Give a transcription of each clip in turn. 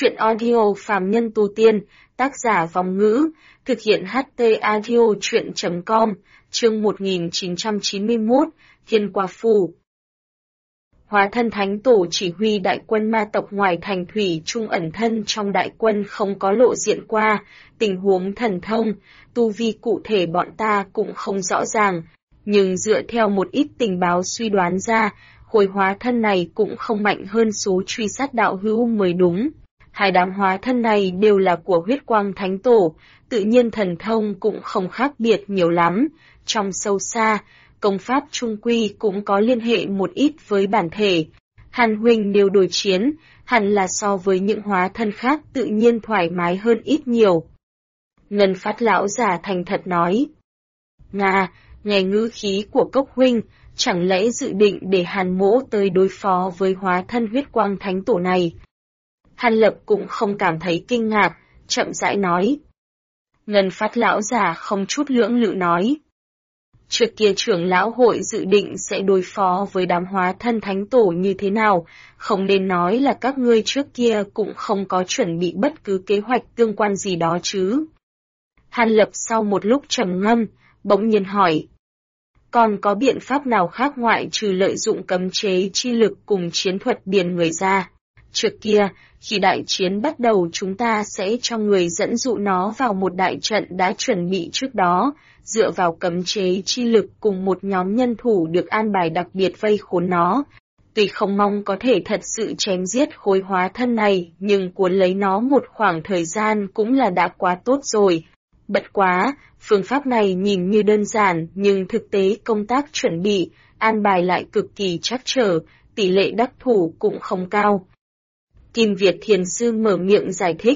Truyện audio phàm nhân tu tiên, tác giả Vòng Ngữ, thực hiện HT audio truyện.com, chương 1991, Thiên Quả Phù. Hóa thân thánh tổ chỉ huy đại quân ma tộc ngoài thành thủy trung ẩn thân trong đại quân không có lộ diện qua, tình huống thần thông, tu vi cụ thể bọn ta cũng không rõ ràng, nhưng dựa theo một ít tình báo suy đoán ra, khối hóa thân này cũng không mạnh hơn số truy sát đạo hữu mới đúng. Hai đám hóa thân này đều là của huyết quang thánh tổ, tự nhiên thần thông cũng không khác biệt nhiều lắm. Trong sâu xa, công pháp trung quy cũng có liên hệ một ít với bản thể. Hàn huynh đều đối chiến, hẳn là so với những hóa thân khác tự nhiên thoải mái hơn ít nhiều. Ngân Phát lão già thành thật nói. Nghe ngữ khí của Cốc huynh, chẳng lẽ dự định để Hàn mỗ tới đối phó với hóa thân huyết quang thánh tổ này? Hàn Lập cũng không cảm thấy kinh ngạc, chậm rãi nói. Ngân Phát lão già không chút lưỡng lự nói. Trước kia trưởng lão hội dự định sẽ đối phó với đám hóa thân thánh tổ như thế nào, không nên nói là các ngươi trước kia cũng không có chuẩn bị bất cứ kế hoạch tương quan gì đó chứ. Hàn Lập sau một lúc trầm ngâm, bỗng nhiên hỏi. Còn có biện pháp nào khác ngoại trừ lợi dụng cấm chế chi lực cùng chiến thuật biển người ra? Trước kia, khi đại chiến bắt đầu chúng ta sẽ cho người dẫn dụ nó vào một đại trận đã chuẩn bị trước đó, dựa vào cấm chế chi lực cùng một nhóm nhân thủ được an bài đặc biệt vây khốn nó. Tuy không mong có thể thật sự chém giết khối hóa thân này, nhưng cuốn lấy nó một khoảng thời gian cũng là đã quá tốt rồi. Bất quá, phương pháp này nhìn như đơn giản nhưng thực tế công tác chuẩn bị, an bài lại cực kỳ trắc trở, tỷ lệ đắc thủ cũng không cao. Kim Việt Thiền Sư mở miệng giải thích.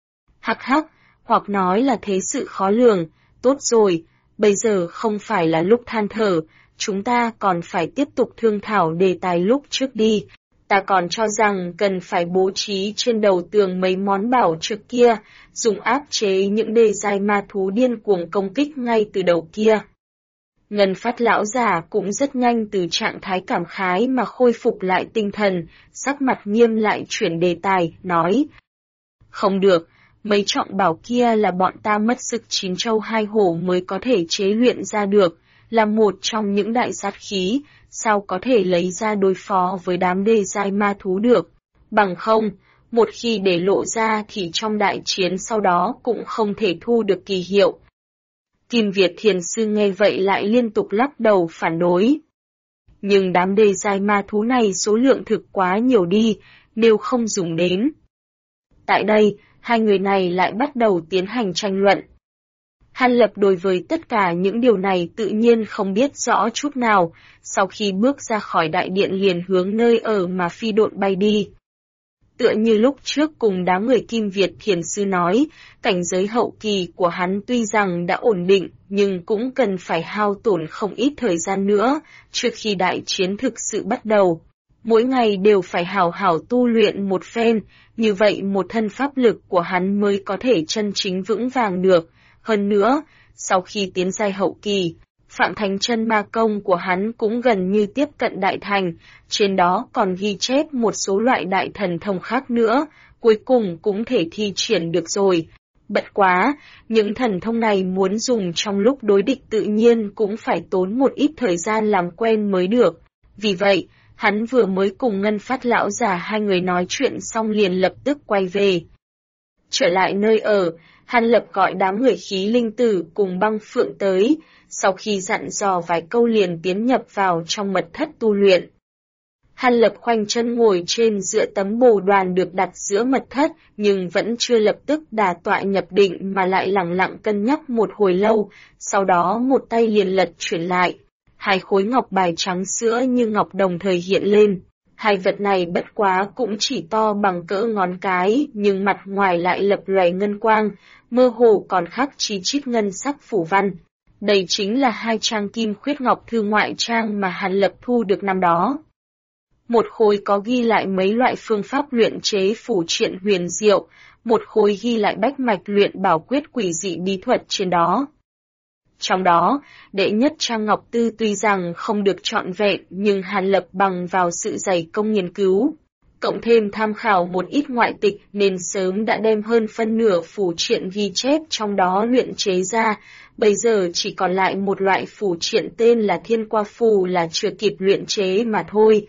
Hắc hắc, hoặc nói là thế sự khó lường, tốt rồi, bây giờ không phải là lúc than thở, chúng ta còn phải tiếp tục thương thảo đề tài lúc trước đi. Ta còn cho rằng cần phải bố trí trên đầu tường mấy món bảo trước kia, dùng áp chế những đề giai ma thú điên cuồng công kích ngay từ đầu kia. Ngân Phát lão già cũng rất nhanh từ trạng thái cảm khái mà khôi phục lại tinh thần, sắc mặt nghiêm lại chuyển đề tài, nói. Không được, mấy trọng bảo kia là bọn ta mất sức 9 châu 2 hổ mới có thể chế luyện ra được, là một trong những đại sát khí, sao có thể lấy ra đối phó với đám đề giai ma thú được. Bằng không, một khi để lộ ra thì trong đại chiến sau đó cũng không thể thu được kỳ hiệu. Kim Việt Thiền Sư nghe vậy lại liên tục lắc đầu phản đối. Nhưng đám đề giai ma thú này số lượng thực quá nhiều đi, nếu không dùng đến. Tại đây, hai người này lại bắt đầu tiến hành tranh luận. Hàn Lập đối với tất cả những điều này tự nhiên không biết rõ chút nào, sau khi bước ra khỏi đại điện liền hướng nơi ở mà phi độn bay đi. Tựa như lúc trước cùng đám người Kim Việt Thiền Sư nói, cảnh giới hậu kỳ của hắn tuy rằng đã ổn định, nhưng cũng cần phải hao tổn không ít thời gian nữa, trước khi đại chiến thực sự bắt đầu. Mỗi ngày đều phải hào hảo tu luyện một phen, như vậy một thân pháp lực của hắn mới có thể chân chính vững vàng được. Hơn nữa, sau khi tiến giai hậu kỳ, Phạm Thành Chân ma công của hắn cũng gần như tiếp cận đại thành, trên đó còn ghi chép một số loại đại thần thông khác nữa, cuối cùng cũng thể thi triển được rồi. Bất quá, những thần thông này muốn dùng trong lúc đối địch tự nhiên cũng phải tốn một ít thời gian làm quen mới được. Vì vậy, hắn vừa mới cùng Ngân Phát lão già hai người nói chuyện xong liền lập tức quay về. Trở lại nơi ở, Hàn Lập gọi đám người khí linh tử cùng Băng Phượng tới, sau khi dặn dò vài câu liền tiến nhập vào trong mật thất tu luyện. Hàn Lập khoanh chân ngồi trên giữa tấm bồ đoàn được đặt giữa mật thất, nhưng vẫn chưa lập tức đà tọa nhập định mà lại lẳng lặng cân nhắc một hồi lâu, sau đó một tay liền lật chuyển lại. Hai khối ngọc bài trắng sữa như ngọc đồng thời hiện lên. Hai vật này bất quá cũng chỉ to bằng cỡ ngón cái, nhưng mặt ngoài lại lập lòe ngân quang, mơ hồ còn khắc chi chít ngân sắc phủ văn. Đây chính là hai trang kim khuyết ngọc thư ngoại trang mà Hàn Lập thu được năm đó. Một khối có ghi lại mấy loại phương pháp luyện chế phủ triện huyền diệu, một khối ghi lại bách mạch luyện bảo quyết quỷ dị bí thuật trên đó. Trong đó, đệ nhất trang ngọc tư tuy rằng không được trọn vẹn nhưng Hàn Lập bằng vào sự dày công nghiên cứu, cộng thêm tham khảo một ít ngoại tịch nên sớm đã đem hơn phân nửa phù triện ghi chép trong đó luyện chế ra, bây giờ chỉ còn lại một loại phù triện tên là Thiên Qua Phù là chưa kịp luyện chế mà thôi.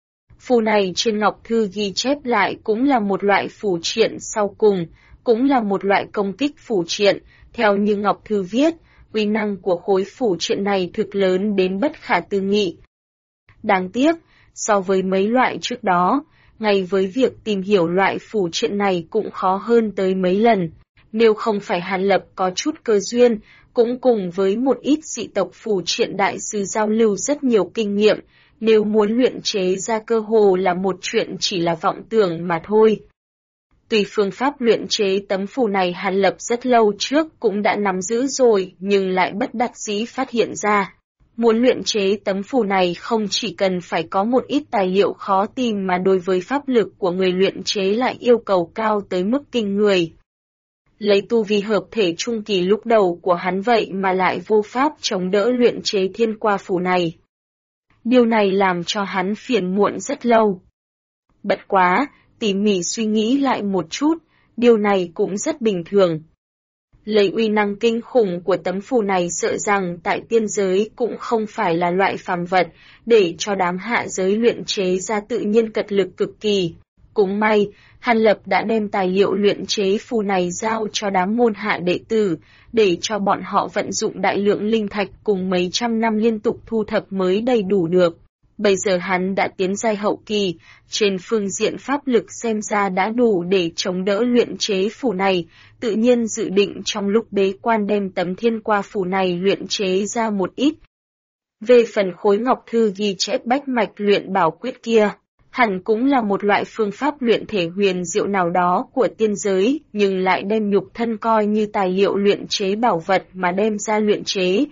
Phù này trên ngọc thư ghi chép lại cũng là một loại phù triện sau cùng, cũng là một loại công kích phù triện, theo như ngọc thư viết, uy năng của khối phù triện này thực lớn đến bất khả tư nghị. Đáng tiếc, so với mấy loại trước đó, ngay với việc tìm hiểu loại phù triện này cũng khó hơn tới mấy lần. Nếu không phải Hàn Lập có chút cơ duyên, cũng cùng với một ít dị tộc phù triện đại sư giao lưu rất nhiều kinh nghiệm, nếu muốn luyện chế ra cơ hồ là một chuyện chỉ là vọng tưởng mà thôi. Tuy phương pháp luyện chế tấm phù này Hàn Lập rất lâu trước cũng đã nắm giữ rồi nhưng lại bất đắc dĩ phát hiện ra. Muốn luyện chế tấm phù này không chỉ cần phải có một ít tài liệu khó tìm mà đối với pháp lực của người luyện chế lại yêu cầu cao tới mức kinh người. Lấy tu vi hợp thể trung kỳ lúc đầu của hắn vậy mà lại vô pháp chống đỡ luyện chế thiên qua phù này. Điều này làm cho hắn phiền muộn rất lâu. Bất quá, tỉ mỉ suy nghĩ lại một chút, điều này cũng rất bình thường. Lấy uy năng kinh khủng của tấm phù này sợ rằng tại tiên giới cũng không phải là loại phàm vật, để cho đám hạ giới luyện chế ra tự nhiên cật lực cực kỳ. Cũng may, Hàn Lập đã đem tài liệu luyện chế phù này giao cho đám môn hạ đệ tử, để cho bọn họ vận dụng đại lượng linh thạch cùng mấy trăm năm liên tục thu thập mới đầy đủ được. Bây giờ hắn đã tiến giai hậu kỳ, trên phương diện pháp lực xem ra đã đủ để chống đỡ luyện chế phù này, tự nhiên dự định trong lúc bế quan đem tấm thiên qua phù này luyện chế ra một ít. Về phần khối ngọc thư ghi chép bách mạch luyện bảo quyết kia, hẳn cũng là một loại phương pháp luyện thể huyền diệu nào đó của tiên giới, nhưng lại đem nhục thân coi như tài liệu luyện chế bảo vật mà đem ra luyện chế.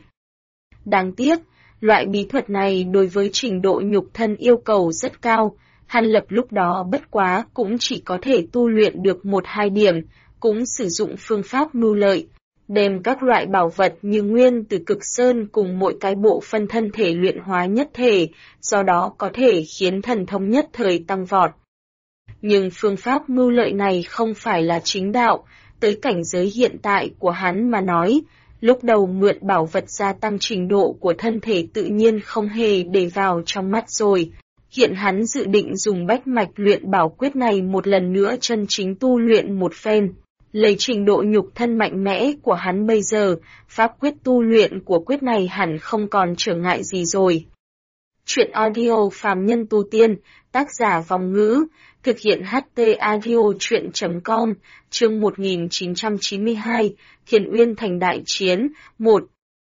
Đáng tiếc, loại bí thuật này đối với trình độ nhục thân yêu cầu rất cao, Hàn Lập lúc đó bất quá cũng chỉ có thể tu luyện được 1-2 điểm, cũng sử dụng phương pháp mưu lợi, đem các loại bảo vật như nguyên từ cực sơn cùng mỗi cái bộ phân thân thể luyện hóa nhất thể, do đó có thể khiến thần thông nhất thời tăng vọt. Nhưng phương pháp mưu lợi này không phải là chính đạo, tới cảnh giới hiện tại của hắn mà nói, lúc đầu mượn bảo vật gia tăng trình độ của thân thể tự nhiên không hề để vào trong mắt rồi. Hiện hắn dự định dùng bách mạch luyện bảo quyết này một lần nữa chân chính tu luyện một phen. Lấy trình độ nhục thân mạnh mẽ của hắn bây giờ, pháp quyết tu luyện của quyết này hẳn không còn trở ngại gì rồi. Chuyện audio phàm nhân tu tiên, tác giả Vòng Ngữ, thực hiện HT audio chuyện.com, chương 1992, Thiền Uyên Thành Đại Chiến, 1.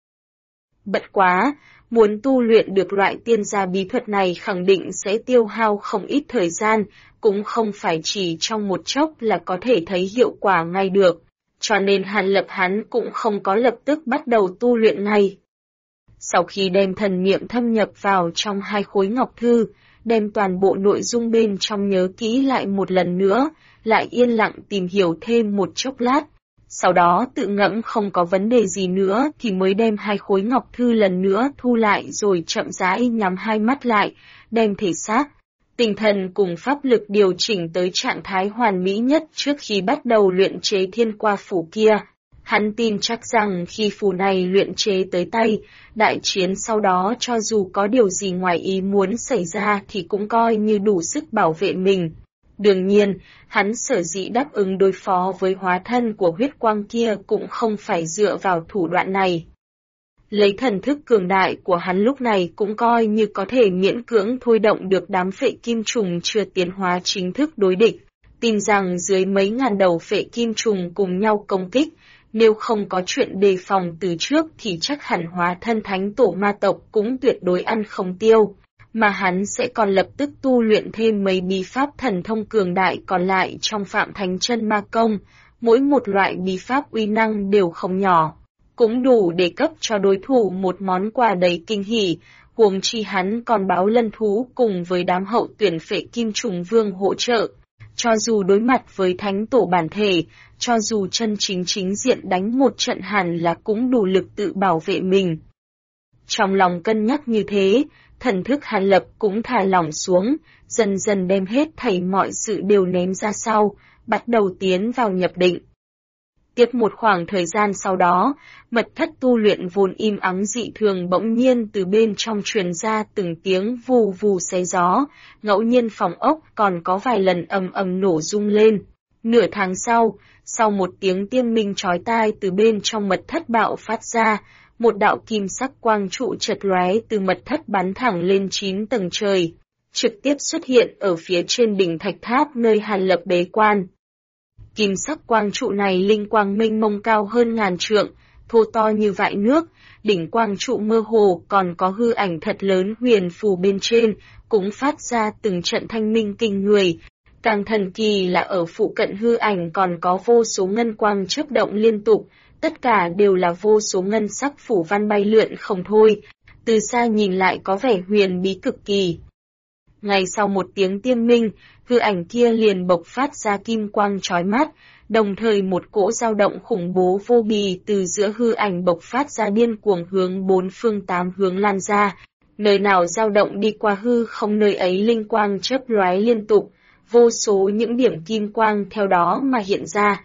Bất quá, muốn tu luyện được loại tiên gia bí thuật này khẳng định sẽ tiêu hao không ít thời gian, cũng không phải chỉ trong một chốc là có thể thấy hiệu quả ngay được, cho nên Hàn Lập hắn cũng không có lập tức bắt đầu tu luyện ngay. Sau khi đem thần niệm thâm nhập vào trong 2 khối ngọc thư, đem toàn bộ nội dung bên trong nhớ kỹ lại một lần nữa, lại yên lặng tìm hiểu thêm một chốc lát. Sau đó tự ngẫm không có vấn đề gì nữa thì mới đem 2 khối ngọc thư lần nữa thu lại rồi chậm rãi nhắm 2 mắt lại, đem thể xác, tinh thần cùng pháp lực điều chỉnh tới trạng thái hoàn mỹ nhất trước khi bắt đầu luyện chế thiên qua phù kia. Hắn tin chắc rằng khi phù này luyện chế tới tay, đại chiến sau đó cho dù có điều gì ngoài ý muốn xảy ra thì cũng coi như đủ sức bảo vệ mình. Đương nhiên, hắn sở dĩ đáp ứng đối phó với hóa thân của huyết quang kia cũng không phải dựa vào thủ đoạn này. Lấy thần thức cường đại của hắn lúc này cũng coi như có thể miễn cưỡng thôi động được đám phệ kim trùng chưa tiến hóa chính thức đối địch. Tin rằng dưới mấy ngàn đầu phệ kim trùng cùng nhau công kích, nếu không có chuyện đề phòng từ trước thì chắc hẳn hóa thân thánh tổ ma tộc cũng tuyệt đối ăn không tiêu. Mà hắn sẽ còn lập tức tu luyện thêm mấy bí pháp thần thông cường đại còn lại trong Phạm Thánh Chân Ma Công, mỗi một loại bí pháp uy năng đều không nhỏ, cũng đủ để cấp cho đối thủ một món quà đầy kinh hỉ, huống chi hắn còn báo lân thú cùng với đám hậu tuyển phệ kim trùng vương hỗ trợ. Cho dù đối mặt với thánh tổ bản thể, cho dù chân chính diện đánh một trận hẳn là cũng đủ lực tự bảo vệ mình. Trong lòng cân nhắc như thế, thần thức Hàn Lập cũng thả lỏng xuống, dần dần đem hết thảy mọi sự đều ném ra sau, bắt đầu tiến vào nhập định. Tiếp một khoảng thời gian sau đó, mật thất tu luyện vốn im ắng dị thường bỗng nhiên từ bên trong truyền ra từng tiếng vù vù xé gió, ngẫu nhiên phòng ốc còn có vài lần ầm ầm nổ rung lên. Nửa tháng sau một tiếng tiêm minh chói tai từ bên trong mật thất bạo phát ra, một đạo kim sắc quang trụ chật lóe từ mật thất bắn thẳng lên 9 tầng trời, trực tiếp xuất hiện ở phía trên đỉnh thạch tháp nơi Hàn Lập bế quan. Kim sắc quang trụ này linh quang mênh mông cao hơn ngàn trượng, thô to như vại nước, đỉnh quang trụ mơ hồ còn có hư ảnh thật lớn huyền phù bên trên, cũng phát ra từng trận thanh minh kinh người. Càng thần kỳ là ở phụ cận hư ảnh còn có vô số ngân quang chớp động liên tục, tất cả đều là vô số ngân sắc phủ văn bay lượn không thôi, từ xa nhìn lại có vẻ huyền bí cực kỳ. Ngay sau một tiếng tiêm minh, hư ảnh kia liền bộc phát ra kim quang chói mắt, đồng thời một cỗ dao động khủng bố vô bì từ giữa hư ảnh bộc phát ra điên cuồng hướng 4 phương 8 hướng lan ra, nơi nào dao động đi qua hư không nơi ấy linh quang chớp lóe liên tục, vô số những điểm kim quang theo đó mà hiện ra.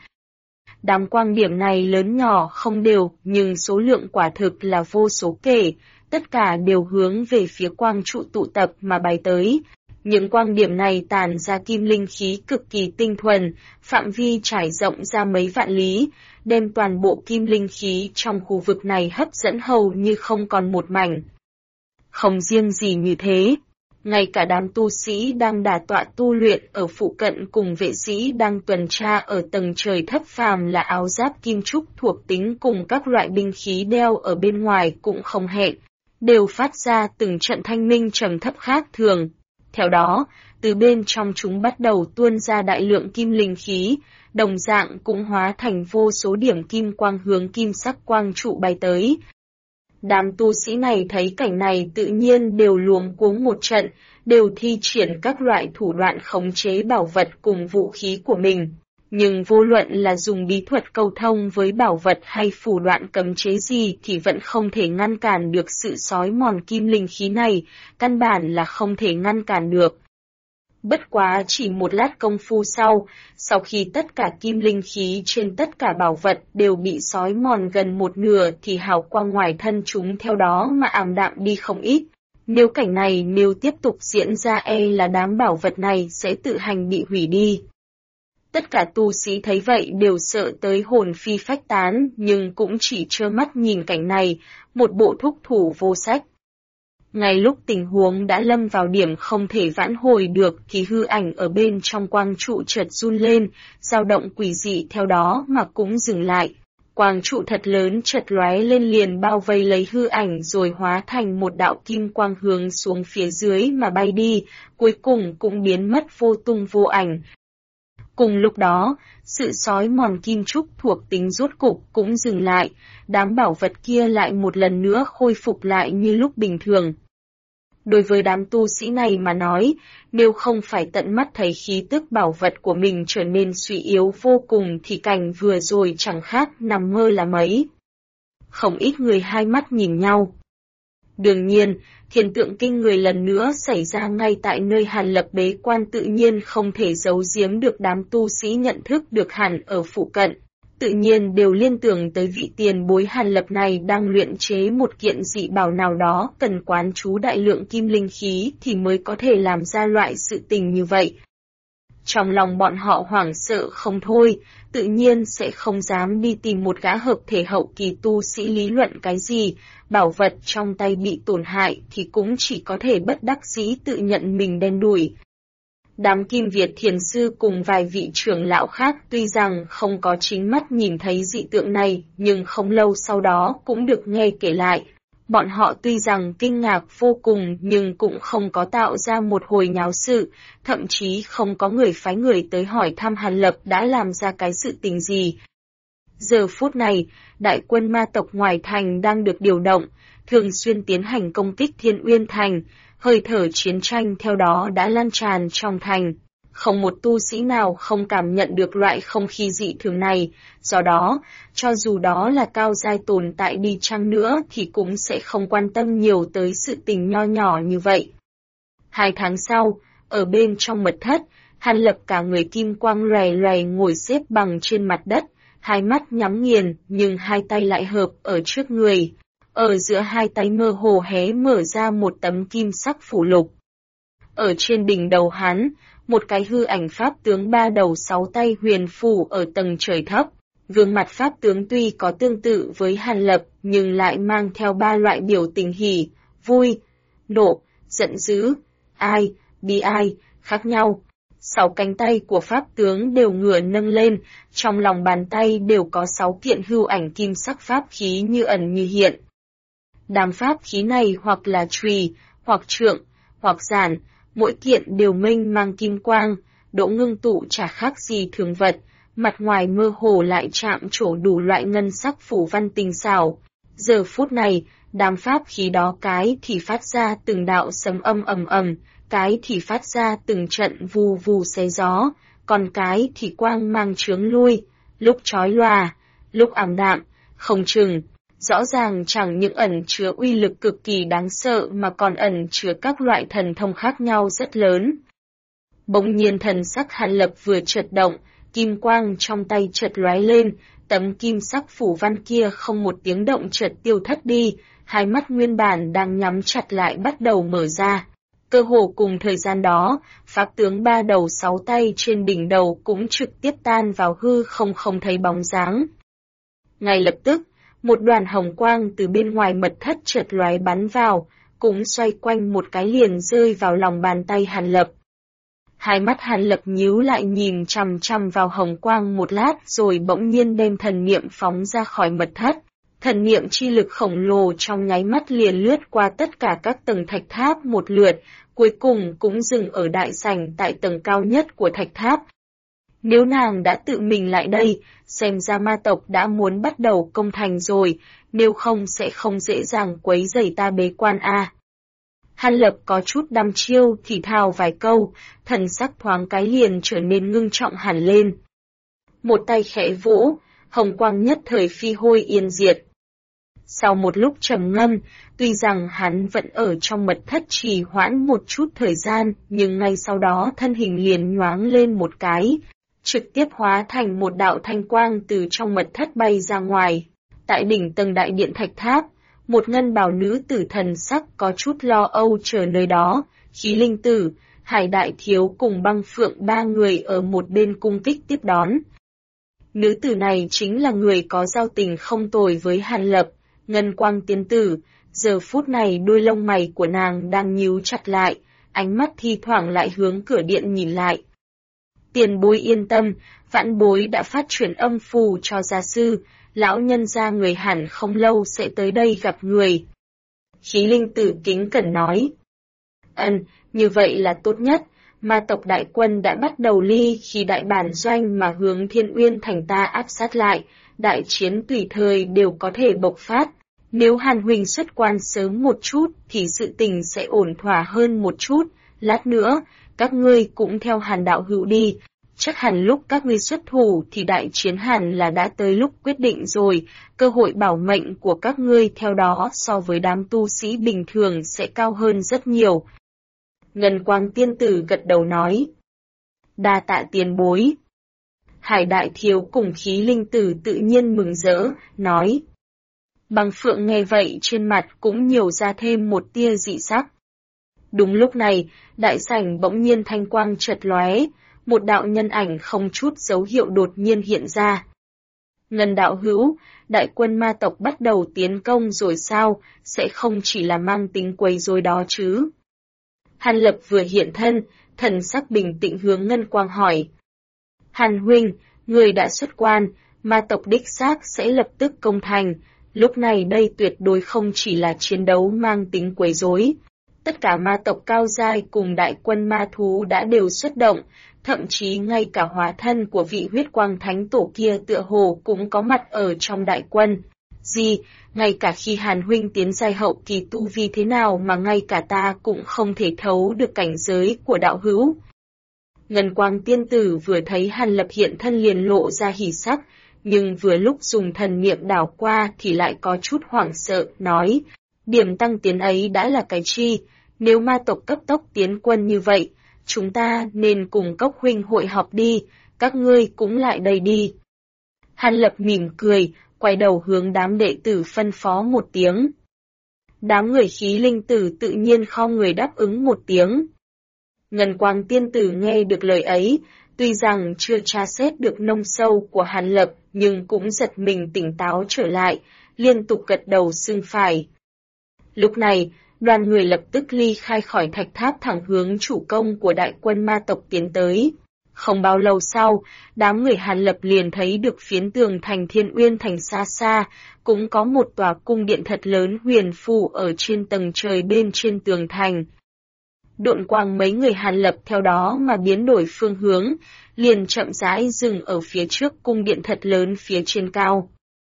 Đám quang điểm này lớn nhỏ không đều, nhưng số lượng quả thực là vô số kể, tất cả đều hướng về phía quang trụ tụ tập mà bay tới. Những quang điểm này tản ra kim linh khí cực kỳ tinh thuần, phạm vi trải rộng ra mấy vạn lý, đem toàn bộ kim linh khí trong khu vực này hấp dẫn hầu như không còn một mảnh. Không riêng gì như thế, ngay cả đám tu sĩ đang đả tọa tu luyện ở phụ cận cùng vệ sĩ đang tuần tra ở tầng trời thấp phàm là áo giáp kim trúc thuộc tính cùng các loại binh khí đeo ở bên ngoài cũng không hẹn, đều phát ra từng trận thanh minh trầm thấp khác thường. Theo đó, từ bên trong chúng bắt đầu tuôn ra đại lượng kim linh khí, đồng dạng cũng hóa thành vô số điểm kim quang hướng kim sắc quang trụ bay tới. Đám tu sĩ này thấy cảnh này tự nhiên đều luống cuống một trận, đều thi triển các loại thủ đoạn khống chế bảo vật cùng vũ khí của mình. Nhưng vô luận là dùng bí thuật câu thông với bảo vật hay phủ đoạn cấm chế gì thì vẫn không thể ngăn cản được sự xói mòn kim linh khí này, căn bản là không thể ngăn cản được. Bất quá chỉ một lát công phu sau khi tất cả kim linh khí trên tất cả bảo vật đều bị xói mòn gần một nửa thì hào quang ngoài thân chúng theo đó mà ảm đạm đi không ít. Nếu cảnh này nếu tiếp tục diễn ra là đám bảo vật này sẽ tự hành bị hủy đi. Tất cả tu sĩ thấy vậy đều sợ tới hồn phi phách tán, nhưng cũng chỉ trơ mắt nhìn cảnh này, một bộ thúc thủ vô sách. Ngay lúc tình huống đã lâm vào điểm không thể vãn hồi được thì hư ảnh ở bên trong quang trụ chợt run lên, dao động quỷ dị theo đó mà cũng dừng lại. Quang trụ thật lớn chợt lóe lên liền bao vây lấy hư ảnh rồi hóa thành một đạo kim quang hướng xuống phía dưới mà bay đi, cuối cùng cũng biến mất vô tung vô ảnh. Cùng lúc đó, sự xói mòn kim trúc thuộc tính rốt cục cũng dừng lại, đám bảo vật kia lại một lần nữa khôi phục lại như lúc bình thường. Đối với đám tu sĩ này mà nói, nếu không phải tận mắt thấy khí tức bảo vật của mình trở nên suy yếu vô cùng thì cảnh vừa rồi chẳng khác nằm mơ là mấy. Không ít người hai mắt nhìn nhau. Đương nhiên, hiện tượng kinh người lần nữa xảy ra ngay tại nơi Hàn Lập bế quan tự nhiên không thể giấu giếm được đám tu sĩ nhận thức được hẳn ở phụ cận. Tự nhiên đều liên tưởng tới vị tiền bối Hàn Lập này đang luyện chế một kiện dị bảo nào đó cần quán trú đại lượng kim linh khí thì mới có thể làm ra loại sự tình như vậy. Trong lòng bọn họ hoảng sợ không thôi, tự nhiên sẽ không dám đi tìm một gã hợp thể hậu kỳ tu sĩ lý luận cái gì, bảo vật trong tay bị tổn hại thì cũng chỉ có thể bất đắc dĩ tự nhận mình đen đủi. Đám Kim Việt thiền sư cùng vài vị trưởng lão khác tuy rằng không có chính mắt nhìn thấy dị tượng này, nhưng không lâu sau đó cũng được nghe kể lại. Bọn họ tuy rằng kinh ngạc vô cùng nhưng cũng không có tạo ra một hồi nháo sự, thậm chí không có người phái người tới hỏi thăm Hàn Lập đã làm ra cái sự tình gì. Giờ phút này, đại quân ma tộc ngoài thành đang được điều động, thường xuyên tiến hành công kích Thiên Uyên Thành, hơi thở chiến tranh theo đó đã lan tràn trong thành. Không một tu sĩ nào không cảm nhận được loại không khí dị thường này, do đó, cho dù đó là cao giai tồn tại đi chăng nữa thì cũng sẽ không quan tâm nhiều tới sự tình nho nhỏ như vậy. 2 tháng sau, ở bên trong mật thất, Hàn Lập cả người kim quang lòe lòe ngồi xếp bằng trên mặt đất, hai mắt nhắm nghiền nhưng hai tay lại hợp ở trước người. Ở giữa hai tay mơ hồ hé mở ra một tấm kim sắc phủ lục. Ở trên đỉnh đầu hắn, một cái hư ảnh pháp tướng 3 đầu 6 tay huyền phù ở tầng trời thấp. Gương mặt pháp tướng tuy có tương tự với Hàn Lập nhưng lại mang theo 3 loại biểu tình hỉ, vui, nộ, giận dữ, ai, bi ai, khác nhau. 6 cánh tay của pháp tướng đều ngửa nâng lên, trong lòng bàn tay đều có 6 kiện hưu ảnh kim sắc pháp khí như ẩn như hiện. Đám pháp khí này hoặc là chùy, hoặc trượng, hoặc giản, mỗi kiện đều mênh mang kim quang, độ ngưng tụ chả khác gì thường vật, mặt ngoài mơ hồ lại chạm trổ đủ loại ngân sắc phủ văn tinh xảo. Giờ phút này, đám pháp khí đó cái thì phát ra từng đạo sấm âm ầm ầm, cái thì phát ra từng trận vù vù xé gió, còn cái thì quang mang chướng lui, lúc chói lòa, lúc ảm đạm, không chừng. Rõ ràng chẳng những ẩn chứa uy lực cực kỳ đáng sợ mà còn ẩn chứa các loại thần thông khác nhau rất lớn. Bỗng nhiên thần sắc Hàn Lập vừa chợt động, kim quang trong tay chợt lóe lên, tấm kim sắc phủ văn kia không một tiếng động chợt tiêu thất đi, hai mắt nguyên bản đang nhắm chặt lại bắt đầu mở ra. Cơ hồ cùng thời gian đó, pháp tướng 3 đầu 6 tay trên đỉnh đầu cũng trực tiếp tan vào hư không thấy bóng dáng. Ngay lập tức, một đoàn hồng quang từ bên ngoài mật thất chợt lóe bắn vào, cũng xoay quanh một cái liền rơi vào lòng bàn tay Hàn Lập. Hai mắt Hàn Lập nhíu lại nhìn chằm chằm vào hồng quang một lát rồi bỗng nhiên đem thần niệm phóng ra khỏi mật thất. Thần niệm chi lực khổng lồ trong nháy mắt liền lướt qua tất cả các tầng thạch tháp một lượt, cuối cùng cũng dừng ở đại sảnh tại tầng cao nhất của thạch tháp. Nếu nàng đã tự mình lại đây, xem ra ma tộc đã muốn bắt đầu công thành rồi, nếu không sẽ không dễ dàng quấy rầy ta bế quan a. Hàn Lập có chút đăm chiêu thì thào vài câu, thần sắc thoáng cái liền trở nên ngưng trọng hẳn lên. Một tay khẽ vỗ, hồng quang nhất thời phi hôi yên diệt. Sau một lúc trầm ngâm, tuy rằng hắn vẫn ở trong mật thất trì hoãn một chút thời gian, nhưng ngay sau đó thân hình liền nhoáng lên một cái, trực tiếp hóa thành một đạo thanh quang từ trong mật thất bay ra ngoài. Tại đỉnh tầng đại điện thạch tháp, một ngân bào nữ tử thần sắc có chút lo âu chờ nơi đó, Khí Linh Tử, Hải Đại Thiếu cùng Băng Phượng 3 người ở một bên cung kích tiếp đón. Nữ tử này chính là người có giao tình không tồi với Hàn Lập, Ngân Quang Tiên Tử. Giờ phút này đôi lông mày của nàng đang nhíu chặt lại, ánh mắt thi thoảng lại hướng cửa điện nhìn lại. Tiền bối yên tâm, vãn bối đã phát chuyển âm phù cho gia sư, lão nhân gia người hẳn không lâu sẽ tới đây gặp người. Khí Linh Tử kính cẩn nói. Như vậy là tốt nhất, ma tộc đại quân đã bắt đầu ly khi đại bản doanh mà hướng Thiên Uyên thành ta áp sát lại, đại chiến tùy thời đều có thể bộc phát. Nếu Hàn huynh xuất quan sớm một chút thì sự tình sẽ ổn thỏa hơn một chút, lát nữa, các ngươi cũng theo Hàn đạo hữu đi. Chắc hẳn lúc các ngươi xuất thủ thì đại chiến hẳn là đã tới lúc quyết định rồi, cơ hội bảo mệnh của các ngươi theo đó so với đám tu sĩ bình thường sẽ cao hơn rất nhiều. Ngân Quang Tiên Tử gật đầu nói. Đa tạ tiền bối. Hải Đại Thiếu cùng Khí Linh Tử tự nhiên mừng rỡ, nói. Băng Phượng nghe vậy trên mặt cũng nhiều ra thêm một tia dị sắc. Đúng lúc này, đại sảnh bỗng nhiên thanh quang chợt lóe, một đạo nhân ảnh không chút dấu hiệu đột nhiên hiện ra. Ngân đạo hữu, đại quân ma tộc bắt đầu tiến công rồi sao, sẽ không chỉ là mang tính quấy rối đó chứ. Hàn Lập vừa hiện thân, thần sắc bình tĩnh hướng Ngân Quang hỏi. Hàn huynh, người đã xuất quan, ma tộc đích xác sẽ lập tức công thành, lúc này đây tuyệt đối không chỉ là chiến đấu mang tính quấy rối. Tất cả ma tộc cao giai cùng đại quân ma thú đã đều xuất động, thậm chí ngay cả hóa thân của vị huyết quang thánh tổ kia tựa hồ cũng có mặt ở trong đại quân. Gì, ngay cả khi Hàn huynh tiến giai hậu kỳ tu vi thế nào mà ngay cả ta cũng không thể thấu được cảnh giới của đạo hữu. Ngân Quang tiên tử vừa thấy Hàn Lập hiện thân liền lộ ra hỉ sắc, nhưng vừa lúc dùng thần niệm đảo qua thì lại có chút hoảng sợ, nói, điểm tăng tiến ấy đã là cái chi, nếu ma tộc cấp tốc tiến quân như vậy, chúng ta nên cùng Cốc huynh hội họp đi, các ngươi cũng lại đây đi. Hàn Lập mỉm cười, quay đầu hướng đám đệ tử phân phó một tiếng. Đám người khí linh tử tự nhiên khom người đáp ứng một tiếng. Ngân Quang tiên tử nghe được lời ấy, tuy rằng chưa tra xét được nông sâu của Hàn Lập, nhưng cũng giật mình tỉnh táo trở lại, liên tục gật đầu xưng phải. Lúc này, đoàn người lập tức ly khai khỏi thạch tháp thẳng hướng chủ công của đại quân ma tộc tiến tới. Không bao lâu sau, đám người Hàn Lập liền thấy được phiến tường thành Thiên Uyên Thành xa xa, cũng có một tòa cung điện thật lớn huyền phù ở trên tầng trời bên trên tường thành. Độn quang mấy người Hàn Lập theo đó mà biến đổi phương hướng, liền chậm rãi dừng ở phía trước cung điện thật lớn phía trên cao.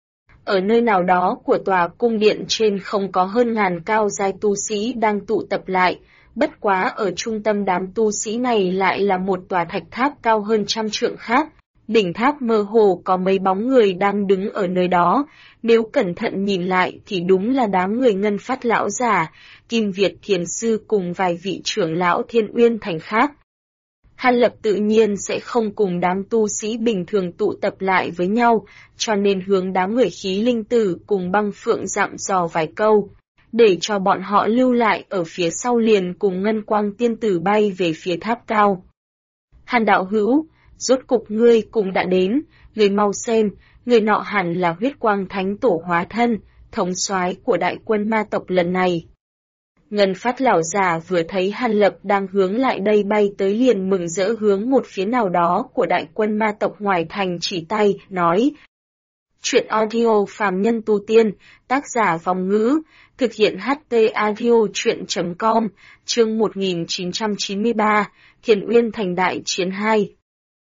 Ở nơi nào đó của tòa cung điện trên không có hơn ngàn cao giai tu sĩ đang tụ tập lại, bất quá ở trung tâm đám tu sĩ này lại là một tòa thạch tháp cao hơn 100 trượng khác. Đỉnh tháp mơ hồ có mấy bóng người đang đứng ở nơi đó, nếu cẩn thận nhìn lại thì đúng là đám người Ngân Phát lão giả, Kim Việt thiền sư cùng vài vị trưởng lão Thiên Uyên Thành khác. Hàn Lập tự nhiên sẽ không cùng đám tu sĩ bình thường tụ tập lại với nhau, cho nên hướng đám người khí linh tử cùng Băng Phượng dặn dò vài câu, để cho bọn họ lưu lại ở phía sau liền cùng Ngân Quang tiên tử bay về phía tháp cao. Hàn đạo hữu, rốt cục ngươi cùng đã đến, người mau xem, người nọ hẳn là huyết quang thánh tổ hóa thân, thống soái của đại quân ma tộc lần này. Ngân Phát lão già vừa thấy Hàn Lập đang hướng lại đây bay tới liền mừng rỡ hướng một phía nào đó của đại quân ma tộc ngoài thành chỉ tay, nói. Chuyện audio phàm nhân tu tiên, tác giả Vong Ngữ, thực hiện HT audio chuyện.com, chương 1993, Thiên Uyên Thành đại chiến 2.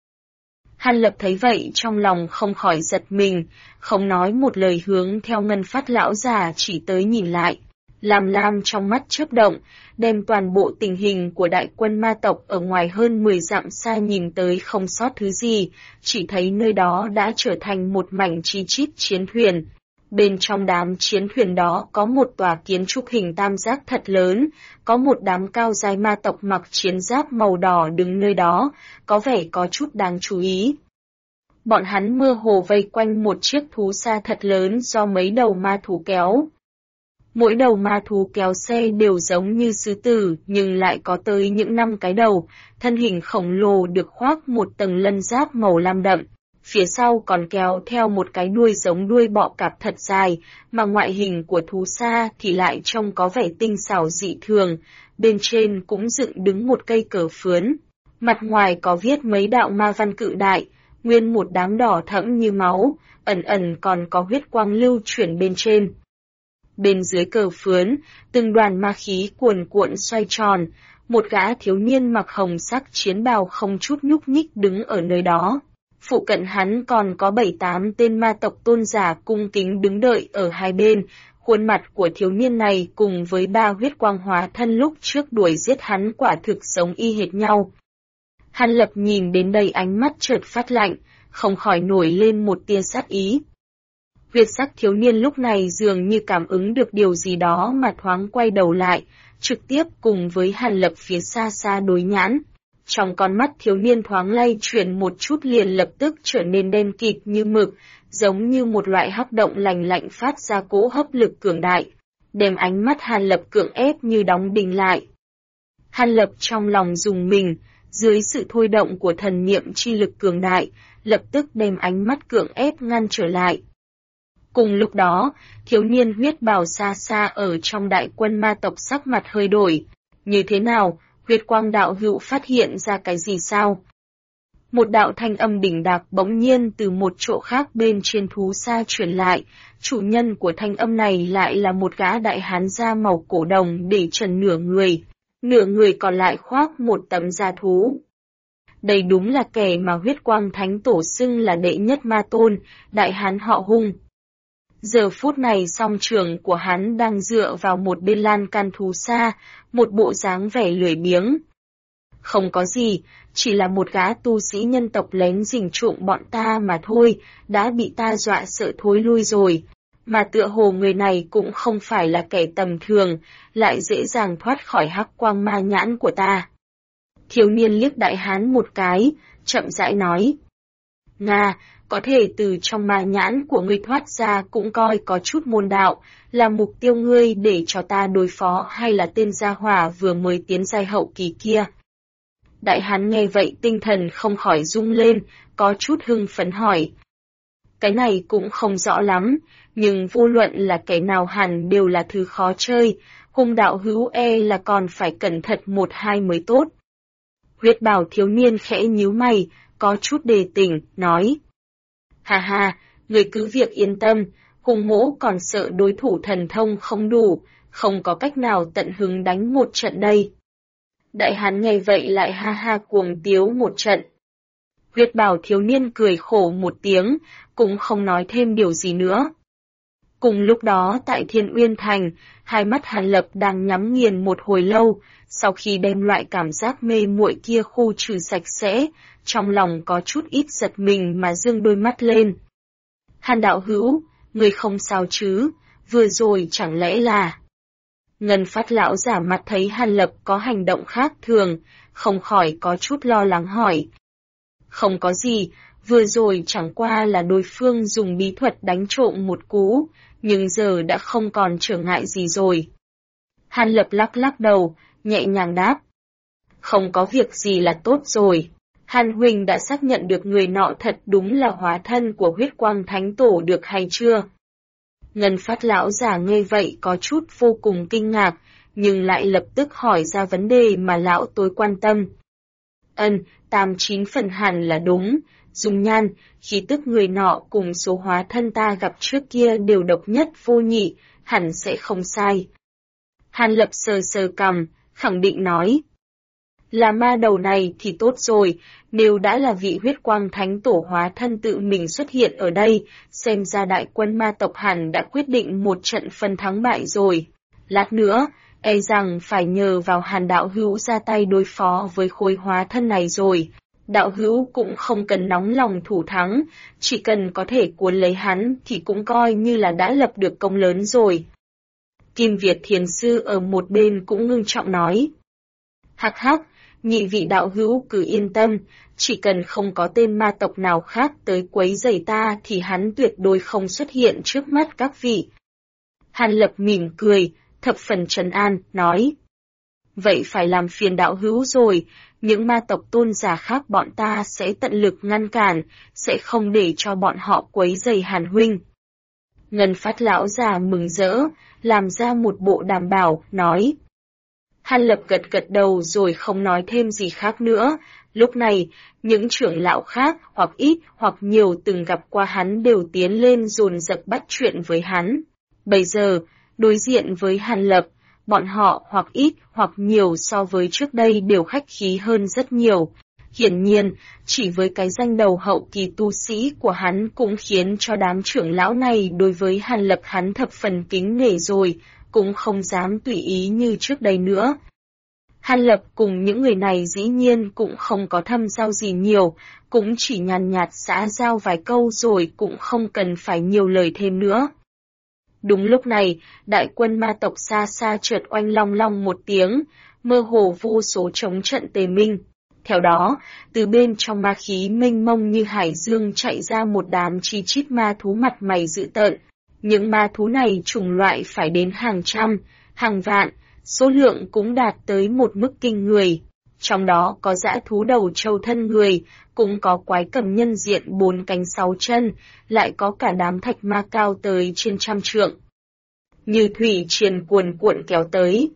Hàn Lập thấy vậy trong lòng không khỏi giật mình, không nói một lời hướng theo Ngân Phát lão già chỉ tới nhìn lại. Lam trong mắt chớp động, đem toàn bộ tình hình của đại quân ma tộc ở ngoài hơn 10 dặm xa nhìn tới không sót thứ gì, chỉ thấy nơi đó đã trở thành một mảnh chi chít chiến thuyền. Bên trong đám chiến thuyền đó có một tòa kiến trúc hình tam giác thật lớn, có một đám cao giai ma tộc mặc chiến giáp màu đỏ đứng nơi đó, có vẻ có chút đáng chú ý. Bọn hắn mơ hồ vây quanh một chiếc thú xa thật lớn do mấy đầu ma thú kéo. Mỗi đầu ma thú kéo xe đều giống như sư tử nhưng lại có tới những 5 cái đầu, thân hình khổng lồ được khoác một tầng lân giáp màu lam đậm. Phía sau còn kéo theo một cái đuôi giống đuôi bọ cạp thật dài, mà ngoại hình của thú xa thì lại trông có vẻ tinh xảo dị thường, bên trên cũng dựng đứng một cây cờ phướn. Mặt ngoài có viết mấy đạo ma văn cự đại, nguyên một đám đỏ thẫm như máu, ẩn ẩn còn có huyết quang lưu chuyển bên trên. Bên dưới cờ phướn, từng đoàn ma khí cuồn cuộn xoay tròn, một gã thiếu niên mặc hồng sắc chiến bào không chút nhúc nhích đứng ở nơi đó. Phụ cận hắn còn có 7-8 tên ma tộc tôn giả cung kính đứng đợi ở hai bên, khuôn mặt của thiếu niên này cùng với 3 huyết quang hóa thân lúc trước đuổi giết hắn quả thực giống y hệt nhau. Hàn Lập nhìn đến đây ánh mắt chợt phát lạnh, không khỏi nổi lên một tia sát ý. Huyết sắc thiếu niên lúc này dường như cảm ứng được điều gì đó mà thoáng quay đầu lại, trực tiếp cùng với Hàn Lập phía xa xa đối nhãn. Trong con mắt thiếu niên thoáng lay chuyển một chút liền lập tức trở nên đen kịt như mực, giống như một loại hắc động lành lạnh phát ra cỗ hấp lực cường đại, đem ánh mắt Hàn Lập cưỡng ép như đóng đinh lại. Hàn Lập trong lòng rùng mình, dưới sự thôi động của thần niệm chi lực cường đại, lập tức đem ánh mắt cưỡng ép ngăn trở lại. Cùng lúc đó, thiếu niên huyết bào xa xa ở trong đại quân ma tộc sắc mặt hơi đổi. Như thế nào, huyết quang đạo hữu phát hiện ra cái gì sao? Một đạo thanh âm đỉnh đạc bỗng nhiên từ một chỗ khác bên trên thú xa truyền lại, chủ nhân của thanh âm này lại là một gã đại hán da màu cổ đồng để trần nửa người còn lại khoác một tấm da thú. Đây đúng là kẻ mà huyết quang thánh tổ xưng là đệ nhất ma tôn, đại hán họ Hung. Giờ phút này song trường của hắn đang dựa vào một bên lan can thú xa, một bộ dáng vẻ lười biếng. Không có gì, chỉ là một gã tu sĩ nhân tộc lén rình trộm bọn ta mà thôi, đã bị ta dọa sợ thối lui rồi. Mà tựa hồ người này cũng không phải là kẻ tầm thường, lại dễ dàng thoát khỏi hắc quang ma nhãn của ta. Thiếu niên liếc đại hán một cái, chậm rãi nói. Nga, có thể từ trong ma nhãn của ngươi thoát ra cũng coi có chút môn đạo, là mục tiêu ngươi để cho ta đối phó hay là tên gia hỏa vừa mới tiến giai hậu kỳ kia. Đại hán nghe vậy tinh thần không khỏi rung lên, có chút hưng phấn hỏi. Cái này cũng không rõ lắm, nhưng vô luận là kẻ nào hẳn đều là thứ khó chơi, hung đạo hữu là còn phải cẩn thận một hai mới tốt. Huyết bào thiếu niên khẽ nhíu mày, có chút đề tỉnh, nói. Hà hà, người cứ việc yên tâm, hung hổ còn sợ đối thủ thần thông không đủ, không có cách nào tận hứng đánh một trận đây. Đại hán nghe vậy lại ha ha cuồng tiếu một trận. Huyết bào thiếu niên cười khổ một tiếng, cũng không nói thêm điều gì nữa. Cùng lúc đó tại Thiên Uyên Thành, hai mắt Hàn Lập đang nhắm nghiền một hồi lâu, sau khi đem loại cảm giác mê muội kia khu trừ sạch sẽ, trong lòng có chút ít giật mình mà dương đôi mắt lên. Hàn đạo hữu, người không sao chứ, vừa rồi chẳng lẽ là... Ngân Phát lão giả mặt thấy Hàn Lập có hành động khác thường, không khỏi có chút lo lắng hỏi. Không có gì, vừa rồi chẳng qua là đối phương dùng bí thuật đánh trộm một cú, nhưng giờ đã không còn trở ngại gì rồi. Hàn Lập lắc lắc đầu, nhẹ nhàng đáp. Không có việc gì là tốt rồi. Hàn huynh đã xác nhận được người nọ thật đúng là hóa thân của huyết quang thánh tổ được hay chưa? Ngân Phát lão giả nghe vậy có chút vô cùng kinh ngạc, nhưng lại lập tức hỏi ra vấn đề mà lão tối quan tâm. 89 phần hẳn là đúng, dung nhan, khí tức người nọ cùng số hóa thân ta gặp trước kia đều độc nhất vô nhị, hẳn sẽ không sai. Hàn Lập sờ sờ cằm, khẳng định nói. Là ma đầu này thì tốt rồi, nếu đã là vị huyết quang thánh tổ hóa thân tự mình xuất hiện ở đây, xem ra đại quân ma tộc hẳn đã quyết định một trận phân thắng bại rồi. Lát nữa, rằng phải nhờ vào Hàn đạo hữu ra tay đối phó với khối hóa thân này rồi. Đạo hữu cũng không cần nóng lòng thủ thắng, chỉ cần có thể cuốn lấy hắn thì cũng coi như là đã lập được công lớn rồi. Kim Việt Thiền Sư ở một bên cũng ngưng trọng nói. Hắc hắc, nhị vị đạo hữu cứ yên tâm, chỉ cần không có tên ma tộc nào khác tới quấy rầy ta thì hắn tuyệt đối không xuất hiện trước mắt các vị. Hàn Lập mỉm cười, thập phần trấn an, nói. Vậy phải làm phiền đạo hữu rồi, những ma tộc tôn giả khác bọn ta sẽ tận lực ngăn cản, sẽ không để cho bọn họ quấy rầy Hàn huynh. Ngân Phát lão già mừng rỡ, làm ra một bộ đảm bảo, nói. Hàn Lập gật gật đầu rồi không nói thêm gì khác nữa. Lúc này, những trưởng lão khác hoặc ít hoặc nhiều từng gặp qua hắn đều tiến lên dồn dập bắt chuyện với hắn. Bây giờ, đối diện với Hàn Lập, bọn họ hoặc ít hoặc nhiều so với trước đây đều khách khí hơn rất nhiều. Hiển nhiên, chỉ với cái danh đầu hậu kỳ tu sĩ của hắn cũng khiến cho đám trưởng lão này đối với Hàn Lập hắn thập phần kính nể rồi, cũng không dám tùy ý như trước đây nữa. Hàn Lập cùng những người này dĩ nhiên cũng không có thâm giao gì nhiều, cũng chỉ nhàn nhạt xã giao vài câu rồi cũng không cần phải nhiều lời thêm nữa. Đúng lúc này, đại quân ma tộc xa xa chợt oanh long long một tiếng, mơ hồ vô số chống trận tề minh. Theo đó, từ bên trong ma khí mênh mông như hải dương chạy ra một đám chi chít ma thú mặt mày dữ tợn. Những ma thú này chủng loại phải đến hàng trăm, hàng vạn, số lượng cũng đạt tới một mức kinh người. Trong đó có dã thú đầu trâu thân người, cũng có quái cầm nhân diện 4 cánh 6 chân, lại có cả đám thạch ma cao tới trên 100 trượng. Như thủy triền cuồn cuộn kéo tới.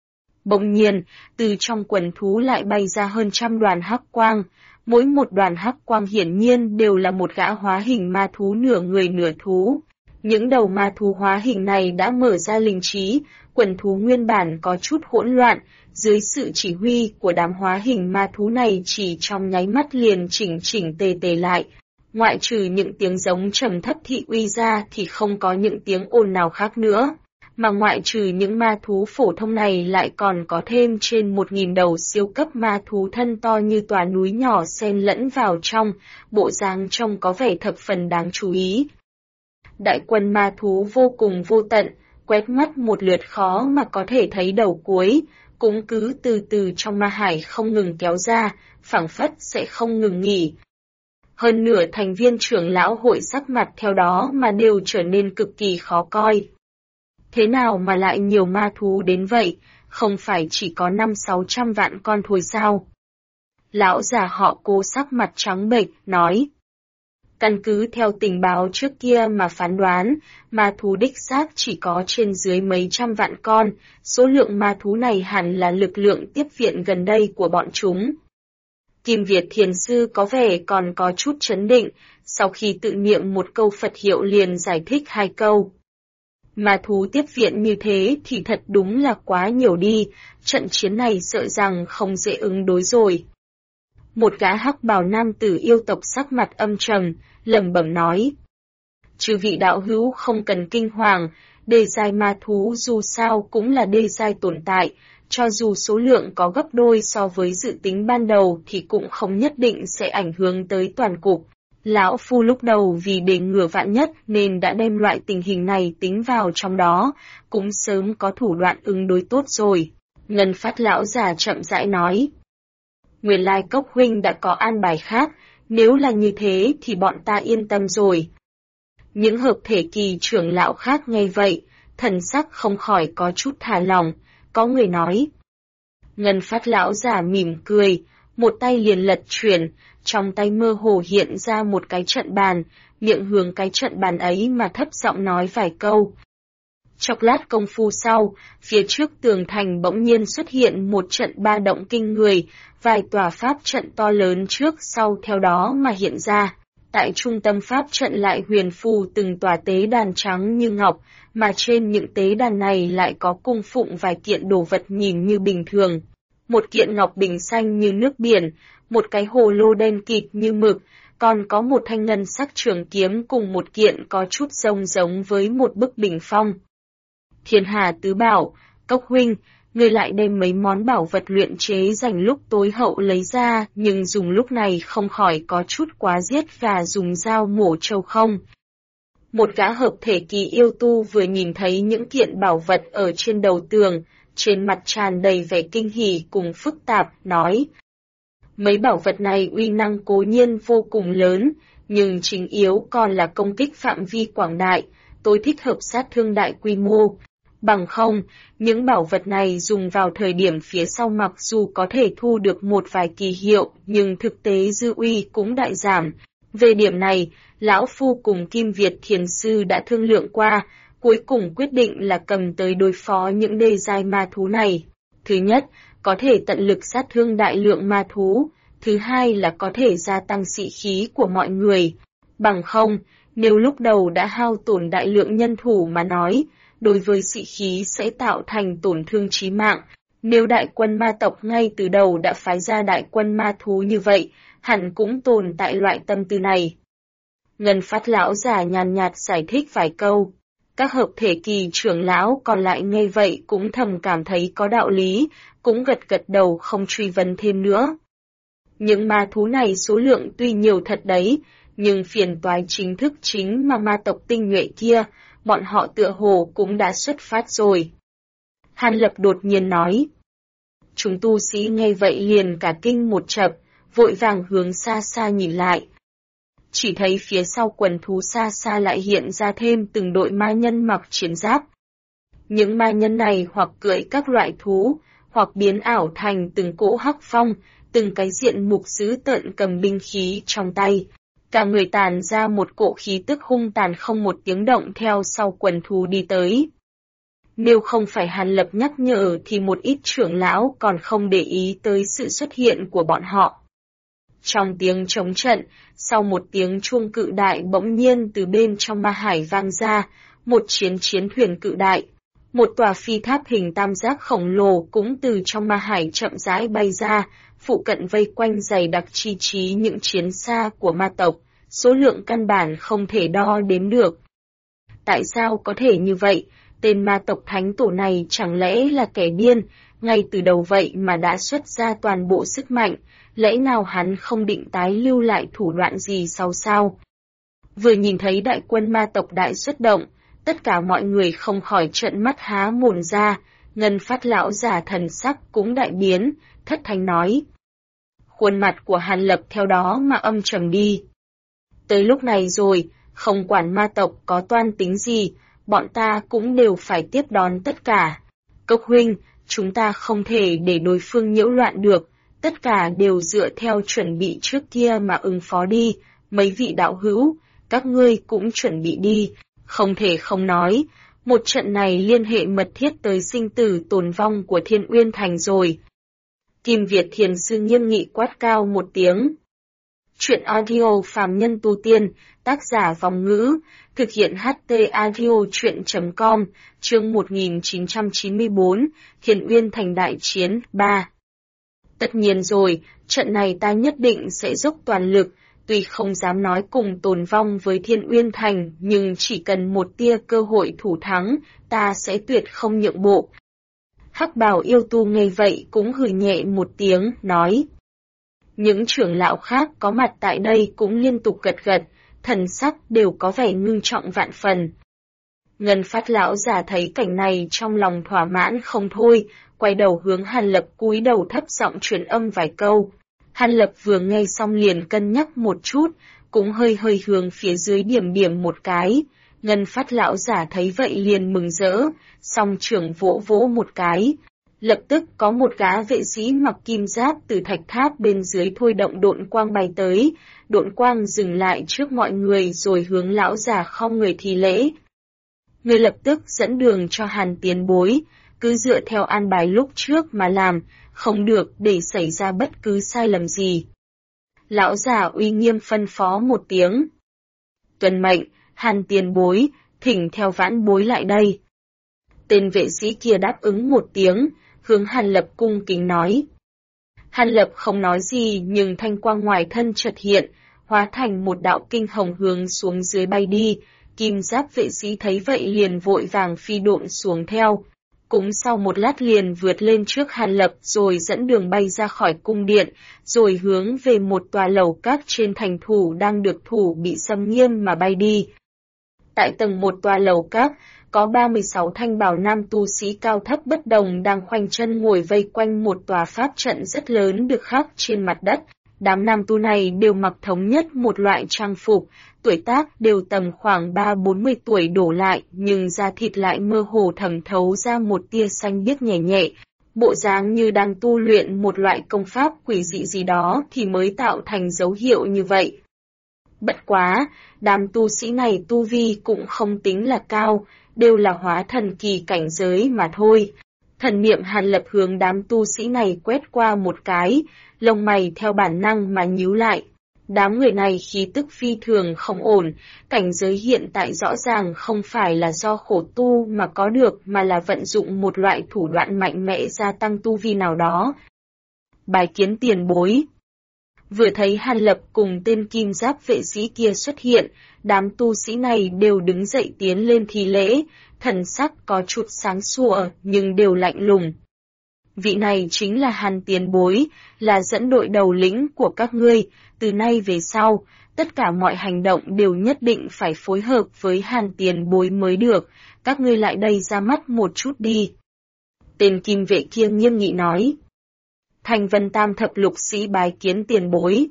Bỗng nhiên, từ trong quần thú lại bay ra hơn 100 đoàn hắc quang, mỗi một đoàn hắc quang hiển nhiên đều là một gã hóa hình ma thú nửa người nửa thú. Những đầu ma thú hóa hình này đã mở ra linh trí, quần thú nguyên bản có chút hỗn loạn, dưới sự chỉ huy của đám hóa hình ma thú này chỉ trong nháy mắt liền chỉnh tề tề lại. Ngoại trừ những tiếng giống trầm thấp thị uy ra thì không có những tiếng ồn nào khác nữa. mà ngoại trừ những ma thú phổ thông này lại còn có thêm trên 1.000 đầu siêu cấp ma thú thân to như tòa núi nhỏ xen lẫn vào trong, bộ dáng trông có vẻ thập phần đáng chú ý. Đại quân ma thú vô cùng vô tận, quét mắt một lượt khó mà có thể thấy đầu cuối, cũng cứ từ từ trong ma hải không ngừng kéo ra, phảng phất sẽ không ngừng nghỉ. Hơn nửa thành viên trưởng lão hội sắc mặt theo đó mà đều trở nên cực kỳ khó coi. Thế nào mà lại nhiều ma thú đến vậy, không phải chỉ có 500-600 vạn con thôi sao? Lão già họ Cố sắc mặt trắng bệch, nói. Căn cứ theo tình báo trước kia mà phán đoán, ma thú đích xác chỉ có trên dưới mấy trăm vạn con, số lượng ma thú này hẳn là lực lượng tiếp viện gần đây của bọn chúng. Kim Việt Thiền Sư có vẻ còn có chút chấn định, sau khi tự niệm một câu Phật hiệu liền giải thích 2 câu. Ma thú tiếp viện như thế thì thật đúng là quá nhiều đi, trận chiến này sợ rằng không dễ ứng đối rồi. Một gã hắc bào nam tử yêu tộc sắc mặt âm trầm, lẩm bẩm nói. Chư vị đạo hữu không cần kinh hoàng, đê giai ma thú dù sao cũng là đê giai tồn tại, cho dù số lượng có gấp đôi so với dự tính ban đầu thì cũng không nhất định sẽ ảnh hưởng tới toàn cục. Lão Phu lúc đầu vì để ngừa vạn nhất nên đã đem loại tình hình này tính vào trong đó, cũng sớm có thủ đoạn ứng đối tốt rồi. Ngân Phát lão già chậm rãi nói. Nguyên lai Cốc huynh đã có an bài khác, nếu là như thế thì bọn ta yên tâm rồi. Những hợp thể kỳ trưởng lão khác nghe vậy, thần sắc không khỏi có chút thả lỏng, có người nói. Ngân Phát lão già mỉm cười, một tay liền lật chuyển, trong tay mơ hồ hiện ra một cái trận bàn, miệng hướng cái trận bàn ấy mà thấp giọng nói vài câu. Chốc lát công phu sau, phía trước tường thành bỗng nhiên xuất hiện một trận ba động kinh người, vài tòa pháp trận to lớn trước sau theo đó mà hiện ra. Tại trung tâm pháp trận lại huyền phù từng tòa tế đàn trắng như ngọc, mà trên những tế đàn này lại có cung phụng vài kiện đồ vật nhìn như bình thường. Một kiện ngọc bình xanh như nước biển, một cái hồ lô đen kịt như mực, còn có một thanh ngân sắc trường kiếm cùng một kiện có chút giống với một bức bình phong. Thiên Hà Tứ Bảo, Cốc huynh, ngươi lại đem mấy món bảo vật luyện chế dành lúc tối hậu lấy ra, nhưng dùng lúc này không khỏi có chút quá giết và dùng dao mổ trâu không. Một gã hợp thể kỳ yêu tu vừa nhìn thấy những kiện bảo vật ở trên đầu tường, trên mặt tràn đầy vẻ kinh hỉ cùng phức tạp, nói. Mấy bảo vật này uy năng cố nhiên vô cùng lớn, nhưng chính yếu còn là công kích phạm vi quảng đại, tôi thích hợp sát thương đại quy mô. Bằng không, những bảo vật này dùng vào thời điểm phía sau mặc dù có thể thu được một vài kỳ hiệu, nhưng thực tế dư uy cũng đại giảm. Về điểm này, Lão Phu cùng Kim Việt Thiền Sư đã thương lượng qua, cuối cùng quyết định là cầm tới đối phó những đê giai ma thú này. Thứ nhất, có thể tận lực sát thương đại lượng ma thú. Thứ hai là có thể gia tăng sĩ khí của mọi người. Bằng không, nếu lúc đầu đã hao tổn đại lượng nhân thủ mà nói, đối với sĩ khí sẽ tạo thành tổn thương chí mạng. Nếu đại quân ma tộc ngay từ đầu đã phái ra đại quân ma thú như vậy, hẳn cũng tồn tại loại tâm tư này. Ngân Phát lão già nhàn nhạt giải thích vài câu. Các hợp thể kỳ trưởng lão còn lại nghe vậy cũng thầm cảm thấy có đạo lý, cũng gật gật đầu không truy vấn thêm nữa. Những ma thú này số lượng tuy nhiều thật đấy, nhưng phiền toái chính thức chính mà ma tộc tinh nhuệ kia, bọn họ tựa hồ cũng đã xuất phát rồi. Hàn Lập đột nhiên nói. Chúng tu sĩ nghe vậy liền cả kinh một chập, vội vàng hướng xa xa nhìn lại. Chỉ thấy phía sau quần thú xa xa lại hiện ra thêm từng đội ma nhân mặc chiến giáp. Những ma nhân này hoặc cưỡi các loại thú, hoặc biến ảo thành từng cỗ hắc phong, từng cái diện mục dữ tợn cầm binh khí trong tay. Cả người tàn ra một cỗ khí tức hung tàn không một tiếng động theo sau quần thú đi tới. Nếu không phải Hàn Lập nhắc nhở thì một ít trưởng lão còn không để ý tới sự xuất hiện của bọn họ. Trong tiếng trống trận, sau một tiếng chuông cự đại bỗng nhiên từ bên trong ma hải vang ra, một chiến thuyền cự đại. Một tòa phi tháp hình tam giác khổng lồ cũng từ trong ma hải chậm rãi bay ra, phụ cận vây quanh dày đặc chi trí những chiến xa của ma tộc, số lượng căn bản không thể đo đếm được. Tại sao có thể như vậy? tên ma tộc thánh tổ này chẳng lẽ là kẻ điên, ngay từ đầu vậy mà đã xuất ra toàn bộ sức mạnh, lẽ nào hắn không định tái lưu lại thủ đoạn gì sau sao? Vừa nhìn thấy đại quân ma tộc đại xuất động, tất cả mọi người không khỏi trợn mắt há mồm ra, Ngân Phát lão già thần sắc cũng đại biến, thất thanh nói. Khuôn mặt của Hàn Lập theo đó mà âm trầm đi. Tới lúc này rồi, không quản ma tộc có toan tính gì, bọn ta cũng đều phải tiếp đón tất cả. Cốc huynh, chúng ta không thể để đối phương nhiễu loạn được, tất cả đều dựa theo chuẩn bị trước kia mà ứng phó đi, mấy vị đạo hữu, các ngươi cũng chuẩn bị đi, không thể không nói, một trận này liên hệ mật thiết tới sinh tử tồn vong của Thiên Uyên Thành rồi. Kim Việt Thiền Sư nghiêm nghị quát cao một tiếng. Chuyện audio phàm nhân tu tiên, tác giả Vòng Ngữ, thực hiện HT audio chuyện.com, chương 1994, Thiên Uyên Thành đại chiến 3. Tất nhiên rồi, trận này ta nhất định sẽ dốc toàn lực, tuy không dám nói cùng tồn vong với Thiên Uyên Thành, nhưng chỉ cần một tia cơ hội thủ thắng, ta sẽ tuyệt không nhượng bộ. Hắc Bào yêu tu nghe vậy cũng hừ nhẹ một tiếng, nói. Những trưởng lão khác có mặt tại đây cũng liên tục gật gật, thần sắc đều có vẻ ngưng trọng vạn phần. Ngân Phát lão già thấy cảnh này trong lòng thỏa mãn không thôi, quay đầu hướng Hàn Lập cúi đầu thấp giọng truyền âm vài câu. Hàn Lập vừa nghe xong liền cân nhắc một chút, cũng hơi hướng phía dưới điểm một cái. Ngân Phát lão giả thấy vậy liền mừng rỡ, song trưởng vỗ một cái. Lập tức có một gã vệ sĩ mặc kim giáp từ thạch tháp bên dưới thôi động độn quang bay tới, độn quang dừng lại trước mọi người rồi hướng lão già khom người thi lễ. Người lập tức dẫn đường cho Hàn tiền bối, cứ dựa theo an bài lúc trước mà làm, không được để xảy ra bất cứ sai lầm gì. Lão già uy nghiêm phân phó một tiếng. Tuân mệnh, Hàn tiền bối, thỉnh theo vãn bối lại đây. Tên vệ sĩ kia đáp ứng một tiếng, hướng Hàn Lập cung kính nói. Hàn Lập không nói gì nhưng thanh quang ngoài thân chợt hiện, hóa thành một đạo kinh hồng hướng xuống dưới bay đi, kim giáp vệ sĩ thấy vậy liền vội vàng phi độn xuống theo. Cũng sau một lát liền vượt lên trước Hàn Lập rồi dẫn đường bay ra khỏi cung điện, rồi hướng về một tòa lầu các trên thành thủ đang được thủ bị xâm nghiêm mà bay đi. Tại tầng một tòa lầu các, có 36 thanh bào nam tu sĩ cao thấp bất đồng đang khoanh chân ngồi vây quanh một tòa pháp trận rất lớn được khắc trên mặt đất. Đám nam tu này đều mặc thống nhất một loại trang phục, tuổi tác đều tầm khoảng 30-40 tuổi đổ lại, nhưng da thịt lại mơ hồ thẩm thấu ra một tia xanh biếc nhẹ nhẹ, bộ dáng như đang tu luyện một loại công pháp quỷ dị gì đó thì mới tạo thành dấu hiệu như vậy. Bất quá, đám tu sĩ này tu vi cũng không tính là cao, đều là hóa thần kỳ cảnh giới mà thôi. Thần niệm Hàn Lập hướng đám tu sĩ này quét qua một cái, lông mày theo bản năng mà nhíu lại. Đám người này khí tức phi thường không ổn, cảnh giới hiện tại rõ ràng không phải là do khổ tu mà có được mà là vận dụng một loại thủ đoạn mạnh mẽ gia tăng tu vi nào đó. Bài kiến tiền bối. Vừa thấy Hàn Lập cùng tên kim giáp vệ sĩ kia xuất hiện, đám tu sĩ này đều đứng dậy tiến lên thi lễ, thần sắc có chút sáng sủa nhưng đều lạnh lùng. Vị này chính là Hàn tiền bối, là dẫn đội đầu lĩnh của các ngươi, từ nay về sau, tất cả mọi hành động đều nhất định phải phối hợp với Hàn tiền bối mới được, các ngươi lại đây ra mắt một chút đi. Tên kim vệ kia nghiêm nghị nói. Thành Vân Tam thập lục sĩ bái kiến tiền bối.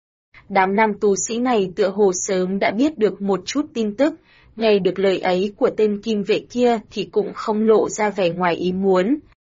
Đám nam tu sĩ này tựa hồ sớm đã biết được một chút tin tức, nghe được lời ấy của tên kim vệ kia thì cũng không lộ ra vẻ ngoài ý muốn.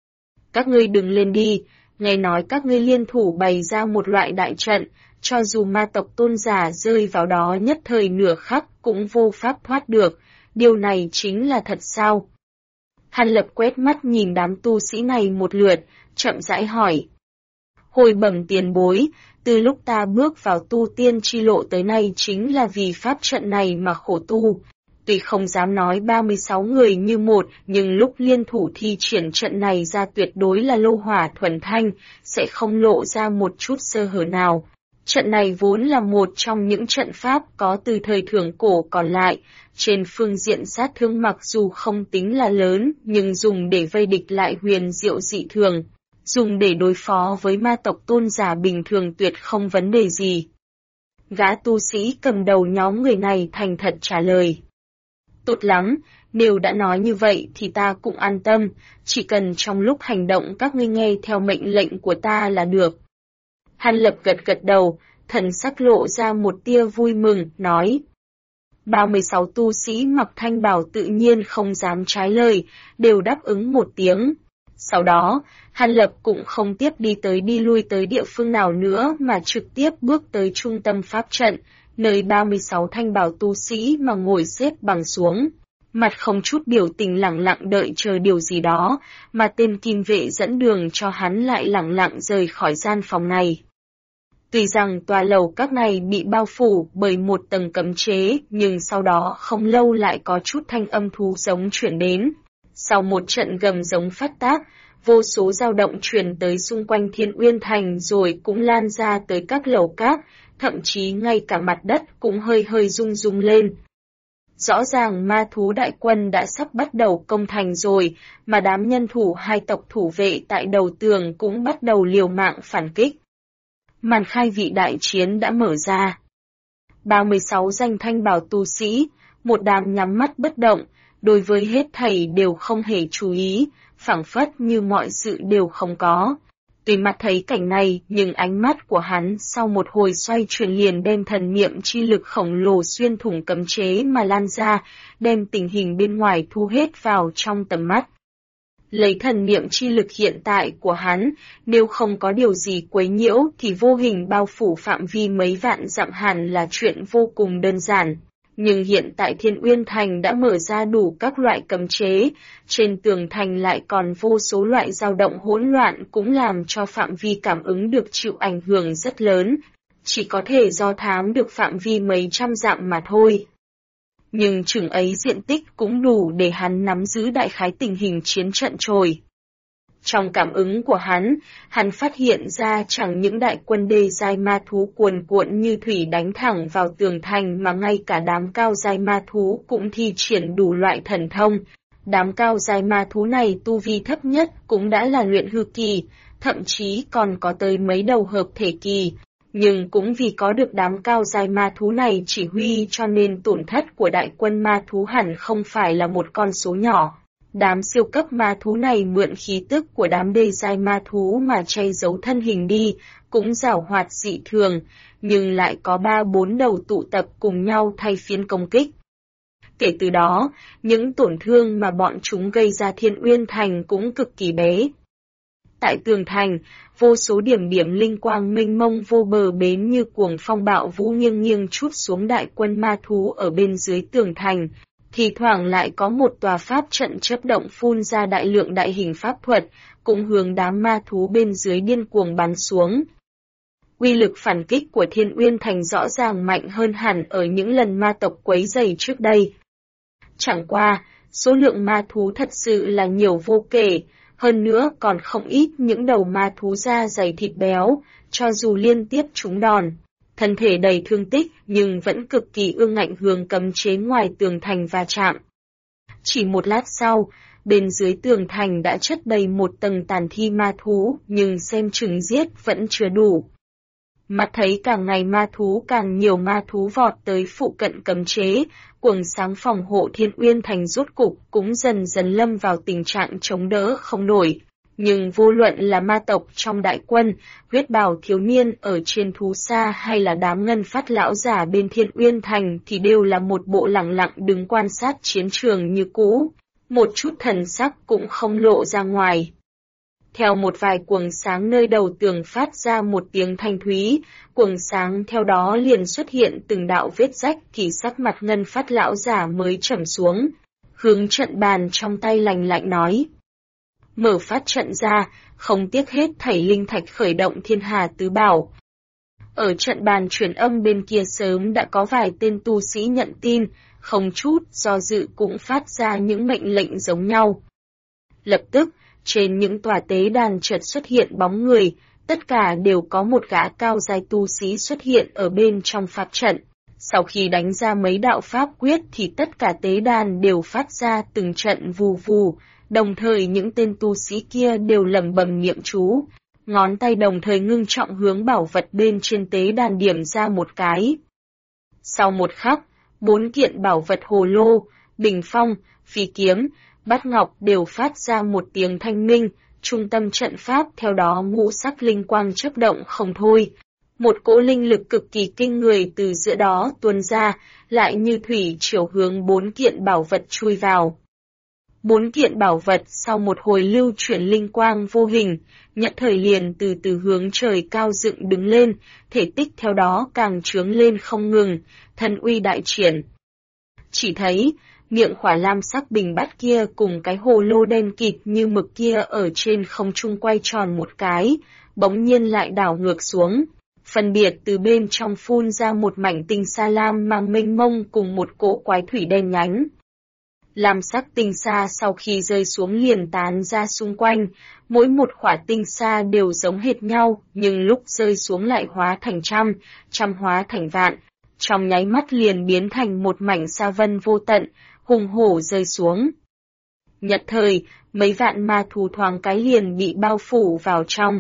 Các ngươi đừng lên đi, nghe nói các ngươi liên thủ bày ra một loại đại trận, cho dù ma tộc tôn giả rơi vào đó nhất thời nửa khắc cũng vô pháp thoát được, điều này chính là thật sao? Hàn Lập quét mắt nhìn đám tu sĩ này một lượt, chậm rãi hỏi. Hồi bẩm tiền bối, từ lúc ta bước vào tu tiên chi lộ tới nay chính là vì pháp trận này mà khổ tu. Tuy không dám nói 36 người như một, nhưng lúc liên thủ thi triển trận này ra tuyệt đối là lô hỏa thuần thanh, sẽ không lộ ra một chút sơ hở nào. Trận này vốn là một trong những trận pháp có từ thời thượng cổ còn lại, trên phương diện sát thương mặc dù không tính là lớn nhưng dùng để vây địch lại huyền diệu dị thường, dùng để đối phó với ma tộc tôn giả bình thường tuyệt không vấn đề gì. Gã tu sĩ cầm đầu nhóm người này thành thật trả lời. Tốt lắm, nếu đã nói như vậy thì ta cũng an tâm, chỉ cần trong lúc hành động các ngươi nghe theo mệnh lệnh của ta là được. Hàn Lập gật gật đầu, thần sắc lộ ra một tia vui mừng, nói. 36 tu sĩ mặc thanh bào tự nhiên không dám trái lời, đều đáp ứng một tiếng. Sau đó, Hàn Lập cũng không tiếp đi lui tới địa phương nào nữa mà trực tiếp bước tới trung tâm pháp trận, nơi 36 thanh bào tu sĩ mà ngồi xếp bằng xuống. Mặt không chút biểu tình lẳng lặng đợi chờ điều gì đó, mà tên kim vệ dẫn đường cho hắn lại lẳng lặng rời khỏi gian phòng này. Tuy rằng tòa lầu các này bị bao phủ bởi một tầng cấm chế, nhưng sau đó không lâu lại có chút thanh âm thú giống chuyển đến. Sau một trận gầm giống phát tác, vô số dao động truyền tới xung quanh Thiên Uyên Thành rồi cũng lan ra tới các lầu các, thậm chí ngay cả mặt đất cũng hơi hơi rung rung lên. Rõ ràng ma thú đại quân đã sắp bắt đầu công thành rồi, mà đám nhân thủ hai tộc thủ vệ tại đầu tường cũng bắt đầu liều mạng phản kích. Màn khai vị đại chiến đã mở ra. 36 danh thanh bào tu sĩ, một đám nhắm mắt bất động, đối với hết thảy đều không hề chú ý, phảng phất như mọi sự đều không có. Tuy mặt thấy cảnh này, nhưng ánh mắt của hắn sau một hồi xoay chuyển liền đem thần niệm chi lực khổng lồ xuyên thủng cấm chế mà lan ra, đem tình hình bên ngoài thu hết vào trong tầm mắt. Lấy thần niệm chi lực hiện tại của hắn, nếu không có điều gì quấy nhiễu thì vô hình bao phủ phạm vi mấy vạn dặm hẳn là chuyện vô cùng đơn giản. Nhưng hiện tại Thiên Uyên Thành đã mở ra đủ các loại cấm chế, trên tường thành lại còn vô số loại dao động hỗn loạn cũng làm cho phạm vi cảm ứng được chịu ảnh hưởng rất lớn, chỉ có thể do thám được phạm vi mấy trăm dặm mà thôi. Nhưng chừng ấy diện tích cũng đủ để hắn nắm giữ đại khái tình hình chiến trận rồi. Trong cảm ứng của hắn phát hiện ra chẳng những đại quân đê giai ma thú cuồn cuộn như thủy đánh thẳng vào tường thành mà ngay cả đám cao giai ma thú cũng thi triển đủ loại thần thông. Đám cao giai ma thú này tu vi thấp nhất cũng đã là luyện hư kỳ, thậm chí còn có tới mấy đầu hợp thể kỳ. Nhưng cũng vì có được đám cao giai ma thú này chỉ huy cho nên tổn thất của đại quân ma thú hẳn không phải là một con số nhỏ. Đám siêu cấp ma thú này mượn khí tức của đám đê giai ma thú mà che giấu thân hình đi, cũng giảo hoạt dị thường, nhưng lại có 3-4 đầu tụ tập cùng nhau thay phiên công kích. Kể từ đó, những tổn thương mà bọn chúng gây ra Thiên Uyên Thành cũng cực kỳ bé. Tại tường thành, vô số điểm linh quang mênh mông vô bờ bến như cuồng phong bạo vũ nghiêng nghiêng trút xuống đại quân ma thú ở bên dưới tường thành. Thì thoảng lại có một tòa pháp trận chớp động phun ra đại lượng đại hình pháp thuật, cũng hướng đám ma thú bên dưới điên cuồng bắn xuống. Uy lực phản kích của Thiên Uyên Thành rõ ràng mạnh hơn hẳn ở những lần ma tộc quấy rầy trước đây. Chẳng qua, số lượng ma thú thật sự là nhiều vô kể, hơn nữa còn không ít những đầu ma thú da dày thịt béo, cho dù liên tiếp trúng đòn. Thân thể đầy thương tích nhưng vẫn cực kỳ ương ngạnh hướng cấm chế ngoài tường thành va chạm. Chỉ một lát sau, bên dưới tường thành đã chất đầy một tầng tàn thi ma thú, nhưng xem chừng giết vẫn chưa đủ. Mắt thấy càng ngày ma thú càng nhiều ma thú vọt tới phụ cận cấm chế, quầng sáng phòng hộ Thiên Uyên Thành rốt cục cũng dần dần lâm vào tình trạng chống đỡ không nổi. Nhưng vô luận là ma tộc trong đại quân, huyết bào thiếu niên ở trên thú xa hay là đám ngân phát lão giả bên Thiên Uyên Thành thì đều là một bộ lẳng lặng đứng quan sát chiến trường như cũ, một chút thần sắc cũng không lộ ra ngoài. Theo một vài quầng sáng nơi đầu tường phát ra một tiếng thanh thúy, quầng sáng theo đó liền xuất hiện từng đạo vết rách thì sắc mặt ngân phát lão giả mới trầm xuống, hướng trận bàn trong tay lạnh lạnh nói. Mở phát trận ra, không tiếc hết thảy linh thạch khởi động thiên hà tứ bảo. Ở trận bàn truyền âm bên kia sớm đã có vài tên tu sĩ nhận tin, không chút do dự cũng phát ra những mệnh lệnh giống nhau. Lập tức, trên những tòa tế đàn chợt xuất hiện bóng người, Tất cả đều có một gã cao giai tu sĩ xuất hiện ở bên trong pháp trận. Sau khi đánh ra mấy đạo pháp quyết thì tất cả tế đàn đều phát ra từng trận vù vù, đồng thời những tên tu sĩ kia đều lẩm bẩm niệm chú, ngón tay đồng thời ngưng trọng hướng bảo vật bên trên tế đàn điểm ra một cái. Sau một khắc, 4 kiện bảo vật hồ lô, bình phong, phi kiếm, bát ngọc đều phát ra một tiếng thanh minh, trung tâm trận pháp theo đó ngũ sắc linh quang chớp động không thôi. Một cỗ linh lực cực kỳ kinh người từ giữa đó tuôn ra, lại như thủy triều hướng 4 kiện bảo vật chui vào. 4 kiện bảo vật sau một hồi lưu chuyển linh quang vô hình, nhận thời liền từ từ hướng trời cao dựng đứng lên, thể tích theo đó càng trướng lên không ngừng, thần uy đại triển. Chỉ thấy, miệng khỏa lam sắc bình bát kia cùng cái hồ lô đen kịt như mực kia ở trên không trung quay tròn một cái, bỗng nhiên lại đảo ngược xuống. Phân biệt từ bên trong phun ra một mảnh tinh sa lam mang mênh mông cùng một cỗ quái thủy đen nhánh. Lam sắc tinh sa sau khi rơi xuống liền tán ra xung quanh, mỗi một khỏa tinh sa đều giống hệt nhau, nhưng lúc rơi xuống lại hóa thành trăm, trăm hóa thành vạn, trong nháy mắt liền biến thành một mảnh sa vân vô tận, hùng hổ rơi xuống. Nhật thời, mấy vạn ma thú thoáng cái liền bị bao phủ vào trong.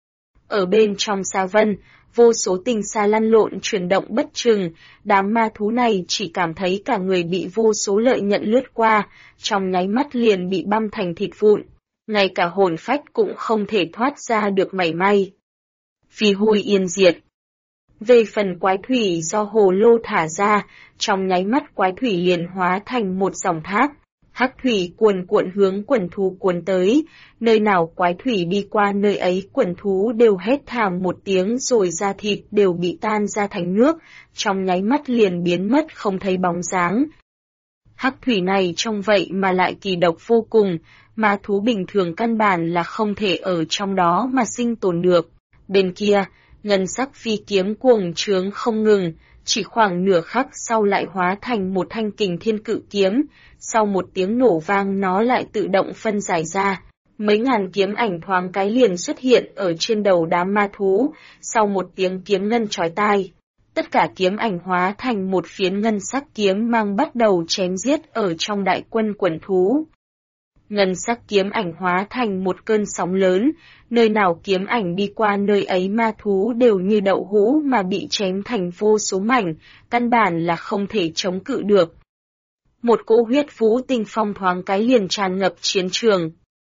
Ở bên trong sa vân, vô số tinh sa lăn lộn chuyển động bất chừng, đám ma thú này chỉ cảm thấy cả người bị vô số lợi nhận lướt qua, trong nháy mắt liền bị băm thành thịt vụn, ngay cả hồn phách cũng không thể thoát ra được mảy may. Phi hôi yên diệt. Về phần quái thủy do hồ lô thả ra, trong nháy mắt quái thủy liền hóa thành một dòng thác. Hắc thủy cuồn cuộn hướng quần thú cuốn tới, nơi nào quái thủy đi qua nơi ấy quần thú đều hét thảm một tiếng rồi da thịt đều bị tan ra thành nước, trong nháy mắt liền biến mất không thấy bóng dáng. Hắc thủy này trông vậy mà lại kỳ độc vô cùng, ma thú bình thường căn bản là không thể ở trong đó mà sinh tồn được. Bên kia, ngân sắc phi kiếm cuồng trướng không ngừng, chỉ khoảng nửa khắc sau lại hóa thành một thanh kình thiên cự kiếm, sau một tiếng nổ vang nó lại tự động phân giải ra. Mấy ngàn kiếm ảnh thoáng cái liền xuất hiện ở trên đầu đám ma thú, sau một tiếng kiếm ngân chói tai. Tất cả kiếm ảnh hóa thành một phiến ngân sắc kiếm mang bắt đầu chém giết ở trong đại quân quần thú. Ngân sắc kiếm ảnh hóa thành một cơn sóng lớn, nơi nào kiếm ảnh đi qua nơi ấy ma thú đều như đậu hũ mà bị chém thành vô số mảnh, căn bản là không thể chống cự được. Một cỗ huyết vũ tinh phong thoáng cái liền tràn ngập chiến trường.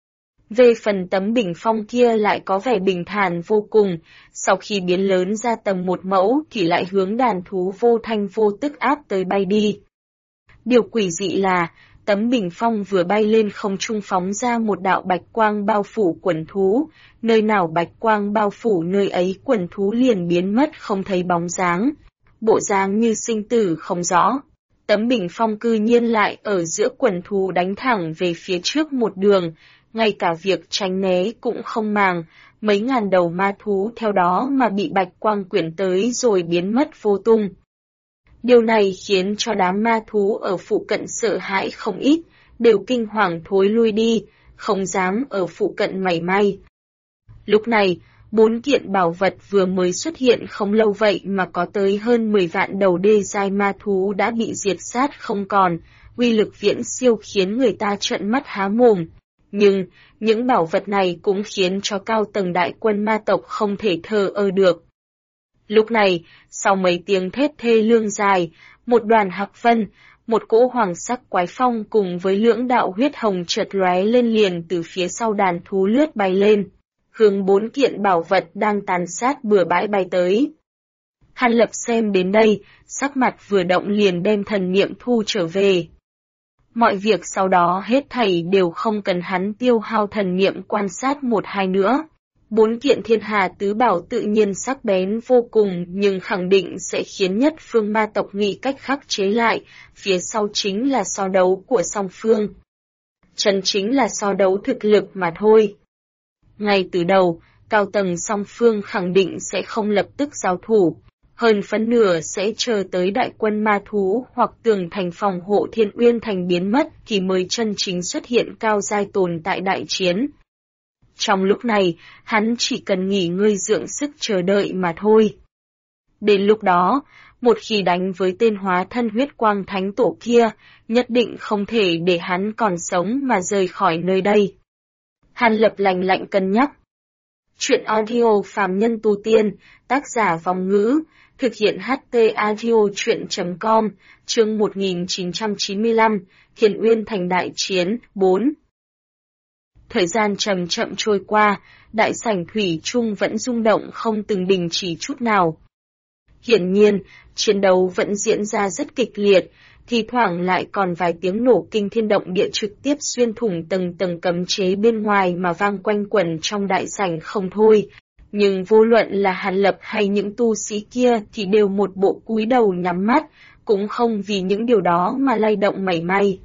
Về phần tấm bình phong kia lại có vẻ bình thản vô cùng, sau khi biến lớn ra tầm 1 mẫu thì lại hướng đàn thú vô thanh vô tức áp tới bay đi. Điều quỷ dị là, tấm bình phong vừa bay lên không trung phóng ra một đạo bạch quang bao phủ quần thú, nơi nào bạch quang bao phủ nơi ấy quần thú liền biến mất không thấy bóng dáng, bộ dáng như sinh tử không rõ. Tấm bình phong cư nhiên lại ở giữa quần thú đánh thẳng về phía trước một đường, ngay cả việc tránh né cũng không màng, mấy ngàn đầu ma thú theo đó mà bị bạch quang quyển tới rồi biến mất vô tung. Điều này khiến cho đám ma thú ở phụ cận sợ hãi không ít, đều kinh hoàng thối lui đi, không dám ở phụ cận mảy may. Lúc này, 4 kiện bảo vật vừa mới xuất hiện không lâu vậy mà có tới hơn 10 vạn đầu đê giai ma thú đã bị diệt sát không còn, uy lực viễn siêu khiến người ta trợn mắt há mồm. Nhưng, những bảo vật này cũng khiến cho cao tầng đại quân ma tộc không thể thờ ơ được. Lúc này, sau mấy tiếng thét thê lương dài, một đoàn hạc vân, một cỗ hoàng sắc quái phong cùng với lưỡng đạo huyết hồng chợt lóe lên liền từ phía sau đàn thú lướt bay lên, hướng 4 kiện bảo vật đang tàn sát bừa bãi bay tới. Hàn Lập xem đến đây, sắc mặt vừa động liền đem thần niệm thu trở về. Mọi việc sau đó hết thảy đều không cần hắn tiêu hao thần niệm quan sát một hai nữa. 4 kiện thiên hà tứ bảo tự nhiên sắc bén vô cùng nhưng khẳng định sẽ khiến nhất phương ma tộc nghĩ cách khắc chế lại, phía sau chính là so đấu của song phương. Chân chính là so đấu thực lực mà thôi. Ngay từ đầu, cao tầng song phương khẳng định sẽ không lập tức giao thủ, hơn phân nửa sẽ chờ tới đại quân ma thú hoặc tường thành phòng hộ Thiên Uyên thành biến mất thì mới chân chính xuất hiện cao giai tồn tại đại chiến. Trong lúc này, hắn chỉ cần nghỉ ngơi dưỡng sức chờ đợi mà thôi. Đến lúc đó, một khi đánh với tên hóa thân huyết quang thánh tổ kia, nhất định không thể để hắn còn sống mà rời khỏi nơi đây. Hàn Lập lạnh lạnh cân nhắc. Chuyện audio phàm nhân tu tiên, tác giả Vong Ngữ, thực hiện HT audio chuyện.com, chương 1995, Thiền Uyên thành đại chiến, 4. Thời gian chậm chậm trôi qua, đại sảnh thủy chung vẫn rung động không từng đình chỉ chút nào. Hiển nhiên, chiến đấu vẫn diễn ra rất kịch liệt, thi thoảng lại còn vài tiếng nổ kinh thiên động địa trực tiếp xuyên thủng tầng tầng cấm chế bên ngoài mà vang quanh quẩn trong đại sảnh không thôi. Nhưng vô luận là Hàn Lập hay những tu sĩ kia thì đều một bộ cúi đầu nhắm mắt, cũng không vì những điều đó mà lay động mảy may.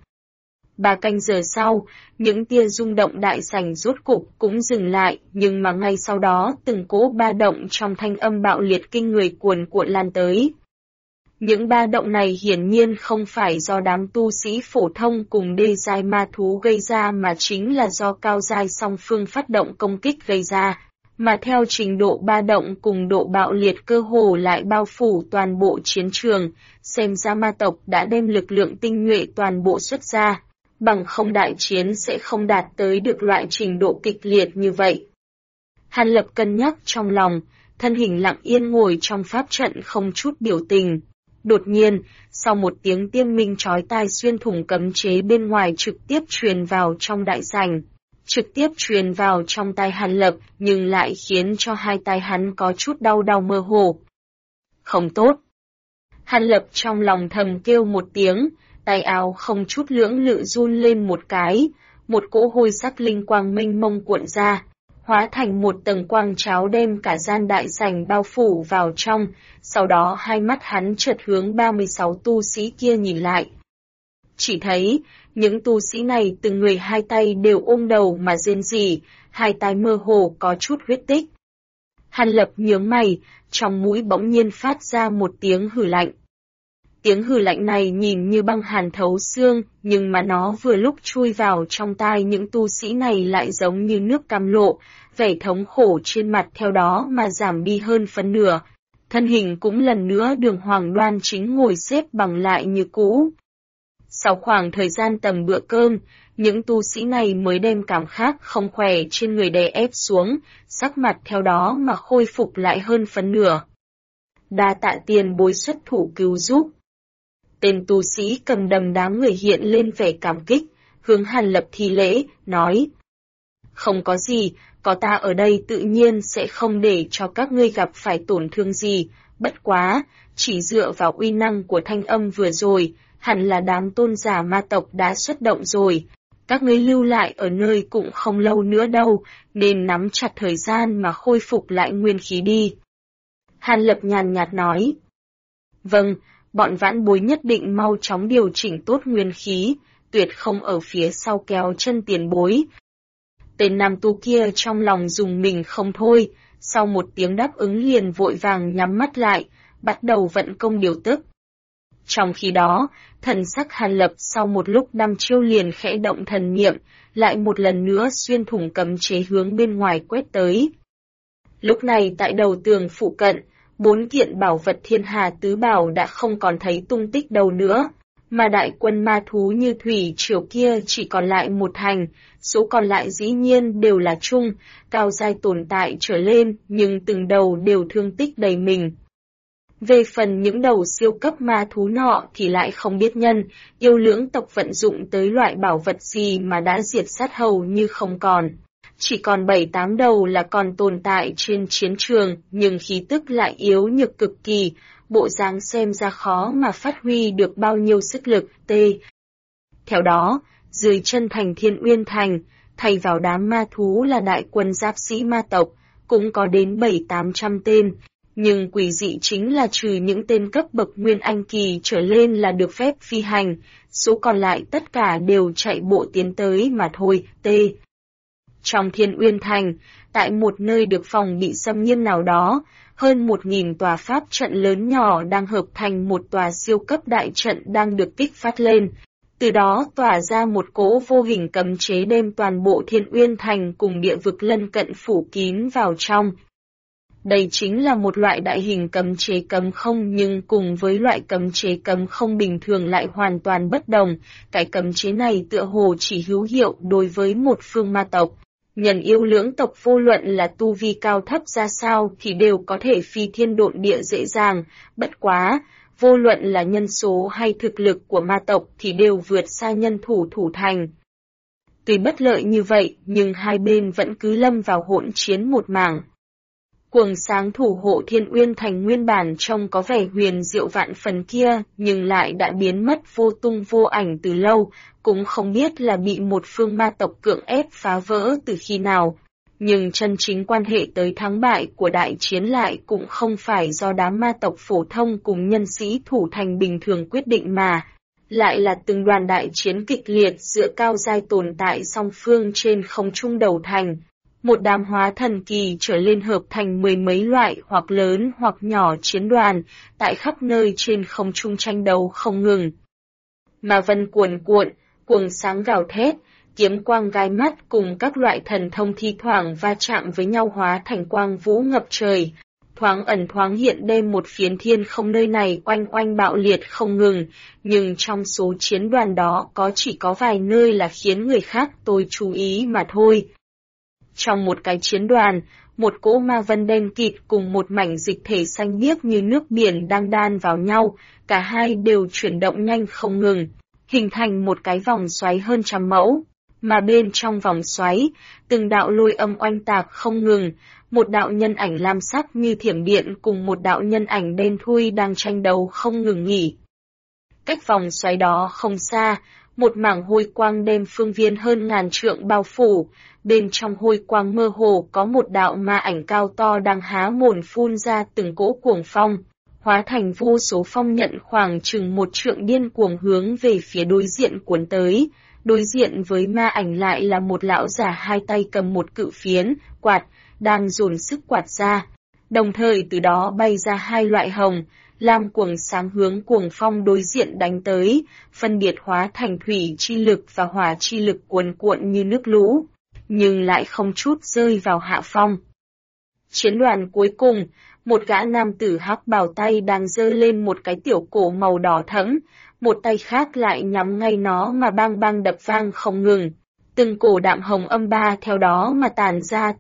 3 canh giờ sau, những tia rung động đại sảnh rốt cục cũng dừng lại, nhưng mà ngay sau đó từng cỗ ba động trong thanh âm bạo liệt kinh người cuồn cuộn lan tới. Những ba động này hiển nhiên không phải do đám tu sĩ phổ thông cùng đê giai ma thú gây ra mà chính là do cao giai song phương phát động công kích gây ra, mà theo trình độ ba động cùng độ bạo liệt cơ hồ lại bao phủ toàn bộ chiến trường, xem ra ma tộc đã đem lực lượng tinh nhuệ toàn bộ xuất ra. Bằng không đại chiến sẽ không đạt tới được loại trình độ kịch liệt như vậy. Hàn Lập cân nhắc trong lòng, thân hình lặng yên ngồi trong pháp trận không chút biểu tình. Đột nhiên, sau một tiếng tiêm minh chói tai xuyên thủng cấm chế bên ngoài trực tiếp truyền vào trong đại sảnh, trực tiếp truyền vào trong tai Hàn Lập nhưng lại khiến cho hai tai hắn có chút đau đau mơ hồ. Không tốt. Hàn Lập trong lòng thầm kêu một tiếng, tay áo không chút lưỡng lự run lên một cái, một cỗ hôi sắc linh quang mênh mông cuộn ra, hóa thành một tầng quang cháo đem cả gian đại sảnh bao phủ vào trong, sau đó hai mắt hắn chợt hướng 36 tu sĩ kia nhìn lại. Chỉ thấy, những tu sĩ này từng người hai tay đều ôm đầu mà rên rỉ, hai tai mơ hồ có chút huyết tích. Hàn Lập nhướng mày, trong mũi bỗng nhiên phát ra một tiếng hừ lạnh. Tiếng hừ lạnh này nhìn như băng hàn thấu xương, nhưng mà nó vừa lúc chui vào trong tai những tu sĩ này lại giống như nước cam lộ, vẻ thống khổ trên mặt theo đó mà giảm đi hơn phân nửa. Thân hình cũng lần nữa đường hoàng đoan chính ngồi xếp bằng lại như cũ. Sau khoảng thời gian tầm bữa cơm, những tu sĩ này mới đem cảm giác không khỏe trên người đè ép xuống, sắc mặt theo đó mà khôi phục lại hơn phân nửa. Đa tạ tiền bối xuất thủ cứu giúp. Tên tu sĩ cầm đầm đám người hiện lên vẻ cảm kích, hướng Hàn Lập thi lễ, nói. Không có gì, có ta ở đây tự nhiên sẽ không để cho các ngươi gặp phải tổn thương gì, bất quá, chỉ dựa vào uy năng của thanh âm vừa rồi, hẳn là đám tôn giả ma tộc đã xuất động rồi. Các ngươi lưu lại ở nơi cũng không lâu nữa đâu, nên nắm chặt thời gian mà khôi phục lại nguyên khí đi. Hàn Lập nhàn nhạt nói. Vâng, bọn vãn bối nhất định mau chóng điều chỉnh tốt nguyên khí, tuyệt không ở phía sau kéo chân tiền bối. Tên nam tu kia trong lòng dùng mình không thôi, sau một tiếng đáp ứng liền vội vàng nhắm mắt lại, bắt đầu vận công điều tức. Trong khi đó, thần sắc Hàn Lập sau một lúc đăm chiêu liền khẽ động thần niệm, lại một lần nữa xuyên thủng cấm chế hướng bên ngoài quét tới. Lúc này tại đầu tường phụ cận, 4 kiện bảo vật thiên hà tứ bảo đã không còn thấy tung tích đâu nữa, mà đại quân ma thú như thủy triều kia chỉ còn lại một hành, số còn lại dĩ nhiên đều là trung, cao giai tồn tại trở lên, nhưng từng đầu đều thương tích đầy mình. Về phần những đầu siêu cấp ma thú nọ thì lại không biết nhân, yêu lưỡng tộc vận dụng tới loại bảo vật gì mà đã diệt sát hầu như không còn. Chỉ còn 7-8 đầu là còn tồn tại trên chiến trường, nhưng khí tức lại yếu nhược cực kỳ, bộ dáng xem ra khó mà phát huy được bao nhiêu sức lực, Theo đó, dưới chân thành Thiên Uyên Thành, thay vào đám ma thú là đại quân giáp sĩ ma tộc, cũng có đến 700-800 tên, nhưng quỷ dị chính là trừ những tên cấp bậc Nguyên Anh Kỳ trở lên là được phép phi hành, số còn lại tất cả đều chạy bộ tiến tới mà thôi, Trong Thiên Uyên Thành, tại một nơi được phòng bị xâm nghiêm nào đó, hơn 1.000 tòa pháp trận lớn nhỏ đang hợp thành một tòa siêu cấp đại trận đang được kích phát lên. Từ đó tỏa ra một cỗ vô hình cấm chế đem toàn bộ Thiên Uyên Thành cùng địa vực lân cận phủ kín vào trong. Đây chính là một loại đại hình cấm chế cấm không, nhưng cùng với loại cấm chế cấm không bình thường lại hoàn toàn bất đồng. Cái cấm chế này tựa hồ chỉ hữu hiệu đối với một phương ma tộc. Nhân yêu lưỡng tộc vô luận là tu vi cao thấp ra sao thì đều có thể phi thiên độn địa dễ dàng, bất quá, vô luận là nhân số hay thực lực của ma tộc thì đều vượt xa nhân thủ thủ thành. Tuy bất lợi như vậy, nhưng hai bên vẫn cứ lâm vào hỗn chiến một mảng. Cuồng sáng thủ hộ Thiên Uyên Thành nguyên bản trông có vẻ huyền diệu vạn phần kia, nhưng lại đã biến mất vô tung vô ảnh từ lâu, cũng không biết là bị một phương ma tộc cưỡng ép phá vỡ từ khi nào. Nhưng chân chính quan hệ tới thắng bại của đại chiến lại cũng không phải do đám ma tộc phổ thông cùng nhân sĩ thủ thành bình thường quyết định mà, lại là từng đoàn đại chiến kịch liệt giữa cao giai tồn tại song phương trên không trung đầu thành. Một đám hóa thần kỳ trở lên hợp thành mười mấy loại hoặc lớn hoặc nhỏ chiến đoàn, tại khắp nơi trên không trung tranh đấu không ngừng. Mà vân cuồn cuộn, cuồng sáng gào thét, kiếm quang gai mắt cùng các loại thần thông thi thoảng va chạm với nhau hóa thành quang vũ ngập trời. Thoáng ẩn thoáng hiện đem một phiến thiên không nơi này oanh oanh bạo liệt không ngừng, nhưng trong số chiến đoàn đó chỉ có vài nơi là khiến người khác tôi chú ý mà thôi. Trong một cái chiến đoàn, một cỗ ma vân đen kịt cùng một mảnh dịch thể xanh biếc như nước biển đang đan vào nhau, cả hai đều chuyển động nhanh không ngừng, hình thành một cái vòng xoáy hơn 100 mẫu. Mà bên trong vòng xoáy, từng đạo lôi âm oanh tạc không ngừng, một đạo nhân ảnh lam sắc như thiểm điện cùng một đạo nhân ảnh đen thui đang tranh đấu không ngừng nghỉ. Cách vòng xoáy đó không xa, một mảng hôi quang đem phương viên hơn 1000 trượng bao phủ, bên trong hôi quang mơ hồ có một đạo ma ảnh cao to đang há mồm phun ra từng cỗ cuồng phong, hóa thành vô số phong nhận khoảng chừng 1 trượng điên cuồng hướng về phía đối diện cuốn tới. Đối diện với ma ảnh lại là một lão già hai tay cầm một cự phiến, quạt, đang dồn sức quạt ra. Đồng thời từ đó bay ra hai loại hồng, lam cuồng sáng hướng cuồng phong đối diện đánh tới, phân biệt hóa thành thủy chi lực và hỏa chi lực cuồn cuộn như nước lũ, nhưng lại không chút rơi vào hạ phong. Chiến đoàn cuối cùng, một gã nam tử hắc bào tay đang giơ lên một cái tiểu cổ màu đỏ thẫm, một tay khác lại nhắm ngay nó mà bang bang đập vang không ngừng. Từng cổ đạm hồng âm ba theo đó mà tàn ra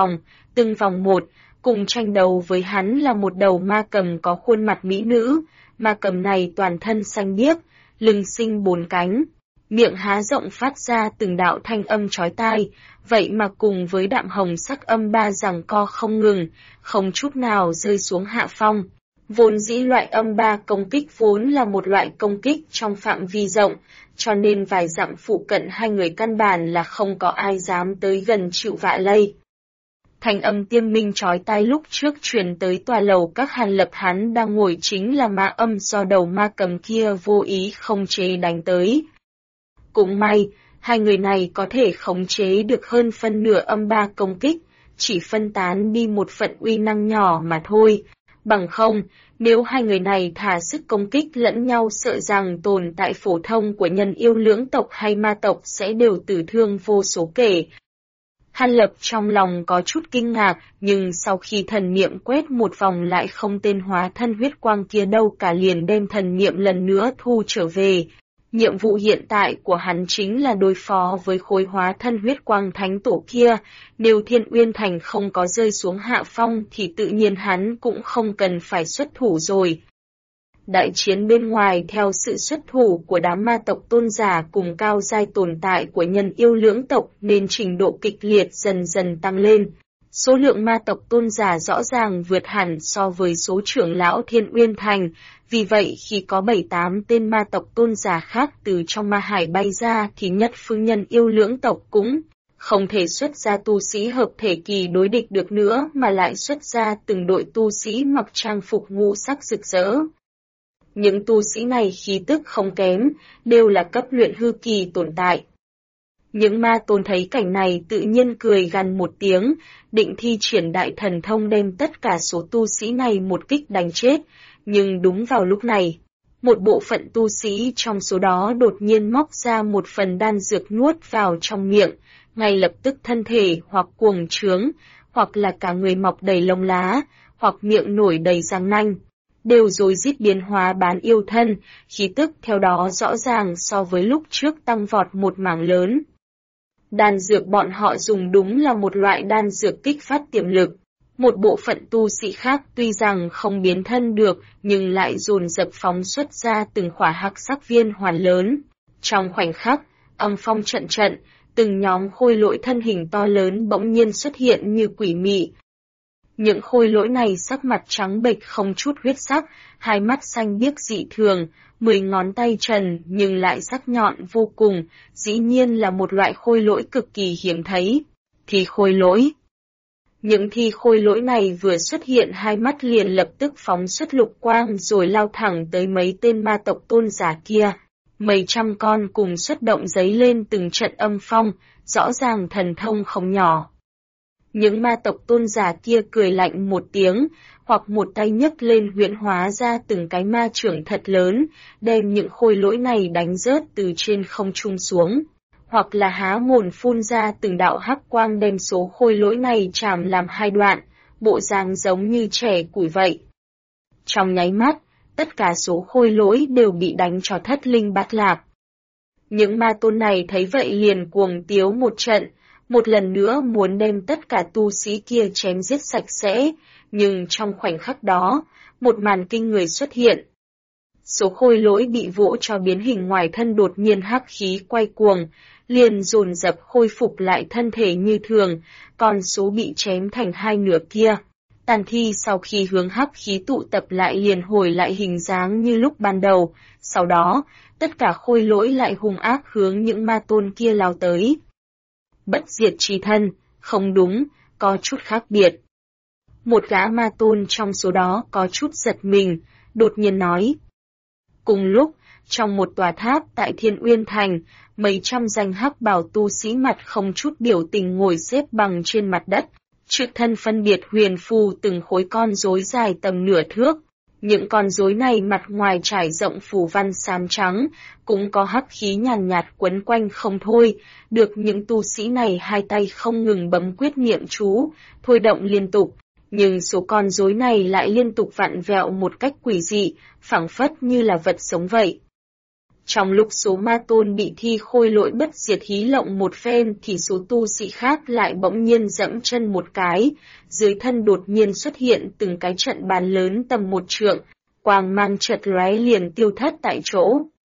từng vòng một, cùng tranh đấu với hắn là một đầu ma cầm có khuôn mặt mỹ nữ, ma cầm này toàn thân xanh biếc, lưng sinh 4 cánh, miệng há rộng phát ra từng đạo thanh âm chói tai, vậy mà cùng với đạm hồng sắc âm ba giằng co không ngừng, không chút nào rơi xuống hạ phong. Vốn dĩ loại âm ba công kích vốn là một loại công kích trong phạm vi rộng, cho nên vài dặm phụ cận hai người căn bản là không có ai dám tới gần chịu vạ lây. Thanh âm tiêm minh chói tai lúc trước truyền tới tòa lầu các Hàn Lập hắn đang ngồi chính là ma âm do đầu ma cầm kia vô ý không chế đánh tới. Cũng may, hai người này có thể khống chế được hơn phân nửa âm ba công kích, chỉ phân tán đi một phần uy năng nhỏ mà thôi. Bằng không, nếu hai người này thả sức công kích lẫn nhau sợ rằng tồn tại phổ thông của nhân yêu lưỡng tộc hay ma tộc sẽ đều tử thương vô số kể. Hàn Lập trong lòng có chút kinh ngạc, nhưng sau khi thần niệm quét một vòng lại không tên hóa thân huyết quang kia đâu cả liền đem thần niệm lần nữa thu trở về. Nhiệm vụ hiện tại của hắn chính là đối phó với khối hóa thân huyết quang thánh tổ kia, nếu Thiên Uyên Thành không có rơi xuống hạ phong thì tự nhiên hắn cũng không cần phải xuất thủ rồi. Đại chiến bên ngoài theo sự xuất thủ của đám ma tộc tôn giả cùng cao giai tồn tại của nhân yêu lưỡng tộc nên trình độ kịch liệt dần dần tăng lên. Số lượng ma tộc tôn giả rõ ràng vượt hẳn so với số trưởng lão Thiên Uyên Thành, vì vậy khi có 7-8 tên ma tộc tôn giả khác từ trong ma hải bay ra thì nhất phương nhân yêu lưỡng tộc cũng không thể xuất ra tu sĩ hợp thể kỳ đối địch được nữa mà lại xuất ra từng đội tu sĩ mặc trang phục ngũ sắc rực rỡ. Những tu sĩ này khí tức không kém, đều là cấp luyện hư kỳ tồn tại. Những ma tôn thấy cảnh này tự nhiên cười gằn một tiếng, định thi triển đại thần thông đem tất cả số tu sĩ này một kích đánh chết, nhưng đúng vào lúc này, Một bộ phận tu sĩ trong số đó đột nhiên móc ra một phần đan dược nuốt vào trong miệng, ngay lập tức thân thể hoặc cuồng trướng, hoặc là cả người mọc đầy lông lá, hoặc miệng nổi đầy răng nanh, đều rối rít biến hóa bán yêu thân, khí tức theo đó rõ ràng so với lúc trước tăng vọt một mảng lớn. Đan dược bọn họ dùng đúng là một loại đan dược kích phát tiềm lực. Một bộ phận tu sĩ khác tuy rằng không biến thân được, nhưng lại dồn dập phóng xuất ra từng khỏa hắc sắc viên hoàn lớn. Trong khoảnh khắc, âm phong trận trận, từng nhóm khôi lỗi thân hình to lớn bỗng nhiên xuất hiện như quỷ mị. Những khôi lỗi này sắc mặt trắng bệch không chút huyết sắc, hai mắt xanh biếc dị thường, 10 ngón tay trần nhưng lại sắc nhọn vô cùng, dĩ nhiên là một loại khôi lỗi cực kỳ hiếm thấy. Thi khôi lỗi. Những thi khôi lỗi này vừa xuất hiện hai mắt liền lập tức phóng xuất lục quang rồi lao thẳng tới mấy tên ma tộc tôn giả kia. Mấy trăm con cùng xuất động giấy lên từng trận âm phong, rõ ràng thần thông không nhỏ. Những ma tộc tôn giả kia cười lạnh một tiếng, hoặc một tay nhấc lên huyễn hóa ra từng cái ma chưởng thật lớn, đem những khôi lỗi này đánh rớt từ trên không trung xuống. Hoặc là há mồm phun ra từng đạo hắc quang đem số khôi lỗi này chạm làm hai đoạn, bộ dáng giống như trẻ củi vậy. Trong nháy mắt, tất cả số khôi lỗi đều bị đánh cho thất linh bát lạc. Những ma tôn này thấy vậy liền cuồng tiếu một trận, một lần nữa muốn đem tất cả tu sĩ kia chém giết sạch sẽ, nhưng trong khoảnh khắc đó, một màn kinh người xuất hiện. Số khôi lỗi bị vỗ cho biến hình ngoài thân đột nhiên hắc khí quay cuồng, liền dồn dập khôi phục lại thân thể như thường, còn số bị chém thành hai nửa kia. Tàn thi sau khi hướng hắc khí tụ tập lại liền hồi lại hình dáng như lúc ban đầu, sau đó, tất cả khôi lỗi lại hung ác hướng những ma tôn kia lao tới. Bất diệt chi thân, không đúng, có chút khác biệt. Một gã ma tôn trong số đó có chút giật mình, đột nhiên nói. Cùng lúc, trong một tòa tháp tại Thiên Uyên Thành, mấy trăm danh hắc bào tu sĩ mặt không chút biểu tình ngồi xếp bằng trên mặt đất, trước thân phân biệt huyền phù từng khối con rối dài tầm nửa thước. Những con rối này mặt ngoài trải rộng phù văn xám trắng, cũng có hắc khí nhàn nhạt quấn quanh không thôi, được những tu sĩ này hai tay không ngừng bấm quyết niệm chú, thôi động liên tục. Nhưng số con rối này lại liên tục vặn vẹo một cách quỷ dị, phảng phất như là vật sống vậy. Trong lúc số ma tôn bị thi khôi lỗi bất diệt hí lộng một phen thì số tu sĩ khác lại bỗng nhiên dẫm chân một cái, dưới thân đột nhiên xuất hiện từng cái trận bàn lớn tầm 1 trượng, quang mang chợt lóe liền tiêu thất tại chỗ.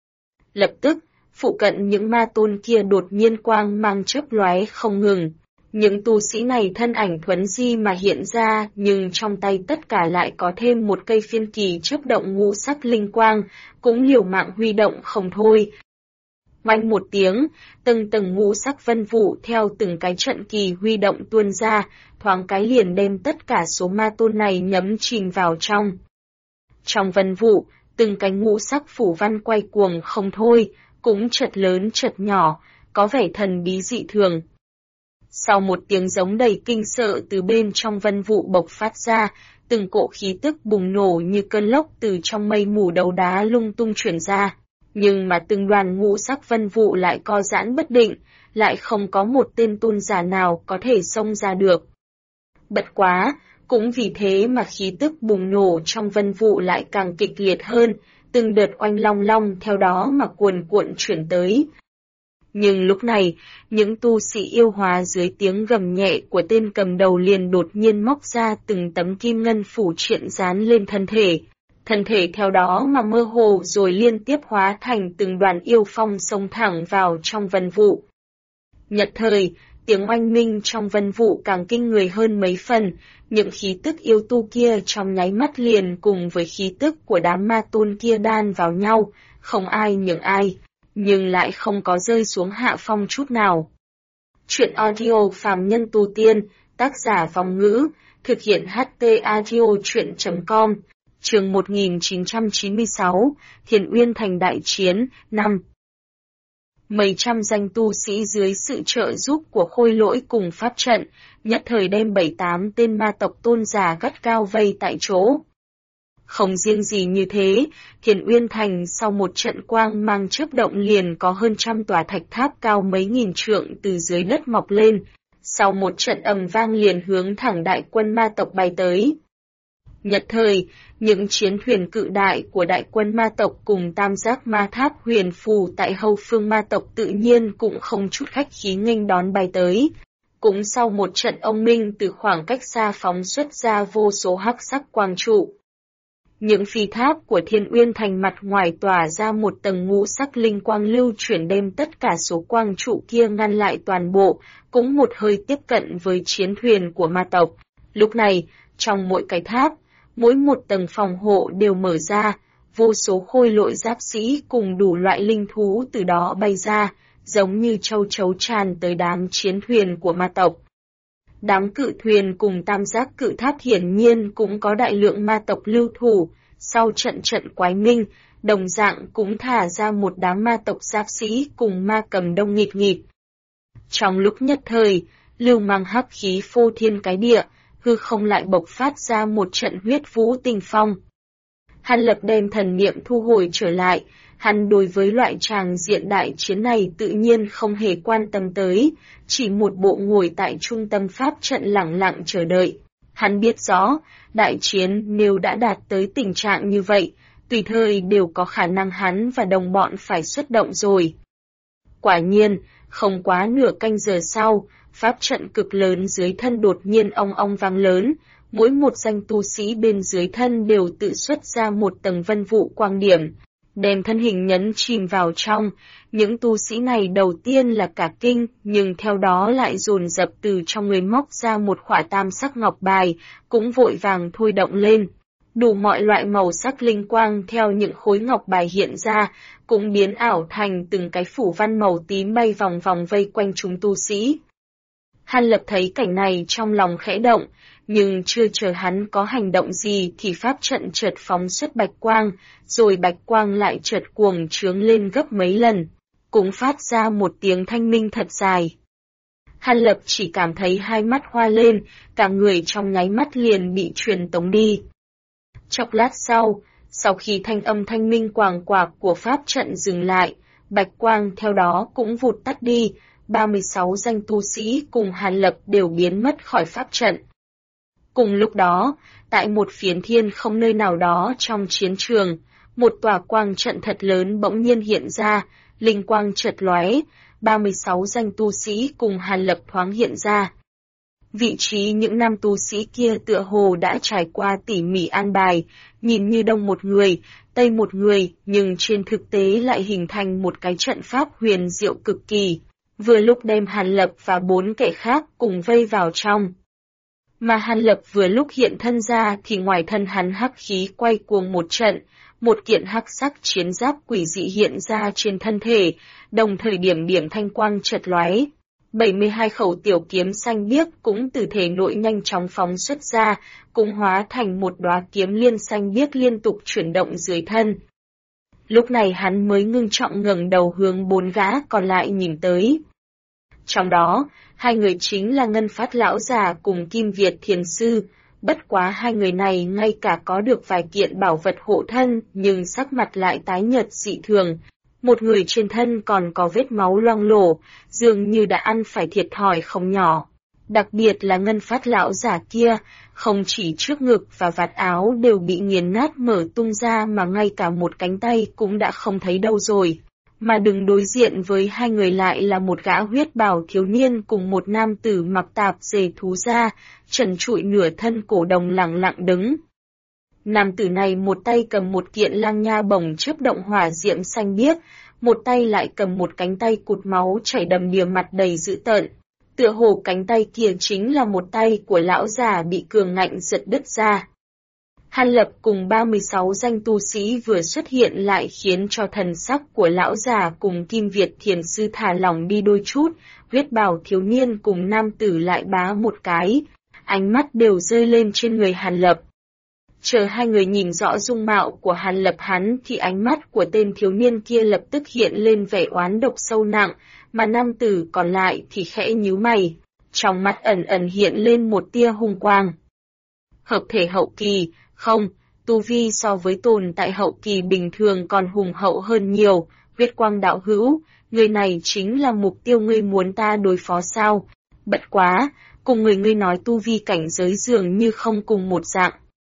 Lập tức, phụ cận những ma tôn kia đột nhiên quang mang chớp lóe không ngừng. Những tu sĩ này thân ảnh thuấn di mà hiện ra, nhưng trong tay tất cả lại có thêm một cây phiên kỳ chớp động ngũ sắc linh quang, cũng liều mạng huy động không thôi. Oanh một tiếng, từng tầng ngũ sắc vân vụ theo từng cái trận kỳ huy động tuôn ra, thoáng cái liền đem tất cả số ma tôn này nhấm chìm vào trong. Trong vân vụ, từng cánh ngũ sắc phủ văn quay cuồng không thôi, cũng chật lớn chật nhỏ, có vẻ thần bí dị thường. Sau một tiếng giống đầy kinh sợ từ bên trong vân vụ bộc phát ra, từng cỗ khí tức bùng nổ như cơn lốc từ trong mây mù đấu đá lung tung chuyển ra. Nhưng mà từng đoàn ngũ sắc vân vụ lại co giãn bất định, lại không có một tên tôn giả nào có thể xông ra được. Bất quá, cũng vì thế mà khí tức bùng nổ trong vân vụ lại càng kịch liệt hơn, từng đợt oanh long long theo đó mà cuồn cuộn chuyển tới. Nhưng lúc này, những tu sĩ yêu hóa dưới tiếng gầm nhẹ của tên cầm đầu liền đột nhiên móc ra từng tấm kim ngân phủ triện dán lên thân thể. Thân thể theo đó mà mơ hồ rồi liên tiếp hóa thành từng đoàn yêu phong xông thẳng vào trong vân vụ. Nhật thời, tiếng oanh minh trong vân vụ càng kinh người hơn mấy phần, những khí tức yêu tu kia trong nháy mắt liền cùng với khí tức của đám ma tôn kia đan vào nhau, không ai nhường ai, nhưng lại không có rơi xuống hạ phong chút nào. Chuyện audio phàm nhân tu tiên, tác giả Phong Ngữ, thực hiện HT audio chuyện.com, chương 1996, Thiên Uyên Thành đại chiến, 5. Mấy trăm danh tu sĩ dưới sự trợ giúp của khôi lỗi cùng pháp trận, nhất thời đem 7-8 tên ma tộc tôn giả gắt cao vây tại chỗ. Không riêng gì như thế, Thiên Uyên Thành sau một trận quang mang chớp động liền có hơn trăm tòa thạch tháp cao mấy nghìn trượng từ dưới đất mọc lên, sau một trận ầm vang liền hướng thẳng đại quân ma tộc bay tới. Nhất thời, những chiến thuyền cự đại của đại quân ma tộc cùng tam giác ma tháp huyền phù tại hậu phương ma tộc tự nhiên cũng không chút khách khí nghênh đón bay tới. Cũng sau một trận ông minh từ khoảng cách xa phóng xuất ra vô số hắc sắc quang trụ. Những phi tháp của Thiên Uyên Thành mặt ngoài tỏa ra một tầng ngũ sắc linh quang lưu chuyển đem tất cả số quang trụ kia ngăn lại toàn bộ, cũng một hơi tiếp cận với chiến thuyền của ma tộc. Lúc này, trong mỗi cái tháp, mỗi một tầng phòng hộ đều mở ra, vô số khôi lội giáp sĩ cùng đủ loại linh thú từ đó bay ra, giống như châu chấu tràn tới đám chiến thuyền của ma tộc. Đám cự thuyền cùng tam giác cự tháp hiển nhiên cũng có đại lượng ma tộc lưu thủ, sau trận quái minh, đồng dạng cũng thả ra một đám ma tộc giáp sĩ cùng ma cầm đông nghịt nghịt. Trong lúc nhất thời, lưu mang hắc khí phô thiên cái địa, hư không lại bộc phát ra một trận huyết vũ tinh phong. Hàn Lập đem thần niệm thu hồi trở lại, hắn đối với loại tràng diện đại chiến này tự nhiên không hề quan tâm tới, chỉ một bộ ngồi tại trung tâm pháp trận lẳng lặng chờ đợi. Hắn biết rõ, đại chiến nếu đã đạt tới tình trạng như vậy, tùy thời đều có khả năng hắn và đồng bọn phải xuất động rồi. Quả nhiên, không quá nửa canh giờ sau, pháp trận cực lớn dưới thân đột nhiên ong ong vang lớn, mỗi một danh tu sĩ bên dưới thân đều tự xuất ra một tầng vân vụ quang điểm, đem thân hình nhấn chìm vào trong. Những tu sĩ này đầu tiên là cả kinh, nhưng theo đó lại dồn dập từ trong người móc ra một khỏa tam sắc ngọc bài, cũng vội vàng thôi động lên. Đủ mọi loại màu sắc linh quang theo những khối ngọc bài hiện ra, cũng biến ảo thành từng cái phủ văn màu tím bay vòng vòng vây quanh chúng tu sĩ. Hàn Lập thấy cảnh này trong lòng khẽ động, nhưng chưa chờ hắn có hành động gì thì pháp trận chợt phóng xuất bạch quang, rồi bạch quang lại chợt cuồng trướng lên gấp mấy lần, cũng phát ra một tiếng thanh minh thật dài. Hàn Lập chỉ cảm thấy hai mắt hoa lên, cả người trong nháy mắt liền bị truyền tống đi. Chốc lát sau khi thanh âm thanh minh quàng quạc của pháp trận dừng lại, bạch quang theo đó cũng vụt tắt đi, 36 danh tu sĩ cùng Hàn Lập đều biến mất khỏi pháp trận. Cùng lúc đó, tại một phiến thiên không nơi nào đó trong chiến trường, một tòa quang trận thật lớn bỗng nhiên hiện ra, linh quang chợt lóe, 36 danh tu sĩ cùng Hàn Lập thoáng hiện ra. Vị trí những nam tu sĩ kia tựa hồ đã trải qua tỉ mỉ an bài, nhìn như đông một người, tây một người, nhưng trên thực tế lại hình thành một cái trận pháp huyền diệu cực kỳ, vừa lúc đem Hàn Lập và 4 kẻ khác cùng vây vào trong. Mà Hàn Lập vừa lúc hiện thân ra thì ngoài thân hắn hắc khí quay cuồng một trận, một kiện hắc sắc chiến giáp quỷ dị hiện ra trên thân thể, đồng thời điểm thanh quang chợt lóe. 72 khẩu tiểu kiếm xanh biếc cũng từ thể nội nhanh chóng phóng xuất ra, cũng hóa thành một đóa kiếm liên xanh biếc liên tục chuyển động dưới thân. Lúc này hắn mới ngưng trọng ngẩng đầu hướng 4 gã còn lại nhìn tới. Trong đó, 2 người chính là Ngân Phát lão già cùng Kim Việt thiền sư, bất quá 2 người này ngay cả có được vài kiện bảo vật hộ thân nhưng sắc mặt lại tái nhợt dị thường. Một người trên thân còn có vết máu loang lổ, dường như đã ăn phải thiệt thòi không nhỏ. Đặc biệt là Ngân Phát lão giả kia, không chỉ trước ngực và vạt áo đều bị nghiền nát mở tung ra mà ngay cả một cánh tay cũng đã không thấy đâu rồi. Mà đứng đối diện với 2 người lại là một gã huyết bào thiếu niên cùng một nam tử mặc tạp dề thú da, trần trụi nửa thân cổ đồng lẳng lặng đứng. Nam tử này một tay cầm một kiện lang nha bổng chớp động hỏa diệm xanh biếc, một tay lại cầm một cánh tay cụt máu chảy đầm đìa mặt đầy dữ tợn. Tựa hồ cánh tay kia chính là một tay của lão già bị cường ngạnh giật đứt ra. Hàn Lập cùng 36 danh tu sĩ vừa xuất hiện lại khiến cho thần sắc của lão già cùng Kim Việt thiền sư thả lỏng đi đôi chút, huyết bào thiếu niên cùng nam tử lại bá một cái, ánh mắt đều rơi lên trên người Hàn Lập. Chờ 2 người nhìn rõ dung mạo của Hàn Lập hắn thì ánh mắt của tên thiếu niên kia lập tức hiện lên vẻ oán độc sâu nặng, mà nam tử còn lại thì khẽ nhíu mày, trong mắt ẩn ẩn hiện lên một tia hung quang. Hợp thể hậu kỳ, không, tu vi so với tồn tại hậu kỳ bình thường còn hùng hậu hơn nhiều. Huyết Quang đạo hữu, người này chính là mục tiêu ngươi muốn ta đối phó sao? Bất quá, cùng người ngươi nói tu vi cảnh giới dường như không cùng một dạng.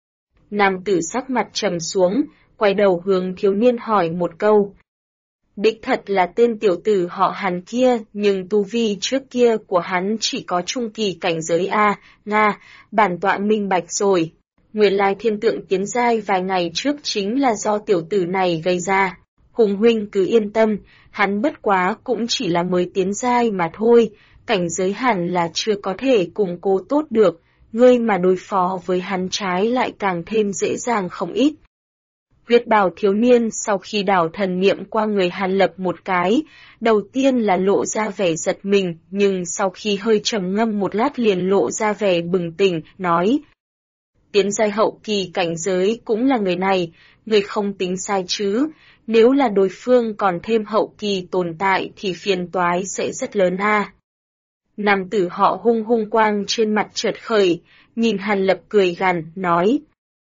Nam tử sắc mặt trầm xuống, quay đầu hướng thiếu niên hỏi một câu. Đích thật là tên tiểu tử họ Hàn kia, nhưng tu vi trước kia của hắn chỉ có trung kỳ cảnh giới A, Nga, bản tọa minh bạch rồi. Nguyên lai thiên tượng tiến giai vài ngày trước chính là do tiểu tử này gây ra. Hùng huynh cứ yên tâm, hắn bất quá cũng chỉ là mới tiến giai mà thôi, cảnh giới hẳn là chưa có thể củng cố tốt được, ngươi mà đối phó với hắn trái lại càng thêm dễ dàng không ít. Huyết bào thiếu niên sau khi đảo thần niệm qua người Hàn Lập một cái, đầu tiên là lộ ra vẻ giật mình, nhưng sau khi hơi trầm ngâm một lát liền lộ ra vẻ bừng tỉnh, nói. Tiến giai hậu kỳ cảnh giới cũng là người này, người không tính sai chứ, nếu là đối phương còn thêm hậu kỳ tồn tại thì phiền toái sẽ rất lớn a. Nam tử họ hung quang trên mặt chợt khởi, nhìn Hàn Lập cười gằn, nói.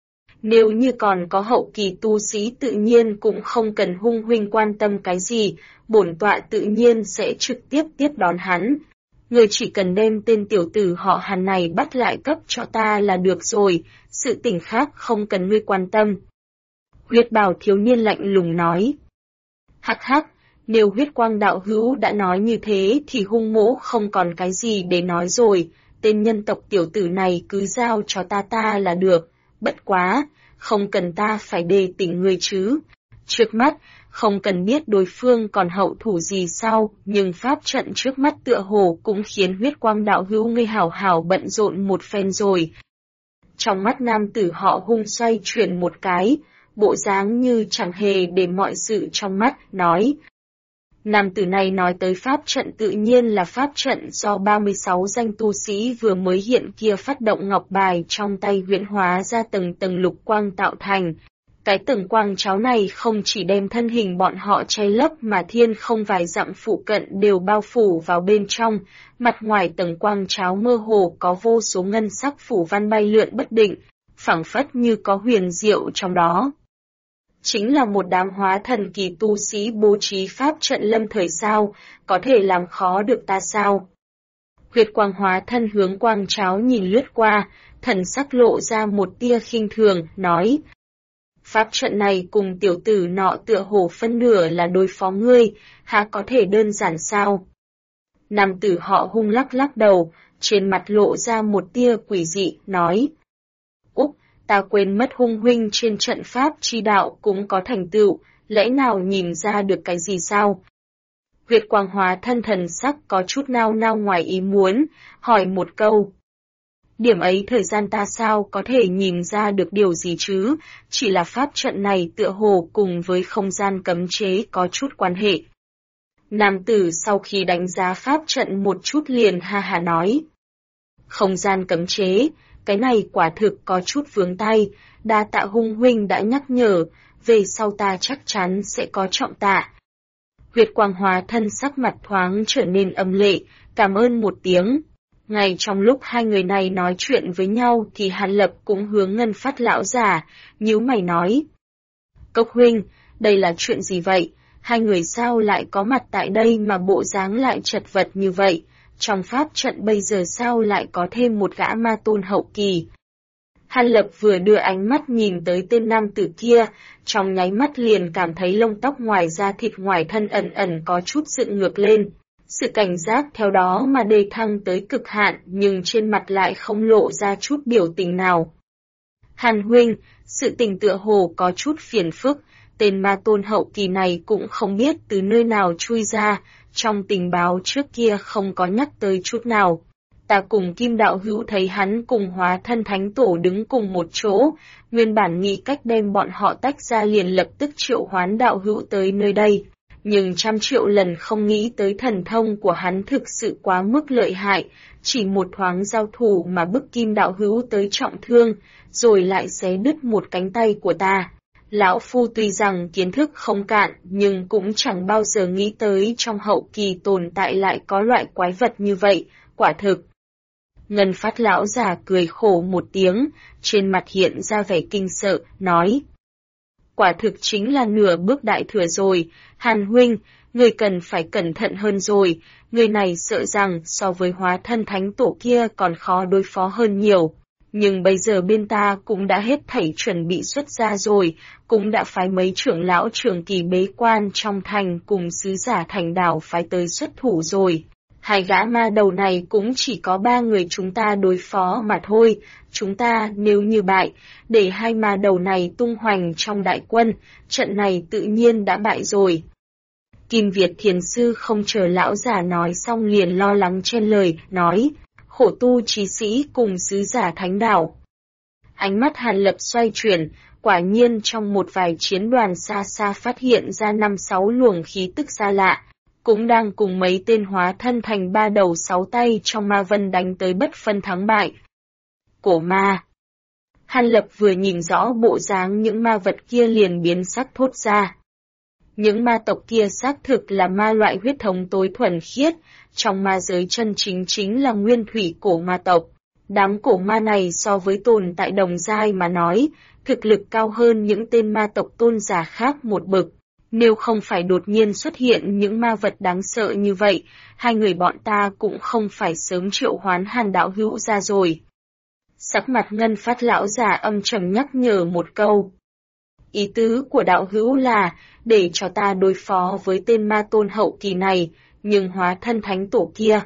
Nếu như còn có hậu kỳ tu sĩ tự nhiên cũng không cần hung huynh quan tâm cái gì, bổn tọa tự nhiên sẽ trực tiếp tiếp đón hắn. Người chỉ cần đem tên tiểu tử họ Hàn này bắt lại cấp cho ta là được rồi, sự tình khác không cần ngươi quan tâm. Huyết bào thiếu niên lạnh lùng nói. Hắc hắc, nếu Huyết Quang đạo hữu đã nói như thế thì hung mỗ không còn cái gì để nói rồi, tên nhân tộc tiểu tử này cứ giao cho ta là được, bất quá, không cần ta phải đề tỉnh người chứ. Trước mắt, không cần biết đối phương còn hậu thủ gì sau, nhưng pháp trận trước mắt tựa hồ cũng khiến Huyết Quang đạo hữu ngươi hảo hảo bận rộn một phen rồi. Trong mắt nam tử họ hung xoay chuyển một cái, bộ dáng như chẳng hề để mọi sự trong mắt, nói. Nam tử này nói tới pháp trận tự nhiên là pháp trận do 36 danh tu sĩ vừa mới hiện kia phát động ngọc bài trong tay huyễn hóa ra tầng lục quang tạo thành. Cái tầng quang cháo này không chỉ đem thân hình bọn họ che lấp mà thiên không vài dặm phụ cận đều bao phủ vào bên trong, mặt ngoài tầng quang cháo mơ hồ có vô số ngân sắc phủ văn bay lượn bất định, phảng phất như có huyền diệu trong đó. Chính là một đám hóa thần kỳ tu sĩ bố trí pháp trận lâm thời sao, có thể làm khó được ta sao? Huyết Quang hóa thân hướng quang cháo nhìn lướt qua, thần sắc lộ ra một tia khinh thường, nói. Pháp trận này cùng tiểu tử nọ tựa hồ phân nửa là đối phó ngươi, há có thể đơn giản sao? Nam tử họ hung lắc đầu, trên mặt lộ ra một tia quỷ dị, nói. Úc, ta quên mất hung huynh trên trận pháp chi đạo cũng có thành tựu, lẽ nào nhìn ra được cái gì sao? Huyết Quang hóa thân thần sắc có chút nao ngoài ý muốn, hỏi một câu. Điểm ấy thời gian ta sao có thể nhìn ra được điều gì chứ, chỉ là pháp trận này tựa hồ cùng với không gian cấm chế có chút quan hệ. Nam tử sau khi đánh giá pháp trận một chút liền ha hà nói. Không gian cấm chế, cái này quả thực có chút vướng tay, đa tạ hung huynh đã nhắc nhở, về sau ta chắc chắn sẽ có trọng tạ. Huyết Quang hóa thân sắc mặt thoáng trở nên âm lệ, cảm ơn một tiếng. Ngay trong lúc hai người này nói chuyện với nhau thì Hàn Lập cũng hướng Ngân Phát lão giả, nhíu mày nói. Cốc huynh, đây là chuyện gì vậy? Hai người sao lại có mặt tại đây mà bộ dáng lại chật vật như vậy? Trong pháp trận bây giờ sao lại có thêm một gã ma tôn hậu kỳ? Hàn Lập vừa đưa ánh mắt nhìn tới tên nam tử kia, trong nháy mắt liền cảm thấy lông tóc ngoài da thịt ngoài thân ẩn có chút dựng ngược lên. Sự cảnh giác theo đó mà đề thăng tới cực hạn nhưng trên mặt lại không lộ ra chút biểu tình nào. Hàn huynh, sự tình tựa hồ có chút phiền phức, tên ma tôn hậu kỳ này cũng không biết từ nơi nào chui ra, trong tình báo trước kia không có nhắc tới chút nào. Ta cùng Kim đạo hữu thấy hắn cùng hóa thân thánh tổ đứng cùng một chỗ, nguyên bản nghĩ cách đem bọn họ tách ra liền lập tức triệu hoán đạo hữu tới nơi đây. Nhưng 100 triệu lần không nghĩ tới thần thông của hắn thực sự quá mức lợi hại, chỉ một thoáng giao thủ mà bức Kim đạo hữu tới trọng thương, rồi lại xé đứt một cánh tay của ta. Lão Phu tuy rằng kiến thức không cạn, nhưng cũng chẳng bao giờ nghĩ tới trong hậu kỳ tồn tại lại có loại quái vật như vậy, quả thực. Ngân Phát lão già cười khổ một tiếng, trên mặt hiện ra vẻ kinh sợ, nói. Quả thực chính là nửa bước đại thừa rồi, Hàn huynh, người cần phải cẩn thận hơn rồi, người này sợ rằng so với hóa thân thánh tổ kia còn khó đối phó hơn nhiều. Nhưng bây giờ bên ta cũng đã hết thảy chuẩn bị xuất ra rồi, cũng đã phái mấy trưởng lão trường kỳ bế quan trong thành cùng sứ giả thành đảo phái tới xuất thủ rồi. Hai gã ma đầu này cũng chỉ có 3 người chúng ta đối phó mà thôi, chúng ta nếu như bại, để hai ma đầu này tung hoành trong đại quân, trận này tự nhiên đã bại rồi. Kim Việt Thiền Sư không chờ lão già nói xong liền lo lắng chen lời, nói, khổ tu trí sĩ cùng sứ giả thánh đảo. Ánh mắt Hàn Lập xoay chuyển, quả nhiên trong một vài chiến đoàn xa xa phát hiện ra 5-6 luồng khí tức xa lạ, cũng đang cùng mấy tên hóa thân thành 3 đầu 6 tay trong ma vân đánh tới bất phân thắng bại. Cổ ma. Hàn Lập vừa nhìn rõ bộ dáng những ma vật kia liền biến sắc thốt ra. Những ma tộc kia xác thực là ma loại huyết thống tối thuần khiết, trong ma giới chân chính là nguyên thủy cổ ma tộc. Đám cổ ma này so với tồn tại đồng giai mà nói, thực lực cao hơn những tên ma tộc tôn giả khác một bậc. Nếu không phải đột nhiên xuất hiện những ma vật đáng sợ như vậy, hai người bọn ta cũng không phải sớm triệu hoán Hàn đạo hữu ra rồi. Sắc mặt Ngân Phát lão già âm trầm nhắc nhở một câu. Ý tứ của đạo hữu là, để cho ta đối phó với tên ma tôn hậu kỳ này, nhưng hóa thân thánh tổ kia.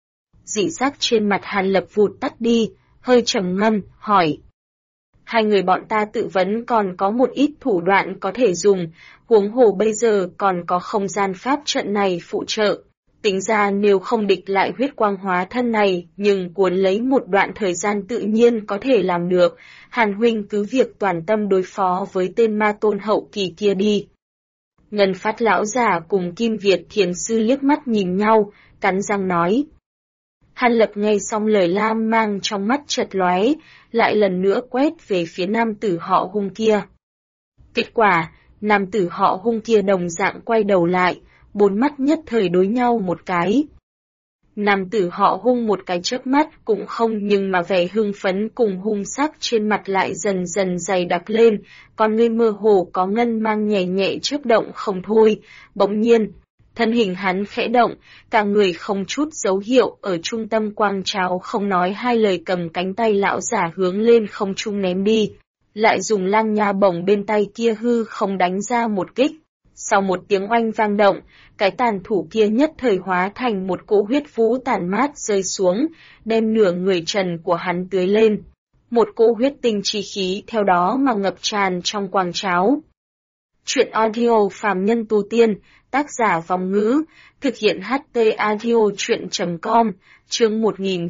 Dị sắc trên mặt Hàn Lập vụt tắt đi, hơi trầm ngâm, hỏi. Hai người bọn ta tự vấn còn có một ít thủ đoạn có thể dùng, huống hồ bây giờ còn có không gian pháp trận này phụ trợ. Tính ra nếu không địch lại huyết quang hóa thân này, nhưng cuốn lấy một đoạn thời gian tự nhiên có thể làm được, Hàn huynh cứ việc toàn tâm đối phó với tên ma tôn hậu kỳ kia đi. Ngân Phát lão già cùng Kim Việt Thiền Sư liếc mắt nhìn nhau, cắn răng nói. Hàn Lập nghe xong lời lam mang trong mắt chợt lóe, lại lần nữa quét về phía nam tử họ Hung kia. Kết quả, nam tử họ Hung kia đồng dạng quay đầu lại, bốn mắt nhất thời đối nhau một cái. Nam tử họ Hung một cái chớp mắt cũng không, nhưng mà vẻ hưng phấn cùng hung sắc trên mặt lại dần dần dày đặc lên, con ngươi mơ hồ có ngân mang nhẹ nhẹ chớp động không thôi. Bỗng nhiên, thân hình hắn khẽ động, cả người không chút dấu hiệu ở trung tâm quang tráo, không nói hai lời cầm cánh tay lão giả hướng lên không trung ném đi, lại dùng lang nha bổng bên tay kia hư không đánh ra một kích. Sau một tiếng oanh vang động, cái tàn thủ kia nhất thời hóa thành một cỗ huyết vũ tàn mát rơi xuống, đem nửa người trần của hắn tưới lên. Một cỗ huyết tinh chi khí theo đó mà ngập tràn trong quang tráo. Chuyện audio phàm nhân tu tiên, tác giả Vong Ngữ, thực hiện HT audio chuyện.com, chương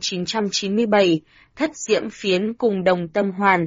1997, thất diễm phiến cùng đồng tâm hoàn.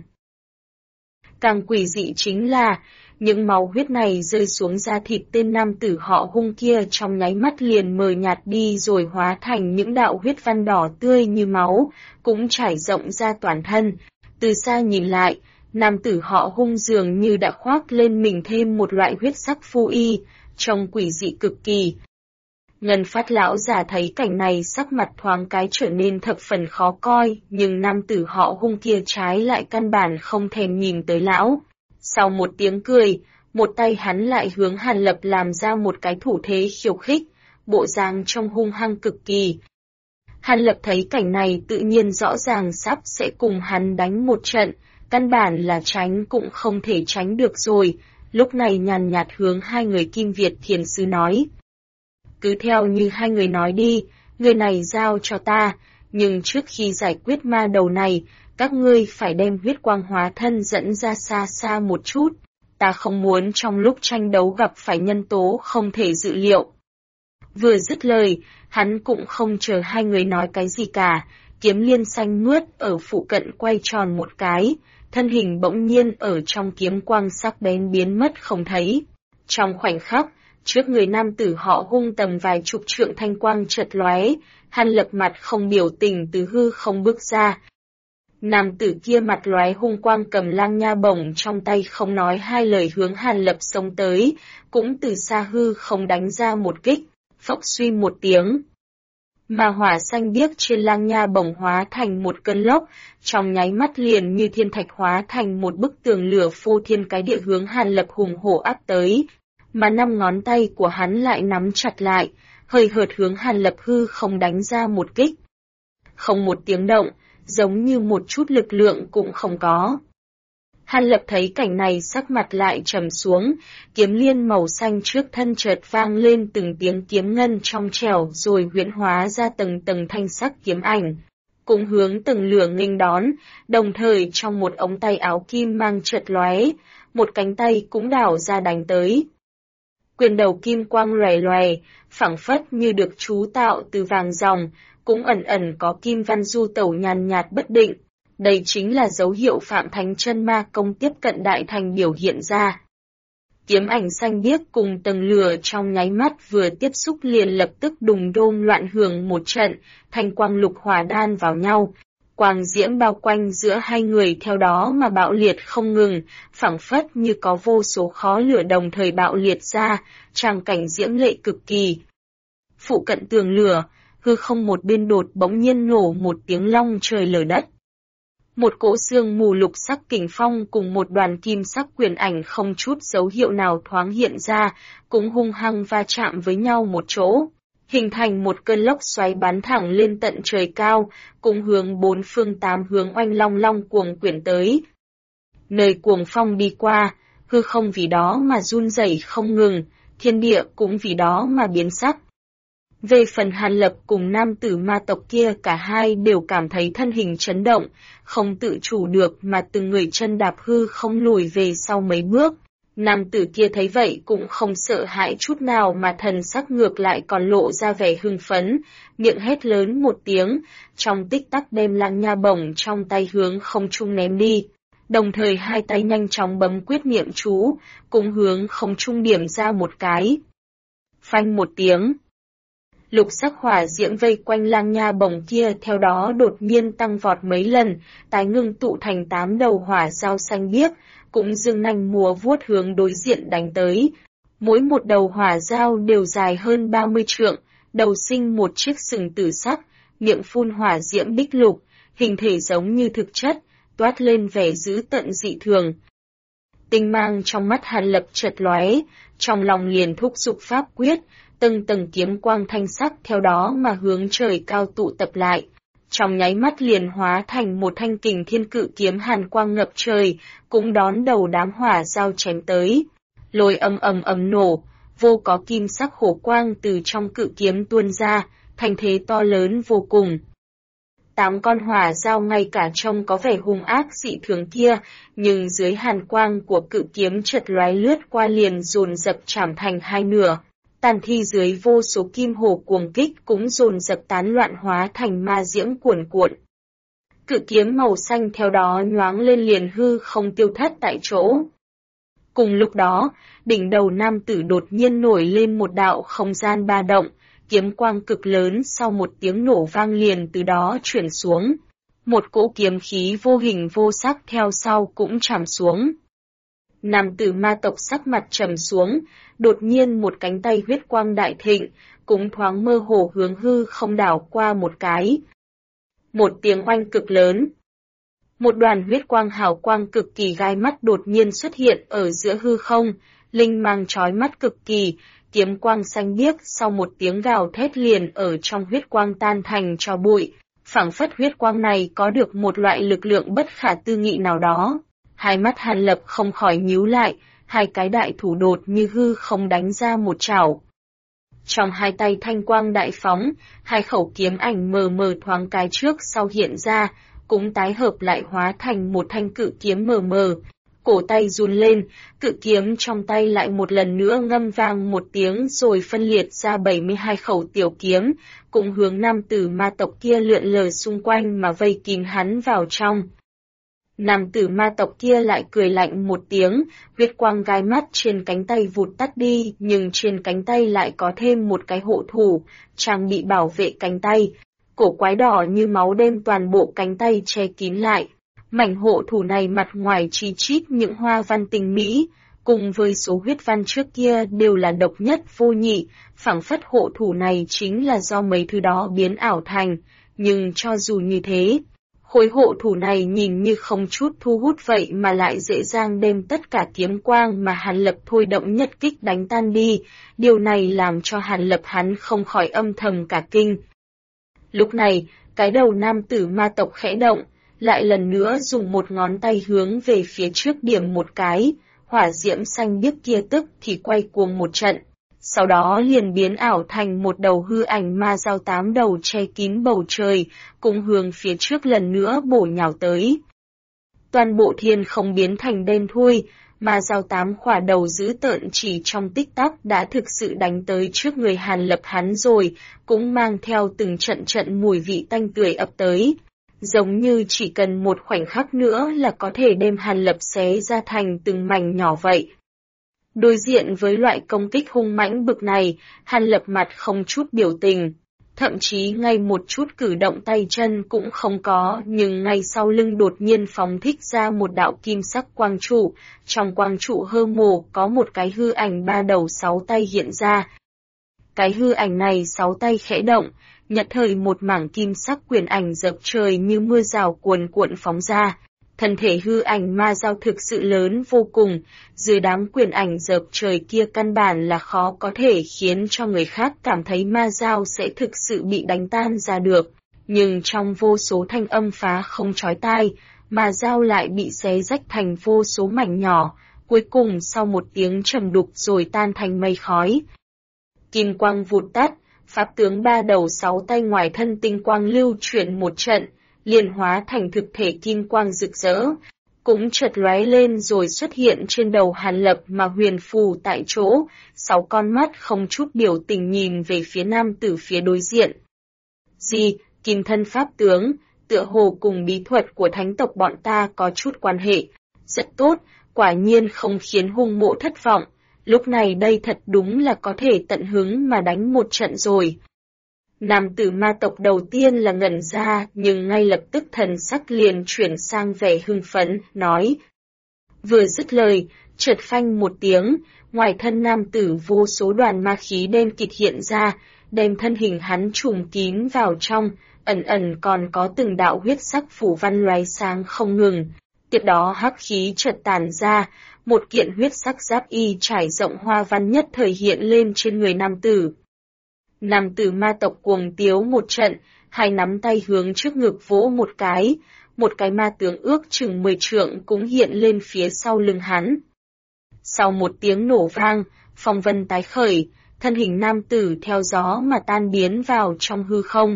Càng quỷ dị chính là, những máu huyết này rơi xuống da thịt tên nam tử họ Hung kia trong nháy mắt liền mờ nhạt đi rồi hóa thành những đạo huyết văn đỏ tươi như máu, cũng trải rộng ra toàn thân. Từ xa nhìn lại, nam tử họ Hung dường như đã khoác lên mình thêm một loại huyết sắc phu y, trông quỷ dị cực kỳ. Ngân Phát lão già thấy cảnh này sắc mặt thoáng cái trở nên thập phần khó coi, nhưng nam tử họ Hung kia trái lại căn bản không thèm nhìn tới lão. Sau một tiếng cười, một tay hắn lại hướng Hàn Lập làm ra một cái thủ thế khiêu khích, bộ dáng trông hung hăng cực kỳ. Hàn Lập thấy cảnh này tự nhiên rõ ràng sắp sẽ cùng hắn đánh một trận, căn bản là tránh cũng không thể tránh được rồi, lúc này nhàn nhạt hướng hai người Kim Việt Thiền Sư nói. Cứ theo như hai người nói đi, người này giao cho ta, nhưng trước khi giải quyết ma đầu này, các ngươi phải đem huyết quang hóa thân dẫn ra xa xa một chút, ta không muốn trong lúc tranh đấu gặp phải nhân tố không thể dự liệu. Vừa dứt lời, hắn cũng không chờ hai người nói cái gì cả, kiếm liên xanh mướt ở phụ cận quay tròn một cái, thân hình bỗng nhiên ở trong kiếm quang sắc bén biến mất không thấy. Trong khoảnh khắc, trước người nam tử họ Hung tầm vài chục trượng thanh quang chợt lóe, Hàn Lập mặt không biểu tình từ hư không bước ra. Nam tử kia mặt lóe hung quang cầm lang nha bổng trong tay không nói hai lời hướng Hàn Lập xông tới, cũng từ xa hư không đánh ra một kích, phốc suy một tiếng. mà hỏa xanh biếc trên lang nha bổng hóa thành một cơn lốc, trong nháy mắt liền như thiên thạch hóa thành một bức tường lửa phô thiên cái địa hướng Hàn Lập hùng hổ áp tới, mà 5 ngón tay của hắn lại nắm chặt lại, hơi hợt hướng Hàn Lập hư không đánh ra một kích. Không một tiếng động, giống như một chút lực lượng cũng không có. Hàn Lập thấy cảnh này sắc mặt lại trầm xuống, kiếm liên màu xanh trước thân chợt vang lên từng tiếng kiếm ngân trong trẻo rồi huyễn hóa ra từng tầng thanh sắc kiếm ảnh, cũng hướng từng lửa nghênh đón, đồng thời trong một ống tay áo kim mang chợt lóe, một cánh tay cũng đảo ra đánh tới. Quyền đầu kim quang loè loè, phảng phất như được chú tạo từ vàng ròng, cũng ẩn ẩn có kim văn du tẩu nhàn nhạt bất định. Đây chính là dấu hiệu Phạm Thánh Chân Ma Công tiếp cận đại thành biểu hiện ra. Kiếm ảnh xanh biếc cùng tầng lửa trong nháy mắt vừa tiếp xúc liền lập tức đùng đôm loạn hưởng một trận, thanh quang lục hỏa đan vào nhau. Quang diễm bao quanh giữa hai người theo đó mà bạo liệt không ngừng, phảng phất như có vô số khói lửa đồng thời bạo liệt ra, tràng cảnh diễm lệ cực kỳ. Phụ cận tường lửa, hư không một bên đột bỗng nhiên nổ một tiếng long trời lở đất. Một cỗ sương mù lục sắc kình phong cùng một đoàn kim sắc quyền ảnh không chút dấu hiệu nào thoáng hiện ra, cũng hung hăng va chạm với nhau một chỗ, hình thành một cơn lốc xoáy bắn thẳng lên tận trời cao, cùng hướng 4 phương 8 hướng oanh long long cuồng quyển tới. Nơi cuồng phong đi qua, hư không vì đó mà run rẩy không ngừng, thiên địa cũng vì đó mà biến sắc. Về phần Hàn Lập cùng nam tử ma tộc kia cả hai đều cảm thấy thân hình chấn động, không tự chủ được mà từng người chân đạp hư không lùi về sau mấy bước. Nam tử kia thấy vậy cũng không sợ hãi chút nào mà thần sắc ngược lại còn lộ ra vẻ hưng phấn, miệng hét lớn một tiếng, trong tích tắc đem lang nha bổng trong tay hướng không trung ném đi. Đồng thời hai tay nhanh chóng bấm quyết niệm chú, cùng hướng không trung điểm ra một cái. Phanh một tiếng. Lục sắc hỏa diễm vây quanh lang nha bổng kia theo đó đột nhiên tăng vọt mấy lần, tái ngưng tụ thành 8 đầu hỏa dao xanh biếc, cũng dương nanh múa vuốt hướng đối diện đánh tới. Mỗi một đầu hỏa dao đều dài hơn 30 trượng, đầu sinh một chiếc sừng tử sắc, miệng phun hỏa diễm bích lục, hình thể giống như thực chất, toát lên vẻ dữ tợn dị thường. Tinh mang trong mắt Hàn Lập chợt lóe, trong lòng liền thúc giục pháp quyết, từng tầng kiếm quang thanh sắc theo đó mà hướng trời cao tụ tập lại. Trong nháy mắt liền hóa thành một thanh kình thiên cự kiếm hàn quang ngập trời, cũng đón đầu đám hỏa dao chém tới. Lôi ầm nổ, vô có kim sắc hổ quang từ trong cự kiếm tuôn ra, thành thế to lớn vô cùng. 8 con hỏa dao ngay cả trông có vẻ hung ác dị thường kia, nhưng dưới hàn quang của cự kiếm chợt lóe lướt qua liền dồn dập chảm thành hai nửa. Tàn thi dưới vô số kim hổ cuồng kích cũng dồn dập tán loạn hóa thành ma diễm cuồn cuộn. Cự kiếm màu xanh theo đó nhoáng lên liền hư không tiêu thất tại chỗ. Cùng lúc đó, đỉnh đầu nam tử đột nhiên nổi lên một đạo không gian ba động, kiếm quang cực lớn sau một tiếng nổ vang liền từ đó chuyển xuống. Một cỗ kiếm khí vô hình vô sắc theo sau cũng chạm xuống. Nam tử ma tộc sắc mặt trầm xuống, đột nhiên một cánh tay huyết quang đại thịnh, cũng thoáng mơ hồ hướng hư không đảo qua một cái. Một tiếng oanh cực lớn. Một đoàn huyết quang hào quang cực kỳ gai mắt đột nhiên xuất hiện ở giữa hư không, linh mang chói mắt cực kỳ, kiếm quang xanh biếc sau một tiếng gào thét liền ở trong huyết quang tan thành tro bụi, phảng phất huyết quang này có được một loại lực lượng bất khả tư nghị nào đó. Hai mắt Hàn Lập không khỏi nhíu lại, hai cái đại thủ đột như hư không đánh ra một chảo. Trong hai tay thanh quang đại phóng, hai khẩu kiếm ảnh mờ mờ thoáng cái trước sau hiện ra, cũng tái hợp lại hóa thành một thanh cự kiếm mờ mờ. Cổ tay run lên, cự kiếm trong tay lại một lần nữa ngâm vang một tiếng rồi phân liệt ra 72 khẩu tiểu kiếm, cùng hướng nam tử ma tộc kia lượn lờ xung quanh mà vây kín hắn vào trong. Nam tử ma tộc kia lại cười lạnh một tiếng, huyết quang gai mắt trên cánh tay vụt tắt đi, nhưng trên cánh tay lại có thêm một cái hộ thủ, trang bị bảo vệ cánh tay. Cổ quái đỏ như máu đem toàn bộ cánh tay che kín lại. Mảnh hộ thủ này mặt ngoài chi chít những hoa văn tinh mỹ, cùng với số huyết văn trước kia đều là độc nhất vô nhị, phảng phất hộ thủ này chính là do mấy thứ đó biến ảo thành, nhưng cho dù như thế, khối hộ thủ này nhìn như không chút thu hút vậy mà lại dễ dàng đem tất cả kiếm quang mà Hàn Lập thôi động nhất kích đánh tan đi, điều này làm cho Hàn Lập hắn không khỏi âm thầm cả kinh. Lúc này, cái đầu nam tử ma tộc khẽ động, lại lần nữa dùng một ngón tay hướng về phía trước điểm một cái, hỏa diễm xanh biếc kia tức thì quay cuồng một trận. Sau đó liền biến ảo thành một đầu hư ảnh ma dao 8 đầu che kín bầu trời, cùng hướng phía trước lần nữa bổ nhào tới. Toàn bộ thiên không biến thành đen thui, ma dao 8 khỏa đầu dữ tợn chỉ trong tích tắc đã thực sự đánh tới trước người Hàn Lập hắn rồi, cũng mang theo từng trận trận mùi vị tanh tưởi ập tới. Giống như chỉ cần một khoảnh khắc nữa là có thể đem Hàn Lập xé ra thành từng mảnh nhỏ vậy. Đối diện với loại công kích hung mãnh bực này, Hàn Lập mặt không chút biểu tình, thậm chí ngay một chút cử động tay chân cũng không có, nhưng ngay sau lưng đột nhiên phóng thích ra một đạo kim sắc quang trụ, trong quang trụ hơ mồ có một cái hư ảnh 3 đầu 6 tay hiện ra. Cái hư ảnh này 6 tay khẽ động, nhất thời một mảng kim sắc quyền ảnh dập trời như mưa rào cuồn cuộn phóng ra. Thân thể hư ảnh ma dao thực sự lớn vô cùng, dưới đám quyền ảnh dập trời kia căn bản là khó có thể khiến cho người khác cảm thấy ma dao sẽ thực sự bị đánh tan ra được. Nhưng trong vô số thanh âm phá không chói tai, ma dao lại bị xé rách thành vô số mảnh nhỏ, cuối cùng sau một tiếng trầm đục rồi tan thành mây khói. Kim quang vụt tắt, pháp tướng 3 đầu 6 tay ngoài thân tinh quang lưu chuyển một trận, liền hóa thành thực thể kim quang rực rỡ, cũng chợt lóe lên rồi xuất hiện trên đầu Hàn Lập mà huyền phù tại chỗ, 6 con mắt không chút biểu tình nhìn về phía nam tử phía đối diện. Gì, kim thân pháp tướng, tựa hồ cùng bí thuật của thánh tộc bọn ta có chút quan hệ, rất tốt, quả nhiên không khiến hung mộ thất vọng, lúc này đây thật đúng là có thể tận hứng mà đánh một trận rồi. Nam tử ma tộc đầu tiên là ngẩn ra, nhưng ngay lập tức thần sắc liền chuyển sang vẻ hưng phấn, nói. Vừa dứt lời, chợt phanh một tiếng, ngoài thân nam tử vô số đoàn ma khí đen kịt hiện ra, đem thân hình hắn trùm kín vào trong, ẩn ẩn còn có từng đạo huyết sắc phủ văn lóe sáng không ngừng. Tiếp đó hắc khí chợt tàn ra, một kiện huyết sắc giáp y trải rộng hoa văn nhất thời hiện lên trên người nam tử. Nam tử ma tộc cuồng tiếu một trận, hai nắm tay hướng trước ngực vỗ một cái ma tướng ước chừng 10 trượng cũng hiện lên phía sau lưng hắn. Sau một tiếng nổ vang, phong vân tái khởi, thân hình nam tử theo gió mà tan biến vào trong hư không.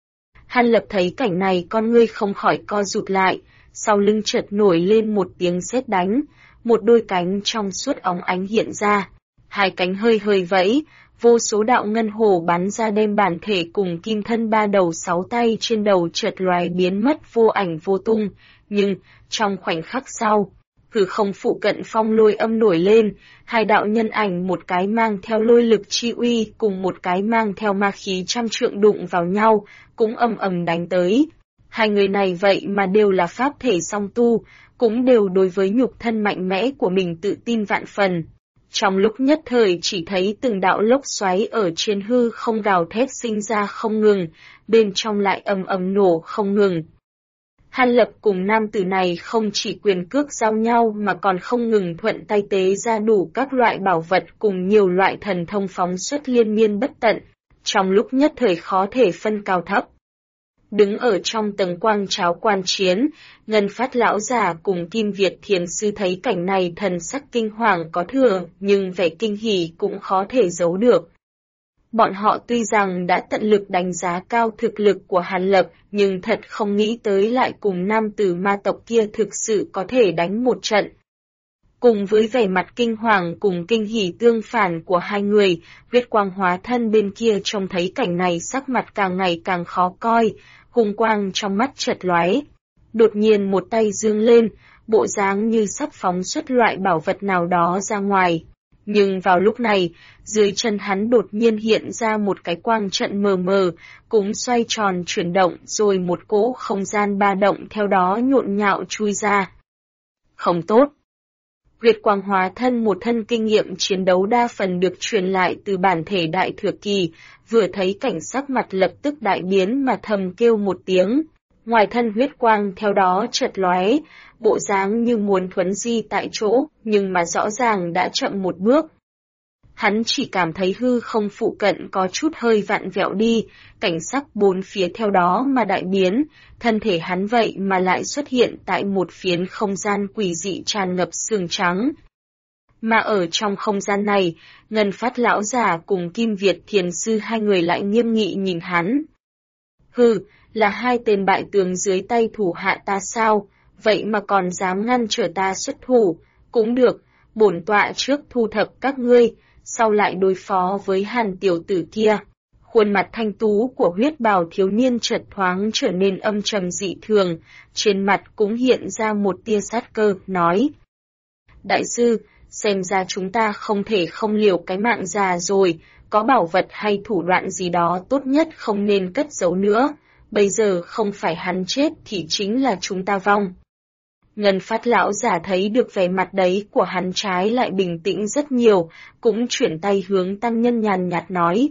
Hàn Lập thấy cảnh này con ngươi không khỏi co rụt lại, sau lưng chợt nổi lên một tiếng sét đánh, một đôi cánh trong suốt óng ánh hiện ra, hai cánh hơi hơi vẫy, vô số đạo ngân hồ bắn ra đem bản thể cùng kim thân 3 đầu 6 tay trên đầu chợt lóe biến mất vô ảnh vô tung, nhưng trong khoảnh khắc sau, hư không phụ cận phong lôi âm nổi lên, hai đạo nhân ảnh một cái mang theo lôi lực chi uy cùng một cái mang theo ma khí trăm trượng đụng vào nhau, cũng ầm ầm đánh tới. Hai người này vậy mà đều là pháp thể song tu, cũng đều đối với nhục thân mạnh mẽ của mình tự tin vạn phần. Trong lúc nhất thời chỉ thấy từng đạo lốc xoáy ở trên hư không gào thét sinh ra không ngừng, bên trong lại ầm ầm nổ không ngừng. Hàn Lập cùng nam tử này không chỉ quyền cước giao nhau mà còn không ngừng thuận tay tế ra đủ các loại bảo vật cùng nhiều loại thần thông phóng xuất liên miên bất tận, trong lúc nhất thời khó thể phân cao thấp. Đứng ở trong tầng quang cháo quan chiến, Ngân Phát lão già cùng Kim Việt thiền sư thấy cảnh này thần sắc kinh hoàng có thừa, nhưng vẻ kinh hỉ cũng khó thể giấu được. Bọn họ tuy rằng đã tận lực đánh giá cao thực lực của Hàn Lập, nhưng thật không nghĩ tới lại cùng nam tử ma tộc kia thực sự có thể đánh một trận. Cùng với vẻ mặt kinh hoàng cùng kinh hỉ tương phản của hai người, huyết quang hóa thân bên kia trông thấy cảnh này sắc mặt càng ngày càng khó coi, hung quang trong mắt chợt lóe. Đột nhiên một tay giương lên, bộ dáng như sắp phóng xuất loại bảo vật nào đó ra ngoài. Nhưng vào lúc này, dưới chân hắn đột nhiên hiện ra một cái quang trận mờ mờ, cũng xoay tròn chuyển động rồi một cỗ không gian ba động theo đó nhộn nhạo chui ra. Không tốt! Huyết quang hóa thân một thân kinh nghiệm chiến đấu đa phần được truyền lại từ bản thể Đại Thừa Kỳ, vừa thấy cảnh sắc mặt lập tức đại biến mà thầm kêu một tiếng. Ngoài thân huyết quang theo đó chợt lóe, bộ dáng như muốn thuấn di tại chỗ, nhưng mà rõ ràng đã chậm một bước. Hắn chỉ cảm thấy hư không phụ cận có chút hơi vặn vẹo đi, cảnh sắc bốn phía theo đó mà đại biến, thân thể hắn vậy mà lại xuất hiện tại một phiến không gian quỷ dị tràn ngập sương trắng. Mà ở trong không gian này, Ngân Phát lão già cùng Kim Việt thiền sư hai người lại nghiêm nghị nhìn hắn. Hừ, là hai tên bại tướng dưới tay thủ hạ ta sao, vậy mà còn dám ngăn trở ta xuất thủ, cũng được, bổn tọa trước thu thập các ngươi, sau lại đối phó với Hàn tiểu tử kia. Khuôn mặt thanh tú của huyết bào thiếu niên chợt thoáng trở nên âm trầm dị thường, trên mặt cũng hiện ra một tia sát cơ, nói. Đại sư, xem ra chúng ta không thể không liều cái mạng già rồi, có bảo vật hay thủ đoạn gì đó tốt nhất không nên cất giấu nữa, bây giờ không phải hắn chết thì chính là chúng ta vong. Ngân Phát lão giả thấy được vẻ mặt đấy của hắn trái lại bình tĩnh rất nhiều, cũng chuyển tay hướng tăng nhân nhàn nhạt nói.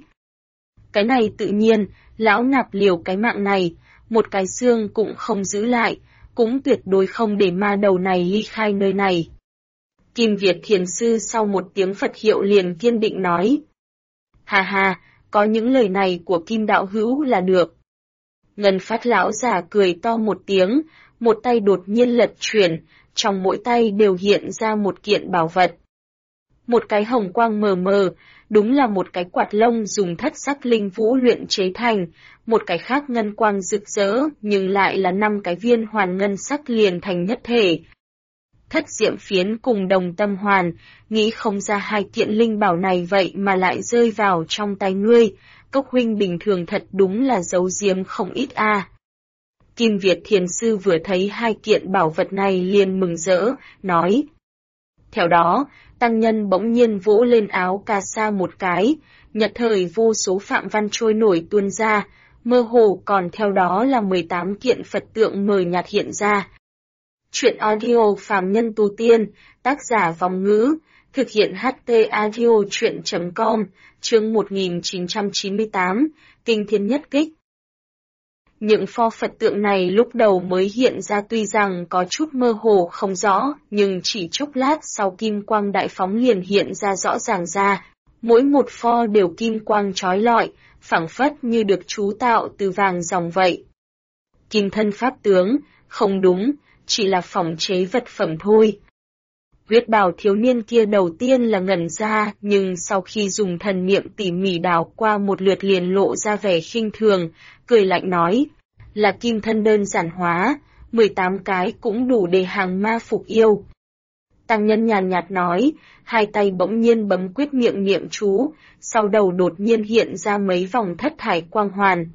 Cái này tự nhiên, lão nạp liều cái mạng này, một cái xương cũng không giữ lại, cũng tuyệt đối không để ma đầu này ly khai nơi này. Kim Việt thiền sư sau một tiếng Phật hiệu liền kiên định nói. Hà hà, có những lời này của Kim đạo hữu là được. Ngân Phát lão giả cười to một tiếng, một tay đột nhiên lật chuyển, trong mỗi tay đều hiện ra một kiện bảo vật. Một cái hồng quang mờ mờ, đúng là một cái quạt lông dùng thất sắc linh vũ luyện chế thành, một cái khác ngân quang rực rỡ, nhưng lại là 5 cái viên hoàn ngân sắc liền thành nhất thể. Thất diệm phiến cùng đồng tâm hoàn, nghĩ không ra hai kiện linh bảo này vậy mà lại rơi vào trong tay ngươi, Cốc huynh bình thường thật đúng là giấu giếm không ít a. Kim Việt thiền sư vừa thấy hai kiện bảo vật này liền mừng rỡ, nói. Theo đó, tăng nhân bỗng nhiên vỗ lên áo cà sa một cái, nhật thời vô số phạm văn trôi nổi tuôn ra, mơ hồ còn theo đó là 18 kiện Phật tượng mờ nhạt hiện ra. Chuyện audio phàm nhân tu tiên, tác giả Vong Ngữ, thực hiện HT audio chuyện.com, chương 1998, Kinh Thiên Nhất Kích. Những pho Phật tượng này lúc đầu mới hiện ra tuy rằng có chút mơ hồ không rõ, nhưng chỉ chốc lát sau kim quang đại phóng liền hiện ra rõ ràng ra. Mỗi một pho đều kim quang chói lọi, phảng phất như được chú tạo từ vàng ròng vậy. Kim thân pháp tướng, không đúng, chỉ là phỏng chế vật phẩm thôi. Huyết bào thiếu niên kia đầu tiên là ngẩn ra, nhưng sau khi dùng thần niệm tỉ mỉ đào qua một lượt liền lộ ra vẻ khinh thường, cười lạnh nói, là kim thân đơn giản hóa, 18 cái cũng đủ để hàng ma phục yêu. Tăng nhân nhàn nhạt nói, hai tay bỗng nhiên bấm quyết miệng niệm chú, sau đầu đột nhiên hiện ra mấy vòng thất thải quang hoàn.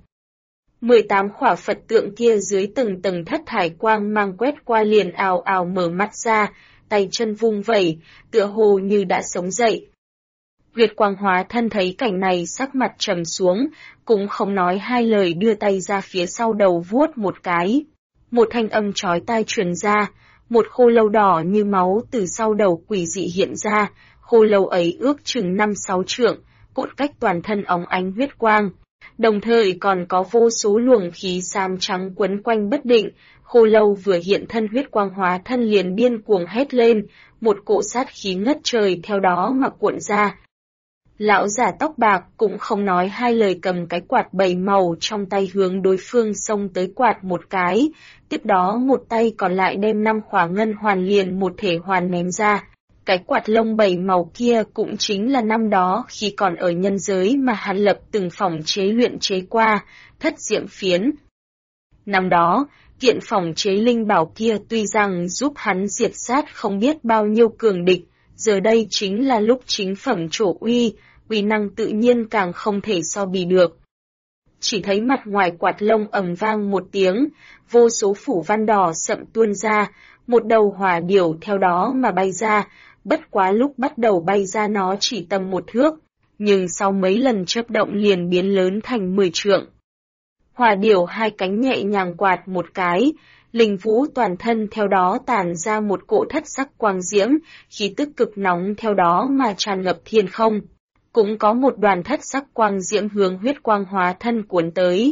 18 khỏa Phật tượng kia dưới từng tầng thất thải quang mang quét qua liền ào ào mở mắt ra, tay chân vung vẩy, tựa hồ như đã sống dậy. Huyết quang hóa thân thấy cảnh này sắc mặt trầm xuống, cũng không nói hai lời đưa tay ra phía sau đầu vuốt một cái. Một thanh âm chói tai truyền ra, một khô lâu đỏ như máu từ sau đầu quỷ dị hiện ra, khô lâu ấy ước chừng 5-6 trượng, cốt cách toàn thân óng ánh huyết quang. Đồng thời còn có vô số luồng khí xám trắng quấn quanh bất định, khô lâu vừa hiện thân huyết quang hóa thân liền điên cuồng hét lên, một cỗ sát khí ngất trời theo đó mà cuộn ra. Lão giả tóc bạc cũng không nói hai lời cầm cái quạt 7 màu trong tay hướng đối phương xông tới quạt một cái, tiếp đó một tay còn lại đem 5 khỏa ngân hoàn liền một thể hoàn ném ra. Cái quạt lông 7 màu kia cũng chính là năm đó khi còn ở nhân giới mà hắn lập từng phỏng chế luyện chế qua, thất diệm phiến. Năm đó, kiện phỏng chế linh bảo kia tuy rằng giúp hắn diệt sát không biết bao nhiêu cường địch, giờ đây chính là lúc chính phẩm trổ uy, uy năng tự nhiên càng không thể so bì được. Chỉ thấy mặt ngoài quạt lông ầm vang một tiếng, vô số phủ văn đỏ sậm tuôn ra, một đầu hỏa điểu theo đó mà bay ra, bất quá lúc bắt đầu bay ra nó chỉ tầm 1 thước, nhưng sau mấy lần chớp động liền biến lớn thành 10 trượng. Hỏa điểu hai cánh nhẹ nhàng quạt một cái, Linh Vũ toàn thân theo đó tản ra một cỗ thất sắc quang diễm, khí tức cực nóng theo đó mà tràn ngập thiên không. Cũng có một đoàn thất sắc quang diễm hướng huyết quang hóa thân cuốn tới.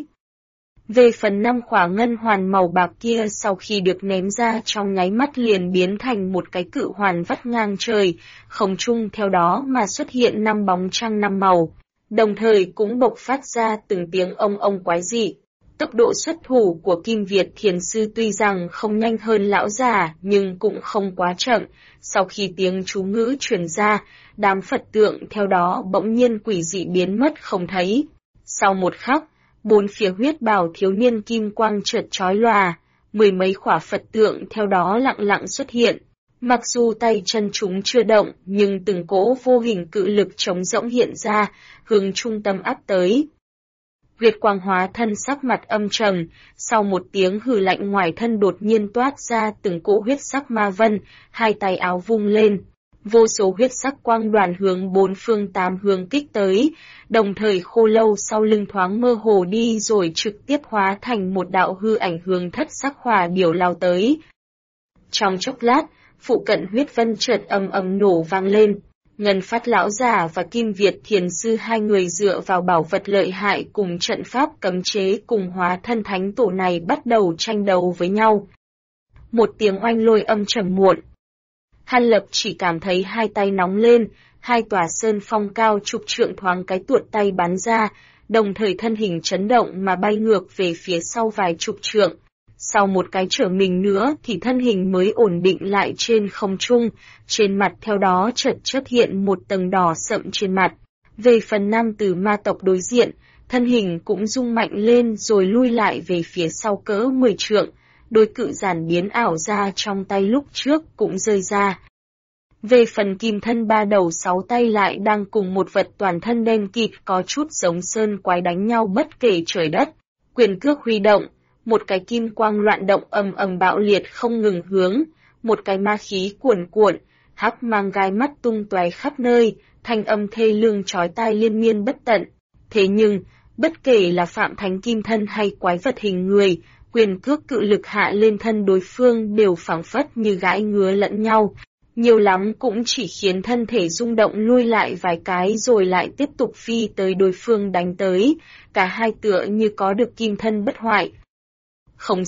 Về phần 5 khỏa ngân hoàn màu bạc kia sau khi được ném ra trong nháy mắt liền biến thành một cái cự hoàn vắt ngang trời, không trung theo đó mà xuất hiện 5 bóng trăng 5 màu, đồng thời cũng bộc phát ra từng tiếng ông quái dị. Tốc độ xuất thủ của Kim Việt Thiền Sư tuy rằng không nhanh hơn lão già nhưng cũng không quá chậm, sau khi tiếng chú ngữ truyền ra, đám Phật tượng theo đó bỗng nhiên quỷ dị biến mất không thấy. Sau một khắc, bốn phía huyết bào thiếu niên kim quang chợt chói lòa, 10 mấy khỏa Phật tượng theo đó lặng lặng xuất hiện. Mặc dù tay chân chúng chưa động, nhưng từng cỗ vô hình cự lực trống rỗng hiện ra, hướng trung tâm áp tới. Huyết quang hóa thân sắc mặt âm trầm, sau một tiếng hừ lạnh ngoài thân đột nhiên toát ra từng cỗ huyết sắc ma vân, hai tay áo vung lên. Vô số huyết sắc quang đoàn hướng 4 phương 8 hướng kích tới, đồng thời khô lâu sau lưng thoáng mơ hồ đi rồi trực tiếp hóa thành một đạo hư ảnh hướng thất sắc hỏa điểu lao tới. Trong chốc lát, phụ cận huyết vân chợt ầm nổ vang lên. Ngân Phát lão già và Kim Việt Thiền Sư hai người dựa vào bảo vật lợi hại cùng trận pháp cấm chế cùng hóa thân thánh tổ này bắt đầu tranh đấu với nhau. Một tiếng oanh lôi âm trầm muộn. Hàn Lập chỉ cảm thấy hai tay nóng lên, hai tòa sơn phong cao chục trượng thoáng cái tuột tay bắn ra, đồng thời thân hình chấn động mà bay ngược về phía sau vài chục trượng. Sau một cái trở mình nữa thì thân hình mới ổn định lại trên không trung, trên mặt theo đó chợt xuất hiện một tầng đỏ sậm trên mặt. Về phần nam tử ma tộc đối diện, thân hình cũng rung mạnh lên rồi lui lại về phía sau cỡ 10 trượng, đôi cự giản biến ảo ra trong tay lúc trước cũng rơi ra. Về phần kim thân ba đầu 6 tay lại đang cùng một vật toàn thân đen kịt có chút giống sơn quái đánh nhau bất kể trời đất, quyền cước huy động. Một cái kim quang loạn động ầm bạo liệt không ngừng hướng, một cái ma khí cuồn cuộn, hắc mang gai mắt tung tóe khắp nơi, thanh âm thê lương chói tai liên miên bất tận. Thế nhưng, bất kể là Phạm Thánh Kim Thân hay quái vật hình người, quyền cước cự lực hạ lên thân đối phương đều phảng phất như gãi ngứa lẫn nhau. Nhiều lắm cũng chỉ khiến thân thể rung động lui lại vài cái rồi lại tiếp tục phi tới đối phương đánh tới, cả hai tựa như có được kim thân bất hoại. Không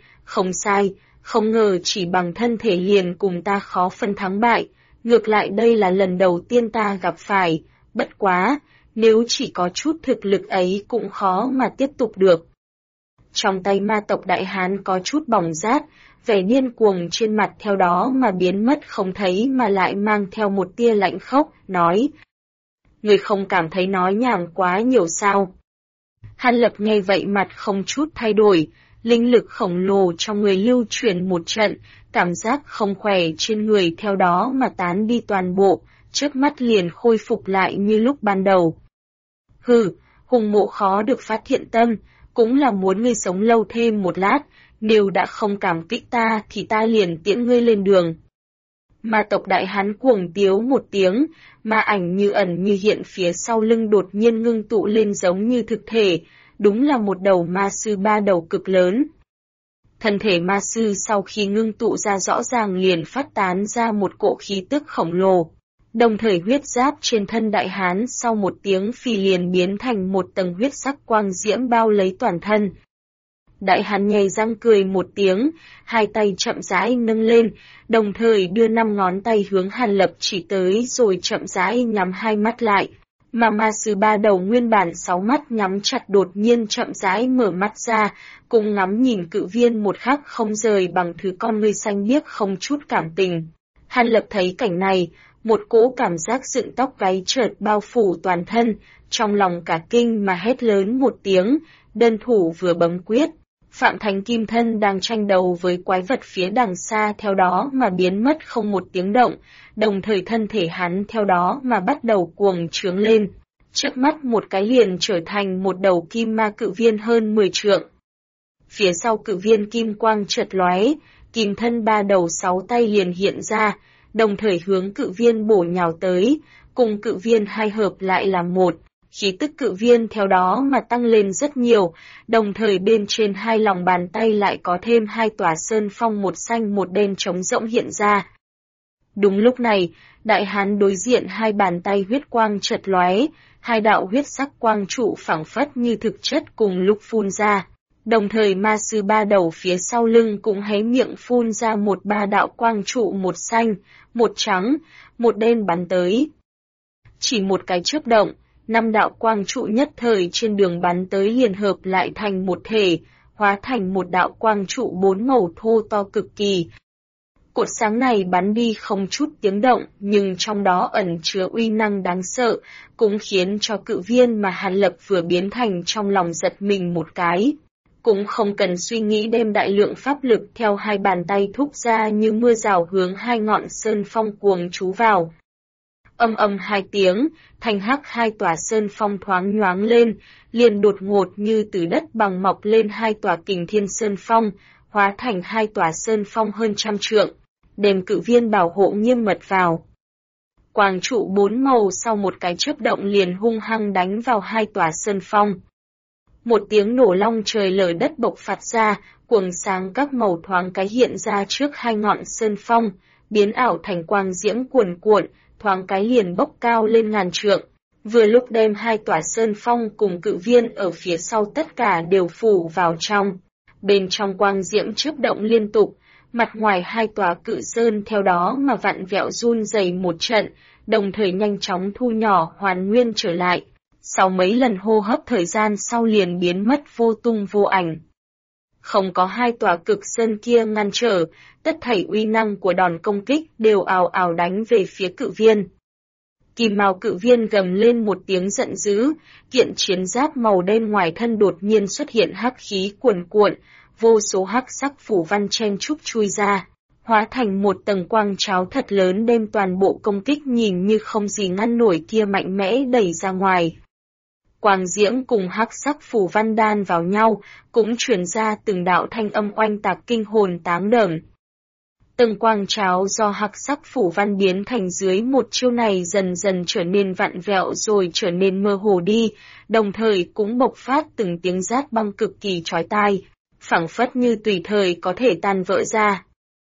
sai, không ngờ chỉ bằng thân thể liền cùng ta khó phân thắng bại, ngược lại đây là lần đầu tiên ta gặp phải, bất quá, nếu chỉ có chút thực lực ấy cũng khó mà tiếp tục được. Trong tay ma tộc đại hán có chút bỏng rát, vẻ điên cuồng trên mặt theo đó mà biến mất không thấy mà lại mang theo một tia lạnh khốc, nói. Người không cảm thấy nói nhảm quá nhiều sao? Hàn Lập nghe vậy mặt không chút thay đổi, linh lực khổng lồ trong người lưu chuyển một trận, cảm giác không khỏe trên người theo đó mà tán đi toàn bộ, trước mắt liền khôi phục lại như lúc ban đầu. Hừ, Hùng Mộ khó được phát hiện tâm, cũng là muốn ngươi sống lâu thêm một lát, nếu đã không cảm kích ta thì ta liền tiễn ngươi lên đường. Ma tộc đại hán cuồng tiếu một tiếng, ma ảnh như ẩn như hiện phía sau lưng đột nhiên ngưng tụ lên giống như thực thể, đúng là một đầu ma sư ba đầu cực lớn. Thân thể ma sư sau khi ngưng tụ ra rõ ràng liền phát tán ra một cỗ khí tức khổng lồ. Đồng thời huyết giáp trên thân đại hán sau một tiếng phì liền biến thành một tầng huyết sắc quang diễm bao lấy toàn thân. Đại hán nhè răng cười một tiếng, hai tay chậm rãi nâng lên, đồng thời đưa 5 ngón tay hướng Hàn Lập chỉ tới rồi chậm rãi nhắm hai mắt lại. Mà ma sư ba đầu nguyên bản 6 mắt nhắm chặt đột nhiên chậm rãi mở mắt ra, cùng ngắm nhìn cự viên một khắc không rời bằng thứ con ngươi xanh biếc không chút cảm tình. Hàn Lập thấy cảnh này, một cỗ cảm giác dựng tóc gáy chợt bao phủ toàn thân, trong lòng cả kinh mà hét lớn một tiếng, đơn thủ vừa bấm quyết. Phạm Thánh Kim Thân đang tranh đấu với quái vật phía đằng xa theo đó mà biến mất không một tiếng động, đồng thời thân thể hắn theo đó mà bắt đầu cuồng trướng lên. Trước mắt một cái liền trở thành một đầu kim ma cự viên hơn 10 trượng. Phía sau cự viên kim quang chợt lóe, kim thân ba đầu 6 tay liền hiện ra, đồng thời hướng cự viên bổ nhào tới, cùng cự viên hai hợp lại làm một, khí tức cự viên theo đó mà tăng lên rất nhiều, đồng thời bên trên hai lòng bàn tay lại có thêm hai tòa sơn phong một xanh một đen trống rỗng hiện ra. Đúng lúc này, đại hán đối diện hai bàn tay huyết quang chợt lóe, hai đạo huyết sắc quang trụ phảng phất như thực chất cùng lúc phun ra. Đồng thời ma sư ba đầu phía sau lưng cũng hé miệng phun ra một ba đạo quang trụ một xanh, một trắng, một đen bắn tới. Chỉ một cái chớp động, 5 đạo quang trụ nhất thời trên đường bắn tới liền hợp lại thành một thể, hóa thành một đạo quang trụ 4 màu thô to cực kỳ. Cột sáng này bắn đi không chút tiếng động, nhưng trong đó ẩn chứa uy năng đáng sợ, cũng khiến cho cự viên mà Hàn Lập vừa biến thành trong lòng giật mình một cái. Cũng không cần suy nghĩ đem đại lượng pháp lực theo hai bàn tay thúc ra như mưa rào hướng hai ngọn sơn phong cuồng trú vào. Âm âm hai tiếng, thanh hắc hai tòa sơn phong thoáng nhoáng lên, liền đột ngột như từ đất bằng mọc lên hai tòa kình thiên sơn phong, hóa thành hai tòa sơn phong hơn 100 trượng, đem cự viên bảo hộ nghiêm mật vào. Quang trụ 4 màu sau một cái chớp động liền hung hăng đánh vào hai tòa sơn phong. Một tiếng nổ long trời lở đất bộc phát ra, cuồng sáng các màu thoáng cái hiện ra trước hai ngọn sơn phong, biến ảo thành quang diễm cuồn cuộn, thoáng cái liền bốc cao lên ngàn trượng. Vừa lúc đem hai tòa sơn phong cùng cự viên ở phía sau tất cả đều phủ vào trong. Bên trong quang diễm chớp động liên tục, mặt ngoài hai tòa cự sơn theo đó mà vặn vẹo run rẩy một trận, đồng thời nhanh chóng thu nhỏ hoàn nguyên trở lại. Sau mấy lần hô hấp thời gian sau liền biến mất vô tung vô ảnh. Không có hai tòa cực sơn kia ngăn trở, tất thảy uy năng của đòn công kích đều ào ào đánh về phía cự viên. Kim mao cự viên gầm lên một tiếng giận dữ, kiện chiến giáp màu đen ngoài thân đột nhiên xuất hiện hắc khí cuồn cuộn, vô số hắc sắc phủ văn chen chúc chui ra, hóa thành một tầng quang cháo thật lớn đem toàn bộ công kích nhìn như không gì ngăn nổi kia mạnh mẽ đẩy ra ngoài. Quang diễm cùng hắc sắc phủ văn đan vào nhau, cũng truyền ra từng đạo thanh âm oanh tạc kinh hồn táng đờm. Từng quang cháo do hắc sắc phủ văn biến thành dưới một chiêu này dần dần trở nên vặn vẹo rồi trở nên mơ hồ đi, đồng thời cũng bộc phát từng tiếng rát băng cực kỳ chói tai, phảng phất như tùy thời có thể tan vỡ ra.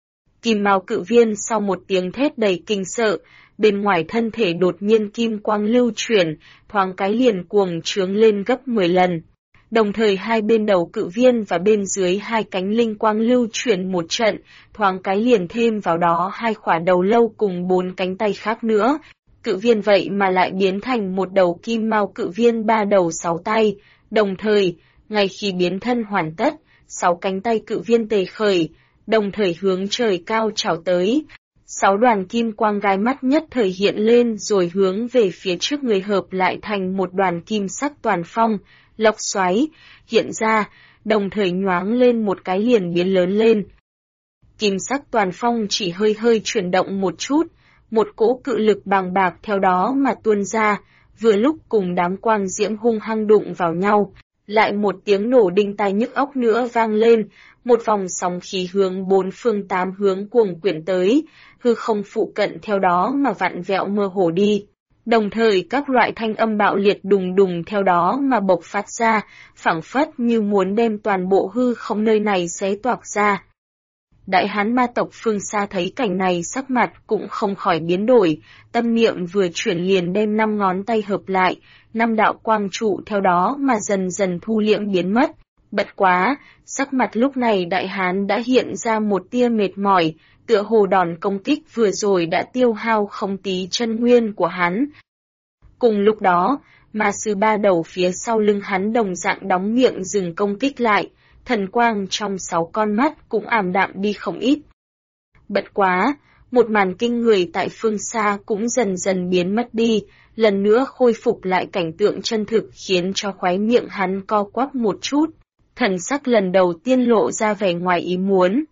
Kim mao cự viên sau một tiếng thét đầy kinh sợ, bên ngoài thân thể đột nhiên kim quang lưu chuyển, thoáng cái liền cuồng trướng lên gấp 10 lần. Đồng thời hai bên đầu cự viên và bên dưới hai cánh linh quang lưu chuyển một trận, thoáng cái liền thêm vào đó hai khỏa đầu lâu cùng 4 cánh tay khác nữa. Cự viên vậy mà lại biến thành một đầu kim mao cự viên 3 đầu 6 tay, đồng thời, ngay khi biến thân hoàn tất, 6 cánh tay cự viên tề khởi, đồng thời hướng trời cao trào tới. 6 đoàn kim quang gai mắt nhất thời hiện lên rồi hướng về phía trước người hợp lại thành một đoàn kim sắc toàn phong, lốc xoáy, hiện ra, đồng thời nhoáng lên một cái liền biến lớn lên. Kim sắc toàn phong chỉ hơi hơi chuyển động một chút, một cỗ cự lực bàng bạc theo đó mà tuôn ra, vừa lúc cùng đám quang diễm hung hăng đụng vào nhau. Lại một tiếng nổ đinh tai nhức óc nữa vang lên, một vòng sóng khí hướng 4 phương 8 hướng cuồng quyển tới, hư không phụ cận theo đó mà vặn vẹo mơ hồ đi. Đồng thời các loại thanh âm bạo liệt đùng đùng theo đó mà bộc phát ra, phảng phất như muốn đem toàn bộ hư không nơi này xé toạc ra. Đại hán ma tộc phương xa thấy cảnh này sắc mặt cũng không khỏi biến đổi, tâm niệm vừa chuyển liền đem 5 ngón tay hợp lại, 5 đạo quang trụ theo đó mà dần dần thu liễm biến mất. Bất quá, sắc mặt lúc này đại hán đã hiện ra một tia mệt mỏi, tựa hồ đòn công kích vừa rồi đã tiêu hao không tí chân nguyên của hắn. Cùng lúc đó, ma sư ba đầu phía sau lưng hắn đồng dạng đóng miệng dừng công kích lại, thần quang trong 6 con mắt cũng ảm đạm đi không ít. Bất quá, một màn kinh người tại phương xa cũng dần dần biến mất đi, lần nữa khôi phục lại cảnh tượng chân thực khiến cho khóe miệng hắn co quắp một chút, thần sắc lần đầu tiên lộ ra vẻ ngoài ý muốn.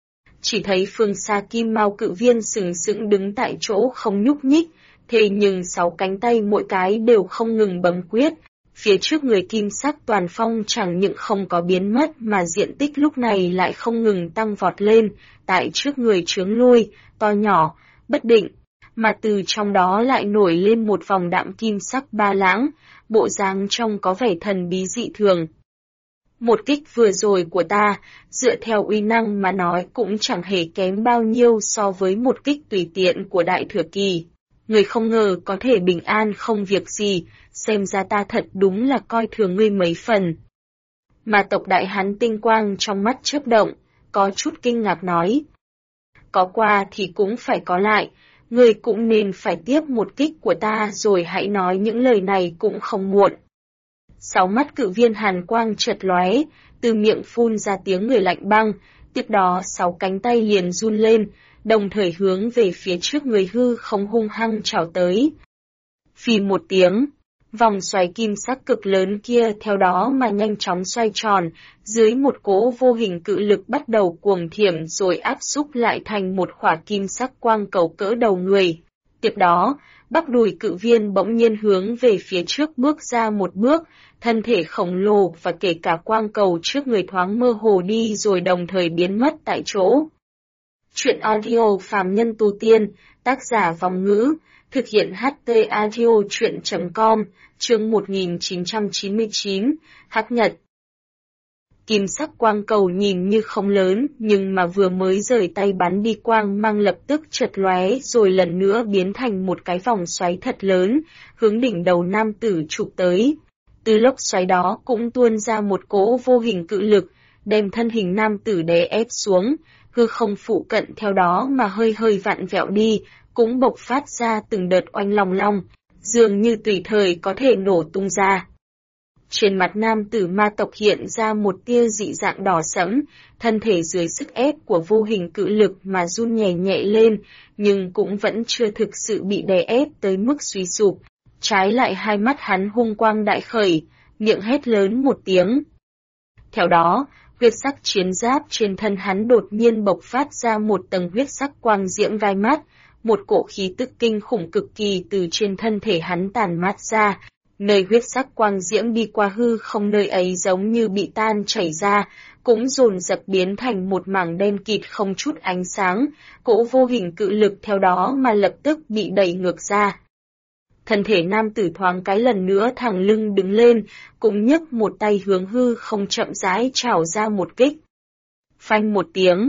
Chỉ thấy phương xa kim mao cự viên sừng sững đứng tại chỗ không nhúc nhích, thế nhưng 6 cánh tay mỗi cái đều không ngừng bấm quyết. Phía trước người kim sắc toàn phong chẳng những không có biến mất mà diện tích lúc này lại không ngừng tăng vọt lên, tại trước người chướng lui, to nhỏ, bất định, mà từ trong đó lại nổi lên một vòng đạm kim sắc ba lãng, bộ dáng trông có vẻ thần bí dị thường. Một kích vừa rồi của ta, dựa theo uy năng mà nói cũng chẳng hề kém bao nhiêu so với một kích tùy tiện của Đại Thừa Kỳ. Người không ngờ có thể bình an không việc gì, xem ra ta thật đúng là coi thường ngươi mấy phần. Ma tộc đại hán tinh quang trong mắt chớp động, có chút kinh ngạc nói. Có qua thì cũng phải có lại, ngươi cũng nên phải tiếp một kích của ta rồi hãy nói những lời này cũng không muộn. Sáu mắt cự viên hàn quang chợt lóe, từ miệng phun ra tiếng người lạnh băng, tiếp đó sáu cánh tay liền run lên, đồng thời hướng về phía trước người hư không hung hăng chảo tới. Phì một tiếng, vòng xoáy kim sắc cực lớn kia theo đó mà nhanh chóng xoay tròn, dưới một cỗ vô hình cự lực bắt đầu cuồng thiểm rồi áp xúc lại thành một khỏa kim sắc quang cầu cỡ đầu người. Tiếp đó, bắp đùi cự viên bỗng nhiên hướng về phía trước bước ra một bước, thân thể khổng lồ và kể cả quang cầu trước người thoáng mơ hồ đi rồi đồng thời biến mất tại chỗ. Chuyện audio phàm nhân tu tiên, tác giả Vòng Ngữ, thực hiện HT Audio Chuyện.com, chương 1999, Hắc Nhật. Kim sắc quang cầu nhìn như không lớn, nhưng mà vừa mới rời tay bắn đi quang mang lập tức chợt lóe rồi lần nữa biến thành một cái vòng xoáy thật lớn, hướng đỉnh đầu nam tử chụp tới. Từ lốc xoáy đó cũng tuôn ra một cỗ vô hình cự lực, đem thân hình nam tử đè ép xuống, hư không phụ cận theo đó mà hơi hơi vặn vẹo đi, cũng bộc phát ra từng đợt oanh long long, dường như tùy thời có thể nổ tung ra. Trên mặt nam tử ma tộc hiện ra một tia dị dạng đỏ sẫm, thân thể dưới sức ép của vô hình cự lực mà run nhẹ nhẹ lên, nhưng cũng vẫn chưa thực sự bị đè ép tới mức suy sụp. Trái lại hai mắt hắn hung quang đại khởi, miệng hét lớn một tiếng. Theo đó, huyết sắc chiến giáp trên thân hắn đột nhiên bộc phát ra một tầng huyết sắc quang diễm gai mắt, một cỗ khí tức kinh khủng cực kỳ từ trên thân thể hắn tản mát ra, nơi huyết sắc quang diễm đi qua hư không nơi ấy giống như bị tan chảy ra, cũng dồn dập biến thành một mảng đen kịt không chút ánh sáng, cỗ vô hình cự lực theo đó mà lập tức bị đẩy ngược ra. Thân thể nam tử thoáng cái lần nữa thẳng lưng đứng lên, cũng nhấc một tay hướng hư không chậm rãi chảo ra một kích. Phanh một tiếng.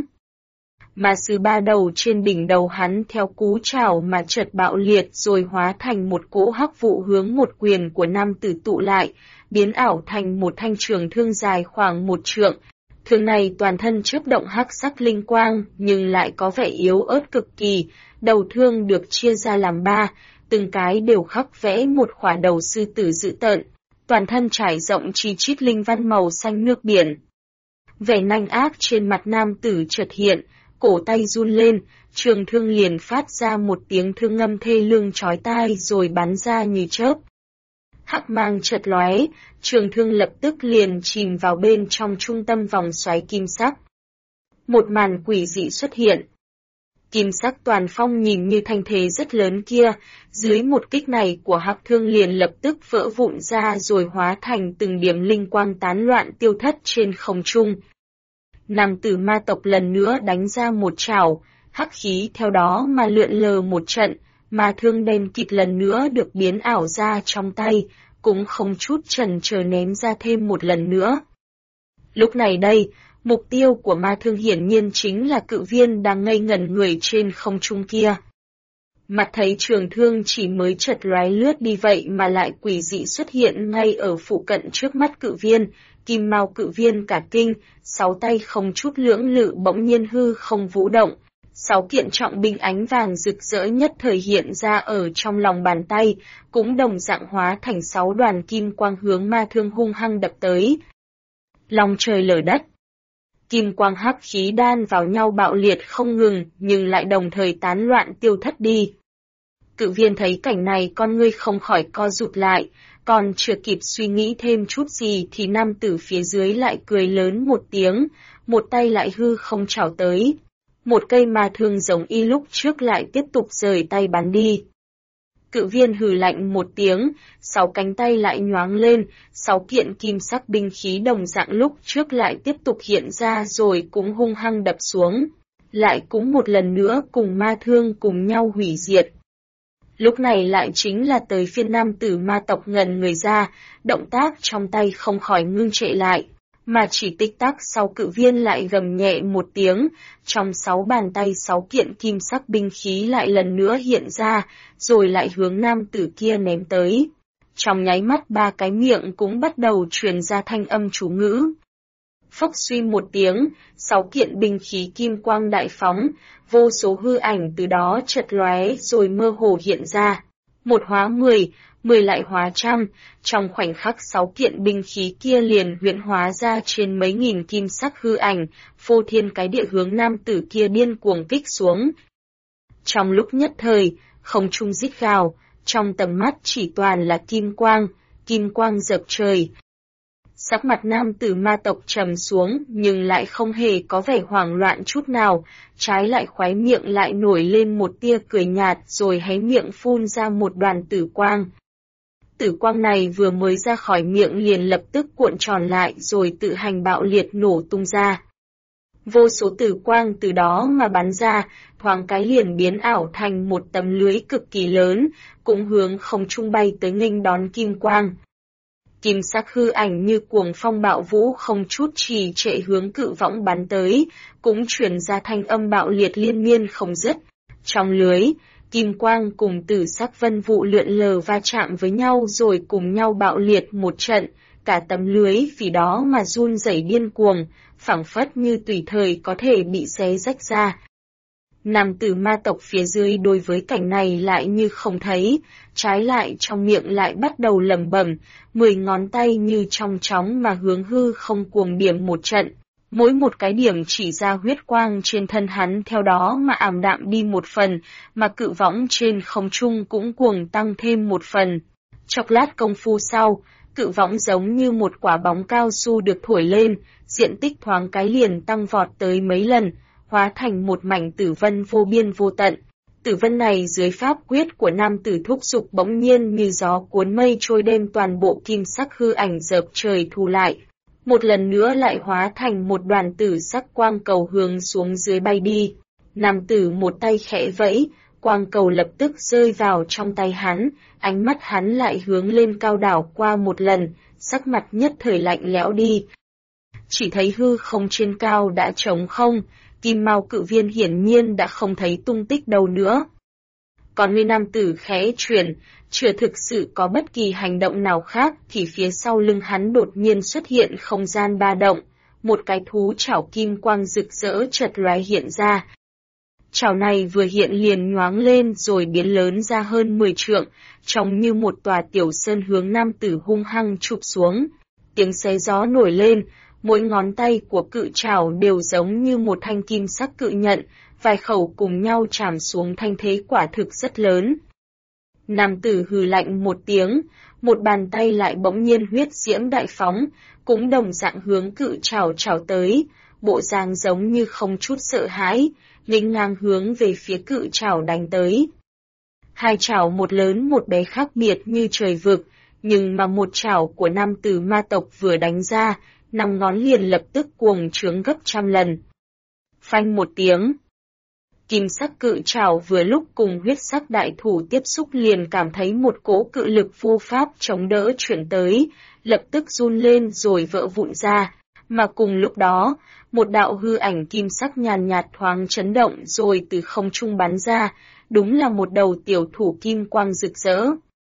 Ma sư ba đầu trên đỉnh đầu hắn theo cú chảo mà chợt bạo liệt rồi hóa thành một cỗ hắc vụ hướng một quyền của nam tử tụ lại, biến ảo thành một thanh trường thương dài khoảng 1 trượng. Thương này toàn thân chớp động hắc sắc linh quang nhưng lại có vẻ yếu ớt cực kỳ, đầu thương được chia ra làm 3, từng cái đều khắc vẽ một khỏa đầu sư tử dữ tợn, toàn thân trải rộng chi chít linh văn màu xanh nước biển. Vẻ nanh ác trên mặt nam tử chợt hiện, cổ tay run lên, trường thương liền phát ra một tiếng thương ngâm thê lương chói tai rồi bắn ra như chớp. Hắc mang chợt lóe, trường thương lập tức liền chìm vào bên trong trung tâm vòng xoáy kim sắc. Một màn quỷ dị xuất hiện. Kim sắc toàn phong nhìn như thanh thế rất lớn kia, dưới một kích này của hắc thương liền lập tức vỡ vụn ra rồi hóa thành từng điểm linh quang tán loạn tiêu thất trên không trung. Nam tử ma tộc lần nữa đánh ra một chảo, hắc khí theo đó mà lượn lờ một trận, ma thương đen kịt lần nữa được biến ảo ra trong tay, cũng không chút chần chờ ném ra thêm một lần nữa. Lúc này đây, mục tiêu của ma thương hiển nhiên chính là cự viên đang ngây ngẩn người trên không trung kia. Mặt thấy trường thương chỉ mới chợt lóe lướt đi vậy mà lại quỷ dị xuất hiện ngay ở phụ cận trước mắt cự viên, kim mao cự viên cả kinh, 6 tay không chút lưỡng lự bỗng nhiên hư không vũ động. 6 kiện trọng binh ánh vàng rực rỡ nhất thời hiện ra ở trong lòng bàn tay, cũng đồng dạng hóa thành 6 đoàn kim quang hướng ma thương hung hăng đập tới. Lòng trời lở đất. Kim quang hắc khí đan vào nhau bạo liệt không ngừng, nhưng lại đồng thời tán loạn tiêu thất đi. Cự viên thấy cảnh này con ngươi không khỏi co rụt lại, còn chưa kịp suy nghĩ thêm chút gì thì nam tử phía dưới lại cười lớn một tiếng, một tay lại hư không chảo tới. Một cây ma thương giống y lúc trước lại tiếp tục rời tay bắn đi. Cự viên hừ lạnh một tiếng, 6 cánh tay lại nhoáng lên, 6 kiện kim sắc binh khí đồng dạng lúc trước lại tiếp tục hiện ra rồi cũng hung hăng đập xuống. Lại cũng một lần nữa cùng ma thương cùng nhau hủy diệt. Lúc này lại chính là tới phiên nam tử ma tộc ngần người ra, động tác trong tay không khỏi ngưng trệ lại, mà chỉ tích tắc sau cự viên lại gầm nhẹ một tiếng, trong 6 bàn tay 6 kiện kim sắc binh khí lại lần nữa hiện ra, rồi lại hướng nam tử kia ném tới. Trong nháy mắt 3 cái miệng cũng bắt đầu truyền ra thanh âm chú ngữ. Phốc suy một tiếng, 6 kiện binh khí kim quang đại phóng, vô số hư ảnh từ đó chật lóe rồi mơ hồ hiện ra. Một hóa 10, 10 lại hóa trăm, trong khoảnh khắc 6 kiện binh khí kia liền huyễn hóa ra trên mấy nghìn kim sắc hư ảnh, phô thiên cái địa hướng nam tử kia điên cuồng kích xuống. Trong lúc nhất thời, không trung rít gào, trong tầm mắt chỉ toàn là kim quang dập trời. Sắc mặt nam tử ma tộc trầm xuống nhưng lại không hề có vẻ hoảng loạn chút nào, trái lại khóe miệng lại nổi lên một tia cười nhạt rồi hé miệng phun ra một đoàn tử quang. Tử quang này vừa mới ra khỏi miệng liền lập tức cuộn tròn lại rồi tự hành bạo liệt nổ tung ra. Vô số tử quang từ đó mà bắn ra, thoáng cái liền biến ảo thành một tấm lưới cực kỳ lớn, cũng hướng không trung bay tới nghênh đón kim quang. Kim sắc hư ảnh như cuồng phong bạo vũ không chút trì trệ hướng cự võng bắn tới, cũng truyền ra thanh âm bạo liệt liên miên không dứt. Trong lưới, kim quang cùng tử sắc vân vụ lượn lờ va chạm với nhau rồi cùng nhau bạo liệt một trận, cả tấm lưới vì đó mà run rẩy điên cuồng, phảng phất như tùy thời có thể bị xé rách ra. Nam tử ma tộc phía dưới đối với cảnh này lại như không thấy, trái lại trong miệng lại bắt đầu lẩm bẩm, 10 ngón tay như trong chóng mà hướng hư không cuồng điểm một trận. Mỗi một cái điểm chỉ ra huyết quang trên thân hắn theo đó mà ảm đạm đi một phần, mà cự võng trên không trung cũng cuồng tăng thêm một phần. Chốc lát công phu sau, cự võng giống như một quả bóng cao su được thổi lên, diện tích thoáng cái liền tăng vọt tới mấy lần, hóa thành một mảnh tử vân vô biên vô tận. Tử vân này dưới pháp quyết của nam tử thúc dục bỗng nhiên như gió cuốn mây trôi đem toàn bộ kim sắc hư ảnh dợp trời thu lại. Một lần nữa lại hóa thành một đoàn tử sắc quang cầu hướng xuống dưới bay đi. Nam tử một tay khẽ vẫy, quang cầu lập tức rơi vào trong tay hắn, ánh mắt hắn lại hướng lên cao đảo qua một lần, sắc mặt nhất thời lạnh lẽo đi. Chỉ thấy hư không trên cao đã trống không, kim mao cự viên hiển nhiên đã không thấy tung tích đâu nữa. Còn người nam tử khẽ chuyển, chưa thực sự có bất kỳ hành động nào khác thì phía sau lưng hắn đột nhiên xuất hiện không gian ba động, một cái thú chảo kim quang rực rỡ chật lóe hiện ra. Chảo này vừa hiện liền nhoáng lên rồi biến lớn ra hơn 10 trượng, trông như một tòa tiểu sơn hướng nam tử hung hăng chụp xuống. Tiếng xé gió nổi lên, mỗi ngón tay của cự trảo đều giống như một thanh kim sắc cự nhận, vài khẩu cùng nhau chạm xuống thanh thế quả thực rất lớn. Nam tử hừ lạnh một tiếng, một bàn tay lại bỗng nhiên huyết diễm đại phóng, cũng đồng dạng hướng cự trảo chảo tới, bộ dáng giống như không chút sợ hãi, nghênh ngang hướng về phía cự trảo đánh tới. Hai trảo một lớn một bé khác biệt như trời vực, nhưng mà một trảo của nam tử ma tộc vừa đánh ra, 5 ngón liền lập tức cuồng trướng gấp trăm lần. Phanh một tiếng. Kim sắc cự trảo vừa lúc cùng huyết sắc đại thủ tiếp xúc liền cảm thấy một cỗ cự lực vô pháp chống đỡ chuyển tới, lập tức run lên rồi vỡ vụn ra, mà cùng lúc đó, một đạo hư ảnh kim sắc nhàn nhạt thoáng chấn động rồi từ không trung bắn ra, đúng là một đầu tiểu thủ kim quang rực rỡ.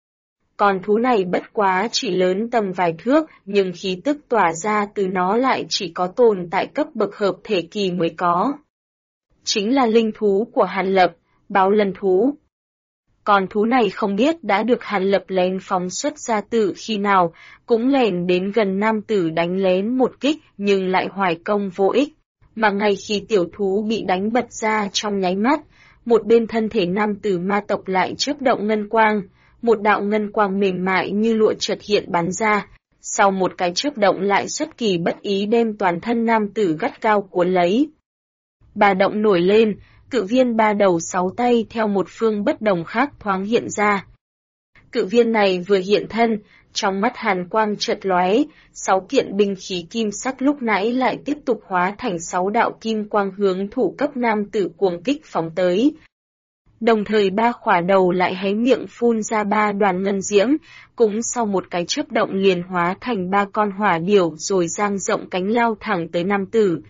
Con thú này bất quá chỉ lớn tầm vài thước, nhưng khí tức tỏa ra từ nó lại chỉ có tồn tại cấp bậc hợp thể kỳ mới có. Chính là linh thú của Hàn Lập, báo lân thú. Con thú này không biết đã được Hàn Lập lén phóng xuất ra từ khi nào, cũng lẻn đến gần nam tử đánh lén một kích nhưng lại hoài công vô ích. Mà ngay khi tiểu thú bị đánh bật ra trong nháy mắt, một bên thân thể nam tử ma tộc lại chớp động ngân quang, một đạo ngân quang mềm mại như lụa chợt hiện bắn ra, sau một cái chớp động lại xuất kỳ bất ý đem toàn thân nam tử gắt gao cuốn lấy. Bà động nổi lên, cự viên 3 đầu 6 tay theo một phương bất đồng khác thoáng hiện ra. Cự viên này vừa hiện thân, trong mắt hàn quang chợt lóe, 6 kiện binh khí kim sắc lúc nãy lại tiếp tục hóa thành 6 đạo kim quang hướng thủ cấp nam tử cuồng kích phóng tới. Đồng thời ba khỏa đầu lại hé miệng phun ra ba đoàn ngân diễm, cũng sau một cái chớp động liền hóa thành ba con hỏa điểu rồi dang rộng cánh lao thẳng tới nam tử.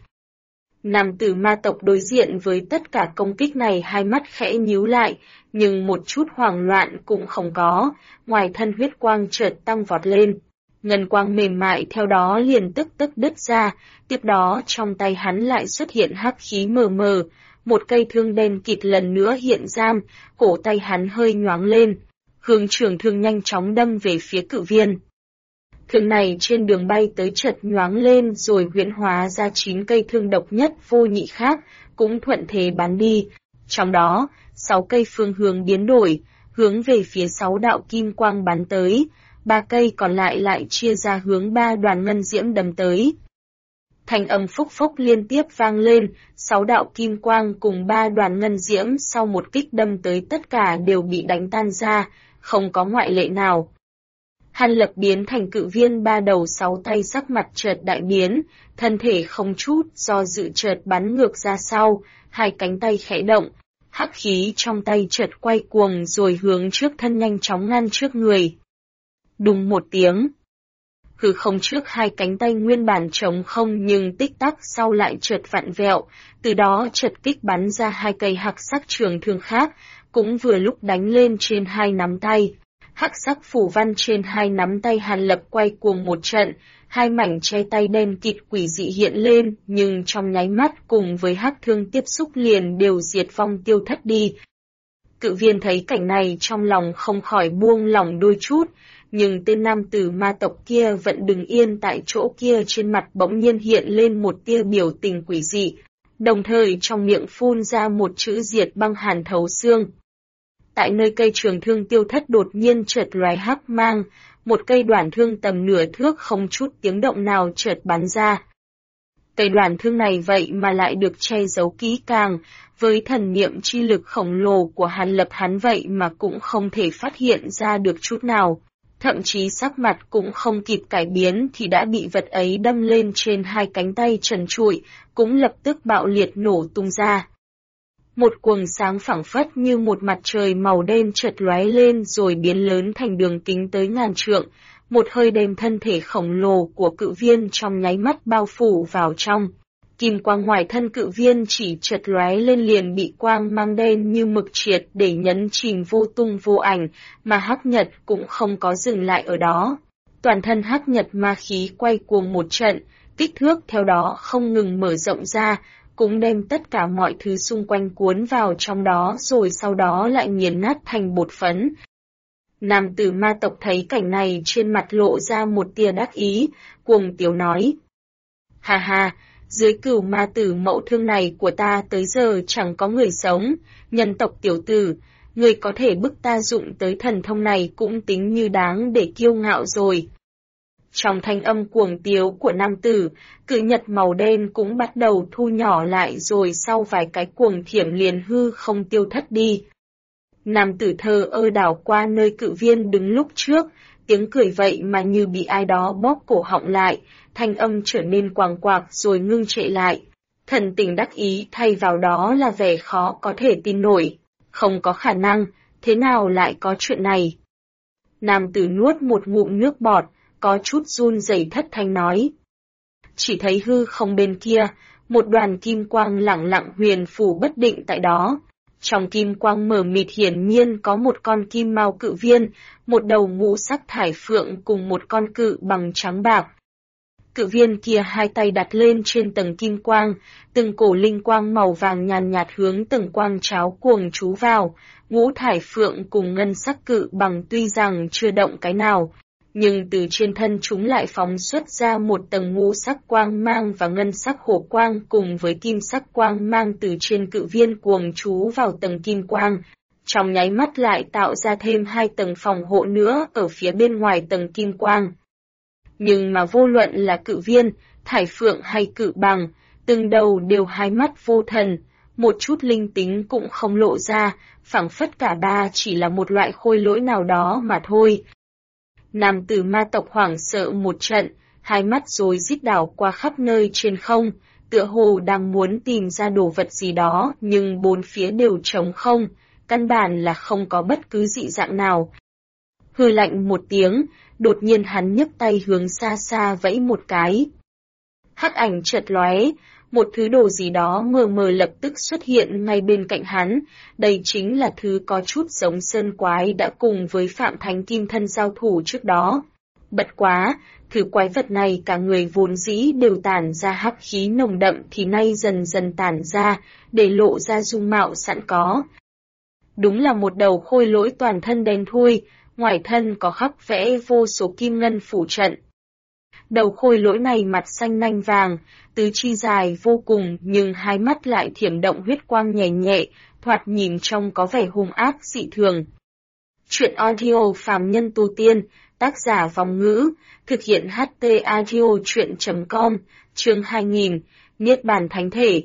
Nam tử ma tộc đối diện với tất cả công kích này hai mắt khẽ nhíu lại, nhưng một chút hoảng loạn cũng không có, ngoài thân huyết quang chợt tăng vọt lên. Ngân quang mềm mại theo đó liền tức đứt ra, tiếp đó trong tay hắn lại xuất hiện hắc khí mờ mờ, một cây thương đen kịt lần nữa hiện ra, cổ tay hắn hơi nhoáng lên, hướng trường thương nhanh chóng đâm về phía Cự Viên. Thương này trên đường bay tới chợt nhoáng lên rồi huyễn hóa ra 9 cây thương độc nhất vô nhị khác, cũng thuận thế bắn đi. Trong đó, 6 cây phương hướng biến đổi, hướng về phía 6 đạo kim quang bắn tới, 3 cây còn lại chia ra hướng 3 đoàn ngân diễm đâm tới. Thanh âm phốc phốc liên tiếp vang lên, 6 đạo kim quang cùng 3 đoàn ngân diễm sau một kích đâm tới tất cả đều bị đánh tan ra, không có ngoại lệ nào. Hàn Lập biến thành Cự Viên 3 đầu 6 tay, sắc mặt chợt đại biến, thân thể không chút do dự chợt bắn ngược ra sau, hai cánh tay khẽ động, hắc khí trong tay chợt quay cuồng rồi hướng trước thân nhanh chóng ngăn trước người. Đùng một tiếng. Hư không trước hai cánh tay nguyên bản trống không nhưng tích tắc sau lại chợt vặn vẹo, từ đó chợt kích bắn ra hai cây hắc sắc trường thương khác, cũng vừa lúc đánh lên trên hai nắm tay. Hắc sắc phủ văn trên hai nắm tay Hàn Lập quay cuồng một trận, hai mảnh che tay đen kịt quỷ dị hiện lên, nhưng trong nháy mắt cùng với hắc thương tiếp xúc liền đều diệt vong tiêu thất đi. Cự Viên thấy cảnh này trong lòng không khỏi buông lỏng đôi chút, nhưng tên nam tử ma tộc kia vẫn đứng yên tại chỗ kia, trên mặt bỗng nhiên hiện lên một tia biểu tình quỷ dị, đồng thời trong miệng phun ra một chữ diệt băng hàn thấu xương. Tại nơi cây trường thương tiêu thất đột nhiên chợt lóe hắc mang, một cây đoản thương tầm nửa thước không chút tiếng động nào chợt bắn ra. Cây đoản thương này vậy mà lại được che giấu kỹ càng, với thần niệm chi lực khổng lồ của Hàn Lập hắn vậy mà cũng không thể phát hiện ra được chút nào. Thậm chí sắc mặt cũng không kịp cải biến thì đã bị vật ấy đâm lên trên hai cánh tay trần trụi, cũng lập tức bạo liệt nổ tung ra. Một quầng sáng phẳng phất như một mặt trời màu đen chợt lóe lên rồi biến lớn thành đường kính tới ngàn trượng, một hơi đem thân thể khổng lồ của Cự Viên trong nháy mắt bao phủ vào trong. Kim quang ngoài thân Cự Viên chỉ chợt lóe lên liền bị quang mang đen như mực triệt để nhấn chìm vô tung vô ảnh, mà Hắc Nhật cũng không có dừng lại ở đó. Toàn thân Hắc Nhật ma khí quay cuồng một trận, kích thước theo đó không ngừng mở rộng ra, cũng đem tất cả mọi thứ xung quanh cuốn vào trong đó rồi sau đó lại nghiền nát thành bột phấn. Nam tử ma tộc thấy cảnh này trên mặt lộ ra một tia đắc ý, cuồng tiếu nói. Ha ha, dưới Cửu Ma tử mẫu thương này của ta tới giờ chẳng có người sống, nhân tộc tiểu tử, người có thể bức ta dụng tới thần thông này cũng tính như đáng để kiêu ngạo rồi. Trong thanh âm cuồng tiếu của nam tử, cự nhật màu đen cũng bắt đầu thu nhỏ lại rồi sau vài cái cuồng thiểm liền hư không tiêu thất đi. Nam tử thờ ơ đảo qua nơi Cự Viên đứng lúc trước, tiếng cười vậy mà như bị ai đó bóp cổ họng lại, thanh âm trở nên quàng quạc rồi ngưng trệ lại. Thần tình đắc ý thay vào đó là vẻ khó có thể tin nổi. Không có khả năng, thế nào lại có chuyện này? Nam tử nuốt một ngụm nước bọt, có chút run rẩy thất thanh nói. Chỉ thấy hư không bên kia, một đoàn kim quang lẳng lặng huyền phù bất định tại đó. Trong kim quang mờ mịt hiển nhiên có một con kim mao Cự Viên, một đầu ngũ sắc thải phượng cùng một con cự bằng trắng bạc. Cự Viên kia hai tay đặt lên trên tầng kim quang, từng cổ linh quang màu vàng nhàn nhạt hướng từng quang cháo cuồng chú vào, ngũ thải phượng cùng ngân sắc cự bằng tuy rằng chưa động cái nào, nhưng từ trên thân chúng lại phóng xuất ra một tầng ngũ sắc quang mang và ngân sắc hổ quang cùng với kim sắc quang mang từ trên Cự Viên cuồng chú vào tầng kim quang. Trong nháy mắt lại tạo ra thêm hai tầng phòng hộ nữa ở phía bên ngoài tầng kim quang. Nhưng mà vô luận là Cự Viên, thải phượng hay cự bằng, từng đầu đều hai mắt vô thần, một chút linh tính cũng không lộ ra, phảng phất cả ba chỉ là một loại khôi lỗi nào đó mà thôi. Nam tử ma tộc hoảng sợ một trận, hai mắt rối rít đảo qua khắp nơi trên không, tựa hồ đang muốn tìm ra đồ vật gì đó nhưng bốn phía đều trống không, căn bản là không có bất cứ dị dạng nào. Hừ lạnh một tiếng, đột nhiên hắn nhấc tay hướng xa xa vẫy một cái. Hắc ảnh chợt lóe, một thứ đồ gì đó mờ mờ lập tức xuất hiện ngay bên cạnh hắn, đây chính là thứ có chút giống sơn quái đã cùng với Phạm Thánh Kim Thân giao thủ trước đó. Bất quá, thứ quái vật này cả người vốn dĩ đều tản ra hắc khí nồng đậm thì nay dần dần tản ra, để lộ ra dung mạo sẵn có. Đúng là một đầu khôi lỗi toàn thân đen thui, ngoài thân có khắc vẽ vô số kim ngân phủ trận. Đầu khôi lỗi này mặt xanh nanh vàng, tứ chi dài vô cùng nhưng hai mắt lại thiểm động huyết quang nhẹ nhẹ, thoạt nhìn trông có vẻ hung ác dị thường. Truyện audio phàm nhân tu tiên, tác giả Vong Ngữ, thực hiện HT audio truyện.com, chương 2000, Niết Bàn Thánh Thể.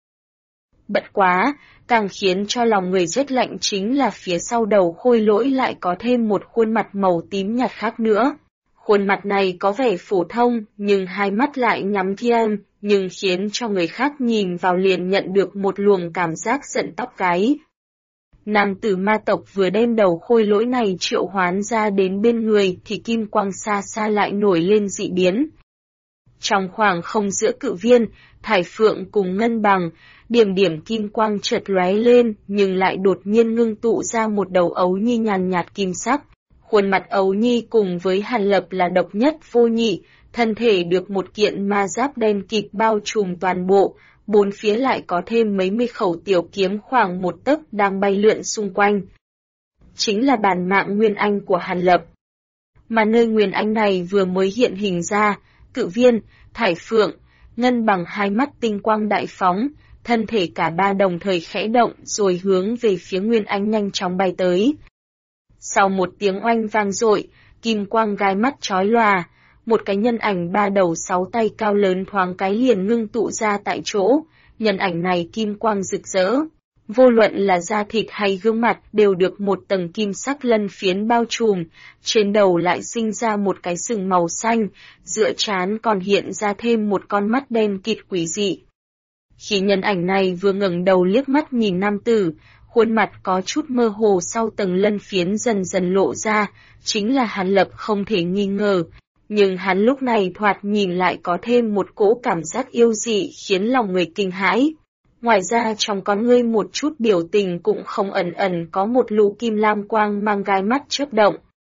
Bất quá, càng khiến cho lòng người rét lạnh chính là phía sau đầu khôi lỗi lại có thêm một khuôn mặt màu tím nhạt khác nữa. Khuôn mặt này có vẻ phổ thông, nhưng hai mắt lại nhắm thiên, nhưng khiến cho người khác nhìn vào liền nhận được một luồng cảm giác giận tóc gáy. Nam tử ma tộc vừa đem đầu khôi lỗi này triệu hoán ra đến bên người thì kim quang xa xa lại nổi lên dị biến. Trong khoảng không giữa Cự Viên, Thải Phượng cùng Ngân Bằng, điểm điểm kim quang chợt lóe lên nhưng lại đột nhiên ngưng tụ ra một đầu ấu nhi nhàn nhạt kim sắc. Khuôn mặt ấu nhi cùng với Hàn Lập là độc nhất vô nhị, thân thể được một kiện ma giáp đen kịt bao trùm toàn bộ, bốn phía lại có thêm mấy mươi khẩu tiểu kiếm khoảng một tấc đang bay lượn xung quanh. Chính là bản mạng Nguyên Anh của Hàn Lập. Mà nơi Nguyên Anh này vừa mới hiện hình ra, Cự Viên, Thải Phượng, Ngân Bằng hai mắt tinh quang đại phóng, thân thể cả ba đồng thời khẽ động rồi hướng về phía Nguyên Anh nhanh chóng bay tới. Sau một tiếng oanh vang dội, kim quang gai mắt chói lòa, một cái nhân ảnh ba đầu sáu tay cao lớn thoáng cái liền ngưng tụ ra tại chỗ, nhân ảnh này kim quang rực rỡ. Vô luận là da thịt hay gương mặt đều được một tầng kim sắc lân phiến bao trùm, trên đầu lại sinh ra một cái sừng màu xanh, giữa trán còn hiện ra thêm một con mắt đen kịt quỷ dị. Khi nhân ảnh này vừa ngẩng đầu liếc mắt nhìn nam tử, khuôn mặt có chút mơ hồ sau tầng lân phiến dần dần lộ ra, chính là Hàn Lập không thể nghi ngờ. Nhưng hắn lúc này thoạt nhìn lại có thêm một cỗ cảm giác yêu dị khiến lòng người kinh hãi. Ngoài ra trong con ngươi một chút biểu tình cũng không ẩn ẩn có một lũ kim lam quang mang gai mắt chớp động.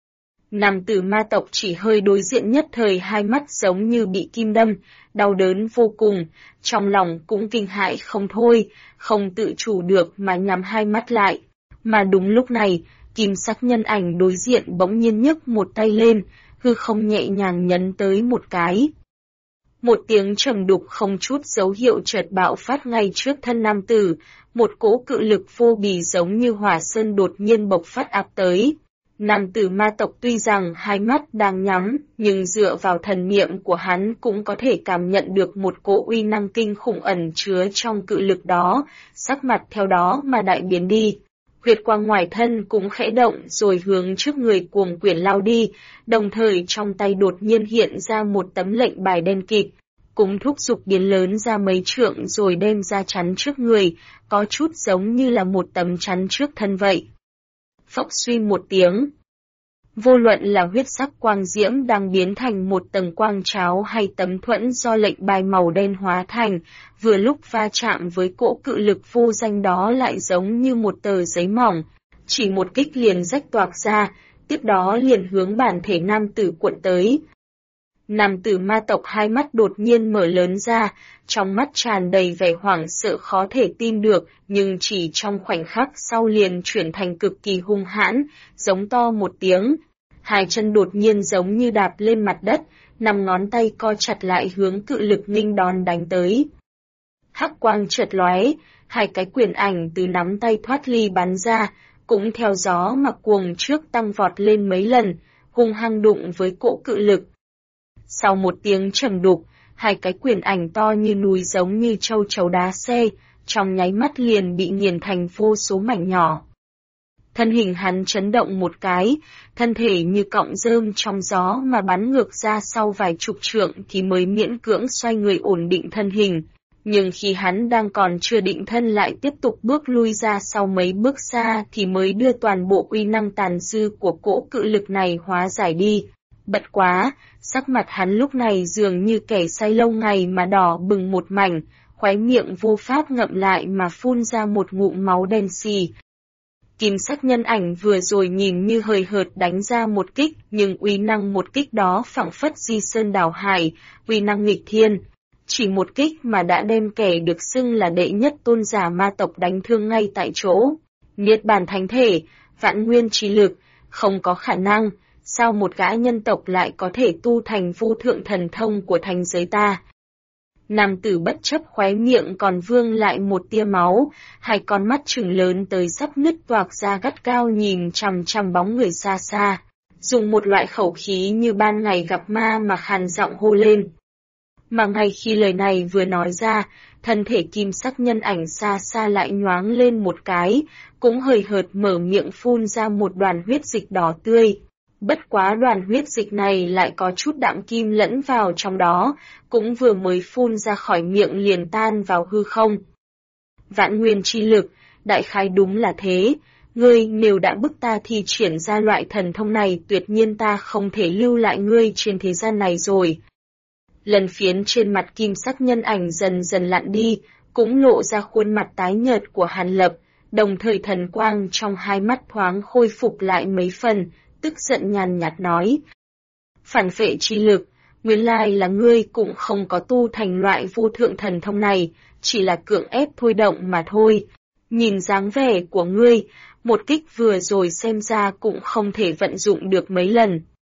Nam tử ma tộc chỉ hơi đối diện nhất thời hai mắt giống như bị kim đâm, đau đớn vô cùng, trong lòng cũng kinh hãi không thôi, không tự chủ được mà nhắm hai mắt lại. Mà đúng lúc này, kim sắc nhân ảnh đối diện bỗng nhiên nhấc một tay lên, hư không nhẹ nhàng nhấn tới một cái. Một tiếng trầm đục không chút dấu hiệu chợt bạo phát ngay trước thân nam tử, một cỗ cự lực vô bì giống như hỏa sơn đột nhiên bộc phát áp tới. Nam tử ma tộc tuy rằng hai mắt đang nhắm, nhưng dựa vào thần niệm của hắn cũng có thể cảm nhận được một cỗ uy năng kinh khủng ẩn chứa trong cự lực đó, sắc mặt theo đó mà đại biến đi. Huyệt quang ngoài thân cũng khẽ động rồi hướng trước người cuồng quyển lao đi, đồng thời trong tay đột nhiên hiện ra một tấm lệnh bài đen kịt, cũng thúc giục biến lớn ra mấy trượng rồi đem ra chắn trước người, có chút giống như là một tấm chắn trước thân vậy. Phốc suy một tiếng. Vô luận là huyết sắc quang diễm đang biến thành một tầng quang cháo hay tấm thuẫn do lệnh bài màu đen hóa thành, vừa lúc va chạm với cỗ cự lực vô danh đó lại giống như một tờ giấy mỏng, chỉ một kích liền rách toạc ra, tiếp đó liền hướng bản thể nam tử cuộn tới. Nam tử ma tộc hai mắt đột nhiên mở lớn ra, trong mắt tràn đầy vẻ hoảng sợ khó thể tin được, nhưng chỉ trong khoảnh khắc sau liền chuyển thành cực kỳ hung hãn, giống to một tiếng. Hai chân đột nhiên giống như đạp lên mặt đất, 5 ngón tay co chặt lại hướng cự lực nghênh đòn đánh tới. Hắc quang chợt lóe, hai cái quyền ảnh từ nắm tay thoát ly bắn ra, cũng theo gió mà cuồng trước tăng vọt lên mấy lần, hung hăng đụng với cỗ cự lực. Sau một tiếng trầm đục, hai cái quyền ảnh to như núi giống như châu chấu đá xe, trong nháy mắt liền bị nghiền thành vô số mảnh nhỏ. Thân hình hắn chấn động một cái, thân thể như cọng rơm trong gió mà bắn ngược ra sau vài chục trượng thì mới miễn cưỡng xoay người ổn định thân hình. Nhưng khi hắn đang còn chưa định thân lại tiếp tục bước lui ra sau mấy bước xa thì mới đưa toàn bộ uy năng tàn dư của cỗ cự lực này hóa giải đi. Bật quá, sắc mặt hắn lúc này dường như kẻ say lâu ngày mà đỏ bừng một mảnh, khóe miệng vô pháp ngậm lại mà phun ra một ngụm máu đen xì. Kim sắc nhân ảnh vừa rồi nhìn như hời hợt đánh ra một kích, nhưng uy năng một kích đó phảng phất di sơn đảo hải, uy năng nghịch thiên. Chỉ một kích mà đã đem kẻ được xưng là đệ nhất tôn giả ma tộc đánh thương ngay tại chỗ. Niết bàn thánh thể, vạn nguyên trí lực, không có khả năng, sao một gã nhân tộc lại có thể tu thành vô thượng thần thông của thành giới ta? Nam tử bất chấp khóe miệng còn vương lại một tia máu, hai con mắt trừng lớn tới sắp nứt toạc ra gắt gao nhìn chằm chằm bóng người xa xa, dùng một loại khẩu khí như ban ngày gặp ma mà khàn giọng hô lên. Mà ngay khi lời này vừa nói ra, thân thể kim sắc nhân ảnh xa xa lại nhoáng lên một cái, cũng hời hợt mở miệng phun ra một đoàn huyết dịch đỏ tươi. Bất quá đoàn huyết dịch này lại có chút đạm kim lẫn vào trong đó, cũng vừa mới phun ra khỏi miệng liền tan vào hư không. Vạn nguyên chi lực, đại khái đúng là thế, ngươi nếu đã bức ta thi triển ra loại thần thông này tuyệt nhiên ta không thể lưu lại ngươi trên thế gian này rồi. Lần phiến trên mặt kim sắc nhân ảnh dần dần lặn đi, cũng lộ ra khuôn mặt tái nhợt của Hàn Lập, đồng thời thần quang trong hai mắt thoáng khôi phục lại mấy phần, tức giận nhàn nhạt nói. Phản phệ chi lực, nguyên lai là ngươi cũng không có tu thành loại vô thượng thần thông này, chỉ là cưỡng ép thôi động mà thôi. Nhìn dáng vẻ của ngươi, một kích vừa rồi xem ra cũng không thể vận dụng được mấy lần.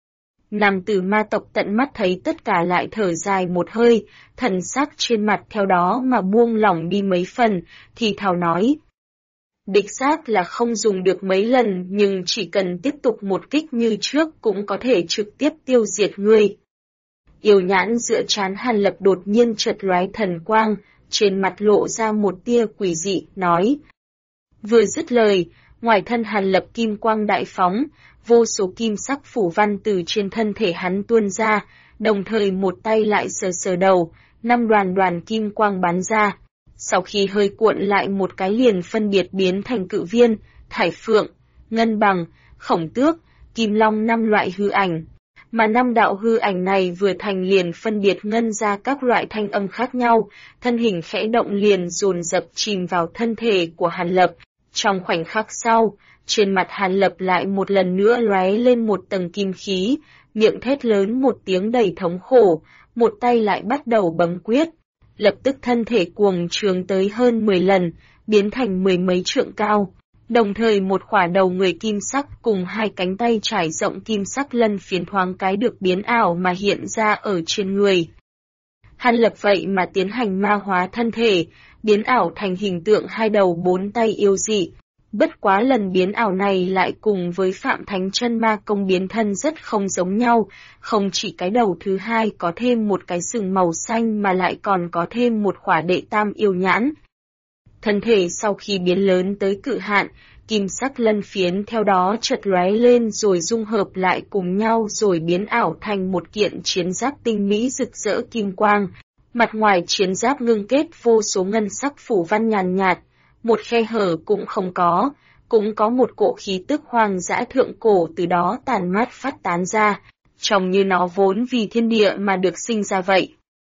Nam tử ma tộc tận mắt thấy tất cả lại thở dài một hơi, thần sắc trên mặt theo đó mà buông lỏng đi mấy phần, thì thào nói. Đích xác là không dùng được mấy lần nhưng chỉ cần tiếp tục một kích như trước cũng có thể trực tiếp tiêu diệt ngươi. Yêu nhãn giữa trán Hàn Lập đột nhiên chợt lóe thần quang, trên mặt lộ ra một tia quỷ dị, nói. Vừa dứt lời, ngoài thân Hàn Lập kim quang đại phóng, vô số kim sắc phủ văn từ trên thân thể hắn tuôn ra, đồng thời một tay lại sờ sờ đầu, 5 đoàn kim quang bắn ra. Sau khi hơi cuộn lại một cái liền phân biệt biến thành cự viên, thải phượng, ngân bằng, khổng tước, kim long 5 loại hư ảnh. Mà 5 đạo hư ảnh này vừa thành liền phân biệt ngân ra các loại thanh âm khác nhau, thân hình khẽ động liền dồn dập chìm vào thân thể của Hàn Lập. Trong khoảnh khắc sau, trên mặt Hàn Lập lại một lần nữa lóe lên một tầng kim khí, miệng thét lớn một tiếng đầy thống khổ, một tay lại bắt đầu bấm quyết. Lập tức thân thể cuồng trướng tới hơn 10 lần, biến thành 10 mấy trượng cao. Đồng thời một khỏa đầu người kim sắc cùng hai cánh tay trải rộng kim sắc lân phiến thoáng cái được biến ảo mà hiện ra ở trên người. Hàn Lập vậy mà tiến hành ma hóa thân thể, biến ảo thành hình tượng 2 đầu 4 tay yêu dị. Bất quá lần biến ảo này lại cùng với Phạm Thánh Chân Ma Công biến thân rất không giống nhau, không chỉ cái đầu thứ 2 có thêm một cái sừng màu xanh mà lại còn có thêm một khỏa đệ tam yêu nhãn. Thân thể sau khi biến lớn tới cự hạn, kim sắc lân phiến theo đó chợt lóe lên rồi dung hợp lại cùng nhau rồi biến ảo thành một kiện chiến giáp tinh mỹ rực rỡ kim quang. Mặt ngoài chiến giáp ngưng kết vô số ngân sắc phủ văn nhàn nhạt, một khe hở cũng không có, cũng có một cỗ khí tức hoang dã thượng cổ từ đó tàn mát phát tán ra, trông như nó vốn vì thiên địa mà được sinh ra vậy.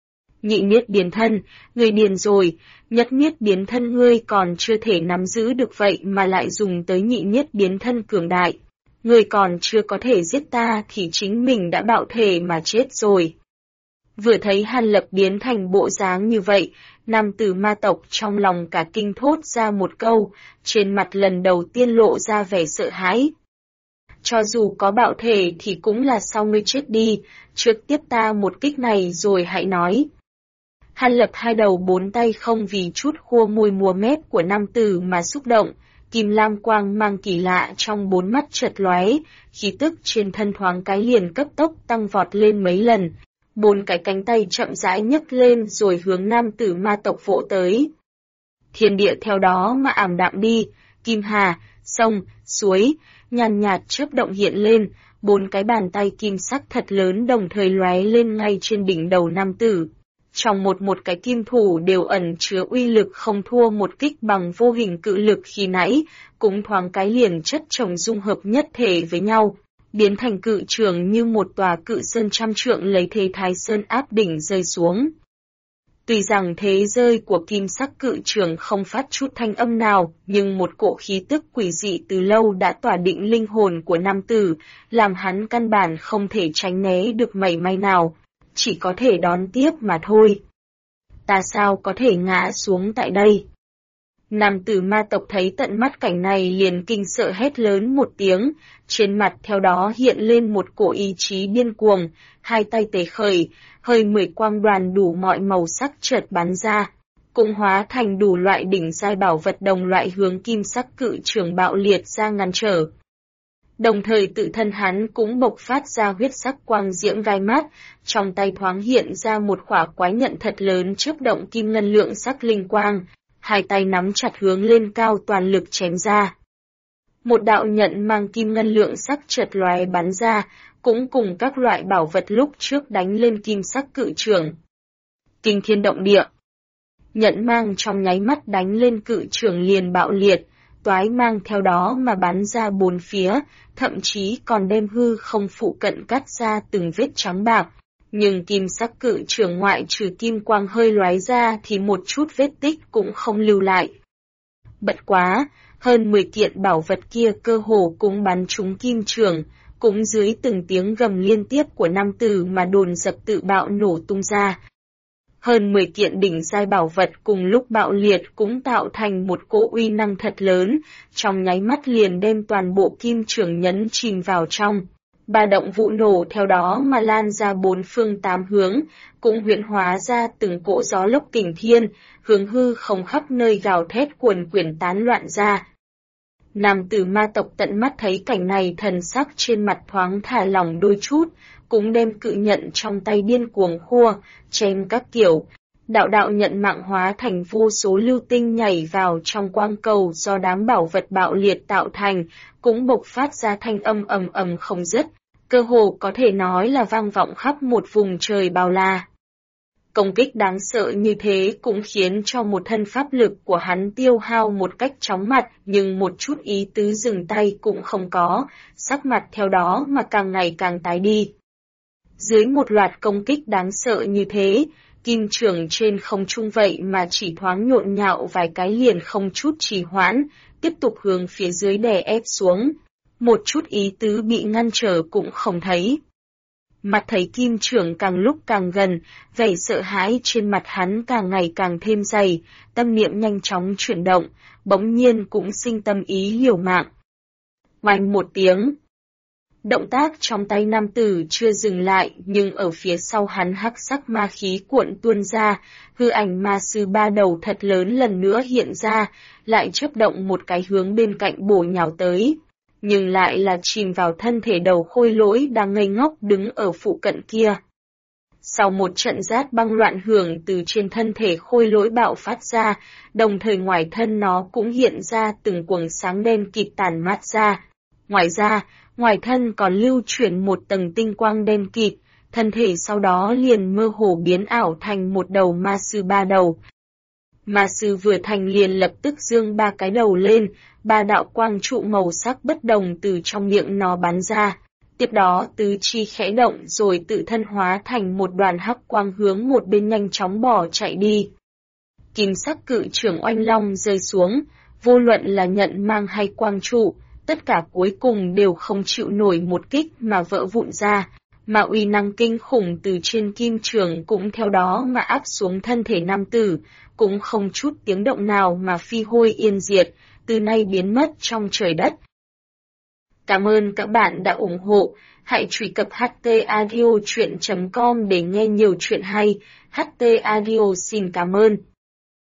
Nhị niết biến thân, ngươi điên rồi, nhất niết biến thân ngươi còn chưa thể nắm giữ được vậy mà lại dùng tới nhị niết biến thân cường đại. Ngươi còn chưa có thể giết ta thì chính mình đã bạo thể mà chết rồi. Vừa thấy Hàn Lập biến thành bộ dáng như vậy, nam tử ma tộc trong lòng cả kinh thốt ra một câu, trên mặt lần đầu tiên lộ ra vẻ sợ hãi. Cho dù có bạo thể thì cũng là sau ngươi chết đi, trước tiếp ta một kích này rồi hãy nói. Hàn Lập 2 đầu 4 tay không vì chút khua môi múa mép của nam tử mà xúc động, kim lam quang mang kỳ lạ trong 4 mắt chợt lóe, khí tức trên thân thoáng cái liền cấp tốc tăng vọt lên mấy lần. 4 cái cánh tay chậm rãi nhấc lên rồi hướng nam tử ma tộc vỗ tới. Thiên địa theo đó mà ảm đạm đi, kim hà, sông, suối, nhàn nhạt chớp động hiện lên, 4 cái bàn tay kim sắc thật lớn đồng thời lóe lên ngay trên đỉnh đầu nam tử. Trong một cái kim thủ đều ẩn chứa uy lực không thua một kích bằng vô hình cự lực khi nãy, cũng thoáng cái liền chất chồng dung hợp nhất thể với nhau, biến thành cự trường như một tòa cự sơn trăm trượng lấy thế Thái Sơn áp đỉnh rơi xuống. Tuy rằng thế rơi của kim sắc cự trường không phát chút thanh âm nào, nhưng một cỗ khí tức quỷ dị từ lâu đã tỏa định linh hồn của nam tử, làm hắn căn bản không thể tránh né được mảy may nào, chỉ có thể đón tiếp mà thôi. Ta sao có thể ngã xuống tại đây? Nam tử ma tộc thấy tận mắt cảnh này liền kinh sợ hét lớn một tiếng, trên mặt theo đó hiện lên một cổ ý chí điên cuồng, hai tay tề khởi, hơi 10 quang đoàn đủ mọi màu sắc chợt bắn ra, cũng hóa thành đủ loại đỉnh giai bảo vật đồng loại hướng kim sắc cự trường bạo liệt ra ngăn trở. Đồng thời tự thân hắn cũng bộc phát ra huyết sắc quang diễm gai mắt, trong tay thoáng hiện ra một khỏa quái nhận thật lớn chớp động kim ngân lượng sắc linh quang, hai tay nắm chặt hướng lên cao toàn lực chém ra. Một đạo nhận mang kim ngân lượng sắc chợt lóe bắn ra, cũng cùng các loại bảo vật lúc trước đánh lên kim sắc cự trường. Kinh thiên động địa. Nhận mang trong nháy mắt đánh lên cự trường liền bạo liệt, toái mang theo đó mà bắn ra bốn phía, thậm chí còn đem hư không phụ cận cắt ra từng vết trắng bạc. Nhưng kim sắc cự trường ngoại trừ kim quang hơi lóe ra thì một chút vết tích cũng không lưu lại. Bất quá, hơn 10 kiện bảo vật kia cơ hồ cũng bắn trúng kim trường, cũng dưới từng tiếng gầm liên tiếp của nam tử mà đồn dập tự bạo nổ tung ra. Hơn 10 kiện đỉnh giai bảo vật cùng lúc bạo liệt cũng tạo thành một cỗ uy năng thật lớn, trong nháy mắt liền đem toàn bộ kim trường nhấn chìm vào trong. Ba động vụ nổ theo đó mà lan ra bốn phương tám hướng, cũng huyễn hóa ra từng cỗ gió lốc kình thiên, hướng hư không khắp nơi gào thét cuồn quyển tán loạn ra. Nam tử ma tộc tận mắt thấy cảnh này thần sắc trên mặt thoáng thả lỏng đôi chút, cũng đem cự nhận trong tay điên cuồng khua, chém các kiểu. Đạo nhận mạng hóa thành vô số lưu tinh nhảy vào trong quang cầu do đám bảo vật bạo liệt tạo thành, cũng bộc phát ra thanh âm ầm ầm không dứt, cơ hồ có thể nói là vang vọng khắp một vùng trời bao la. Công kích đáng sợ như thế cũng khiến cho một thân pháp lực của hắn tiêu hao một cách chóng mặt, nhưng một chút ý tứ dừng tay cũng không có, sắc mặt theo đó mà càng ngày càng tái đi. Dưới một loạt công kích đáng sợ như thế, kim trường trên không trung vậy mà chỉ thoáng nhộn nhạo vài cái liền không chút trì hoãn, tiếp tục hướng phía dưới đè ép xuống. Một chút ý tứ bị ngăn trở cũng không thấy. Mặt thấy kim trường càng lúc càng gần, vẻ sợ hãi trên mặt hắn càng ngày càng thêm dày, tâm niệm nhanh chóng chuyển động, bỗng nhiên cũng sinh tâm ý liều mạng. Oanh một tiếng. Động tác trong tay nam tử chưa dừng lại, nhưng ở phía sau hắn hắc sắc ma khí cuộn tuôn ra, hư ảnh ma sư ba đầu thật lớn lần nữa hiện ra, lại chớp động một cái hướng bên cạnh bổ nhào tới. Nhưng lại là chìm vào thân thể đầu khôi lỗi đang ngây ngốc đứng ở phụ cận kia. Sau một trận rát băng loạn hưởng từ trên thân thể khôi lỗi bạo phát ra, đồng thời ngoài thân nó cũng hiện ra từng quầng sáng đen kịt tản mát ra. Ngoài ra, ngoài thân còn lưu chuyển một tầng tinh quang đen kịt, thân thể sau đó liền mơ hồ biến ảo thành một đầu ma sư ba đầu. Ma sư vừa thành liền lập tức giương ba cái đầu lên, ba đạo quang trụ màu sắc bất đồng từ trong miệng nó bắn ra. Tiếp đó tứ chi khẽ động rồi tự thân hóa thành một đoàn hắc quang hướng một bên nhanh chóng bỏ chạy đi. Kim sắc cự trường oanh long rơi xuống, vô luận là nhận mang hay quang trụ, tất cả cuối cùng đều không chịu nổi một kích mà vỡ vụn ra, mà uy năng kinh khủng từ trên kim trường cũng theo đó mà áp xuống thân thể nam tử, cũng không chút tiếng động nào mà phi hôi yên diệt, từ nay biến mất trong trời đất. Cảm ơn các bạn đã ủng hộ, hãy truy cập htaudio.com để nghe nhiều chuyện hay, HT Audio xin cảm ơn.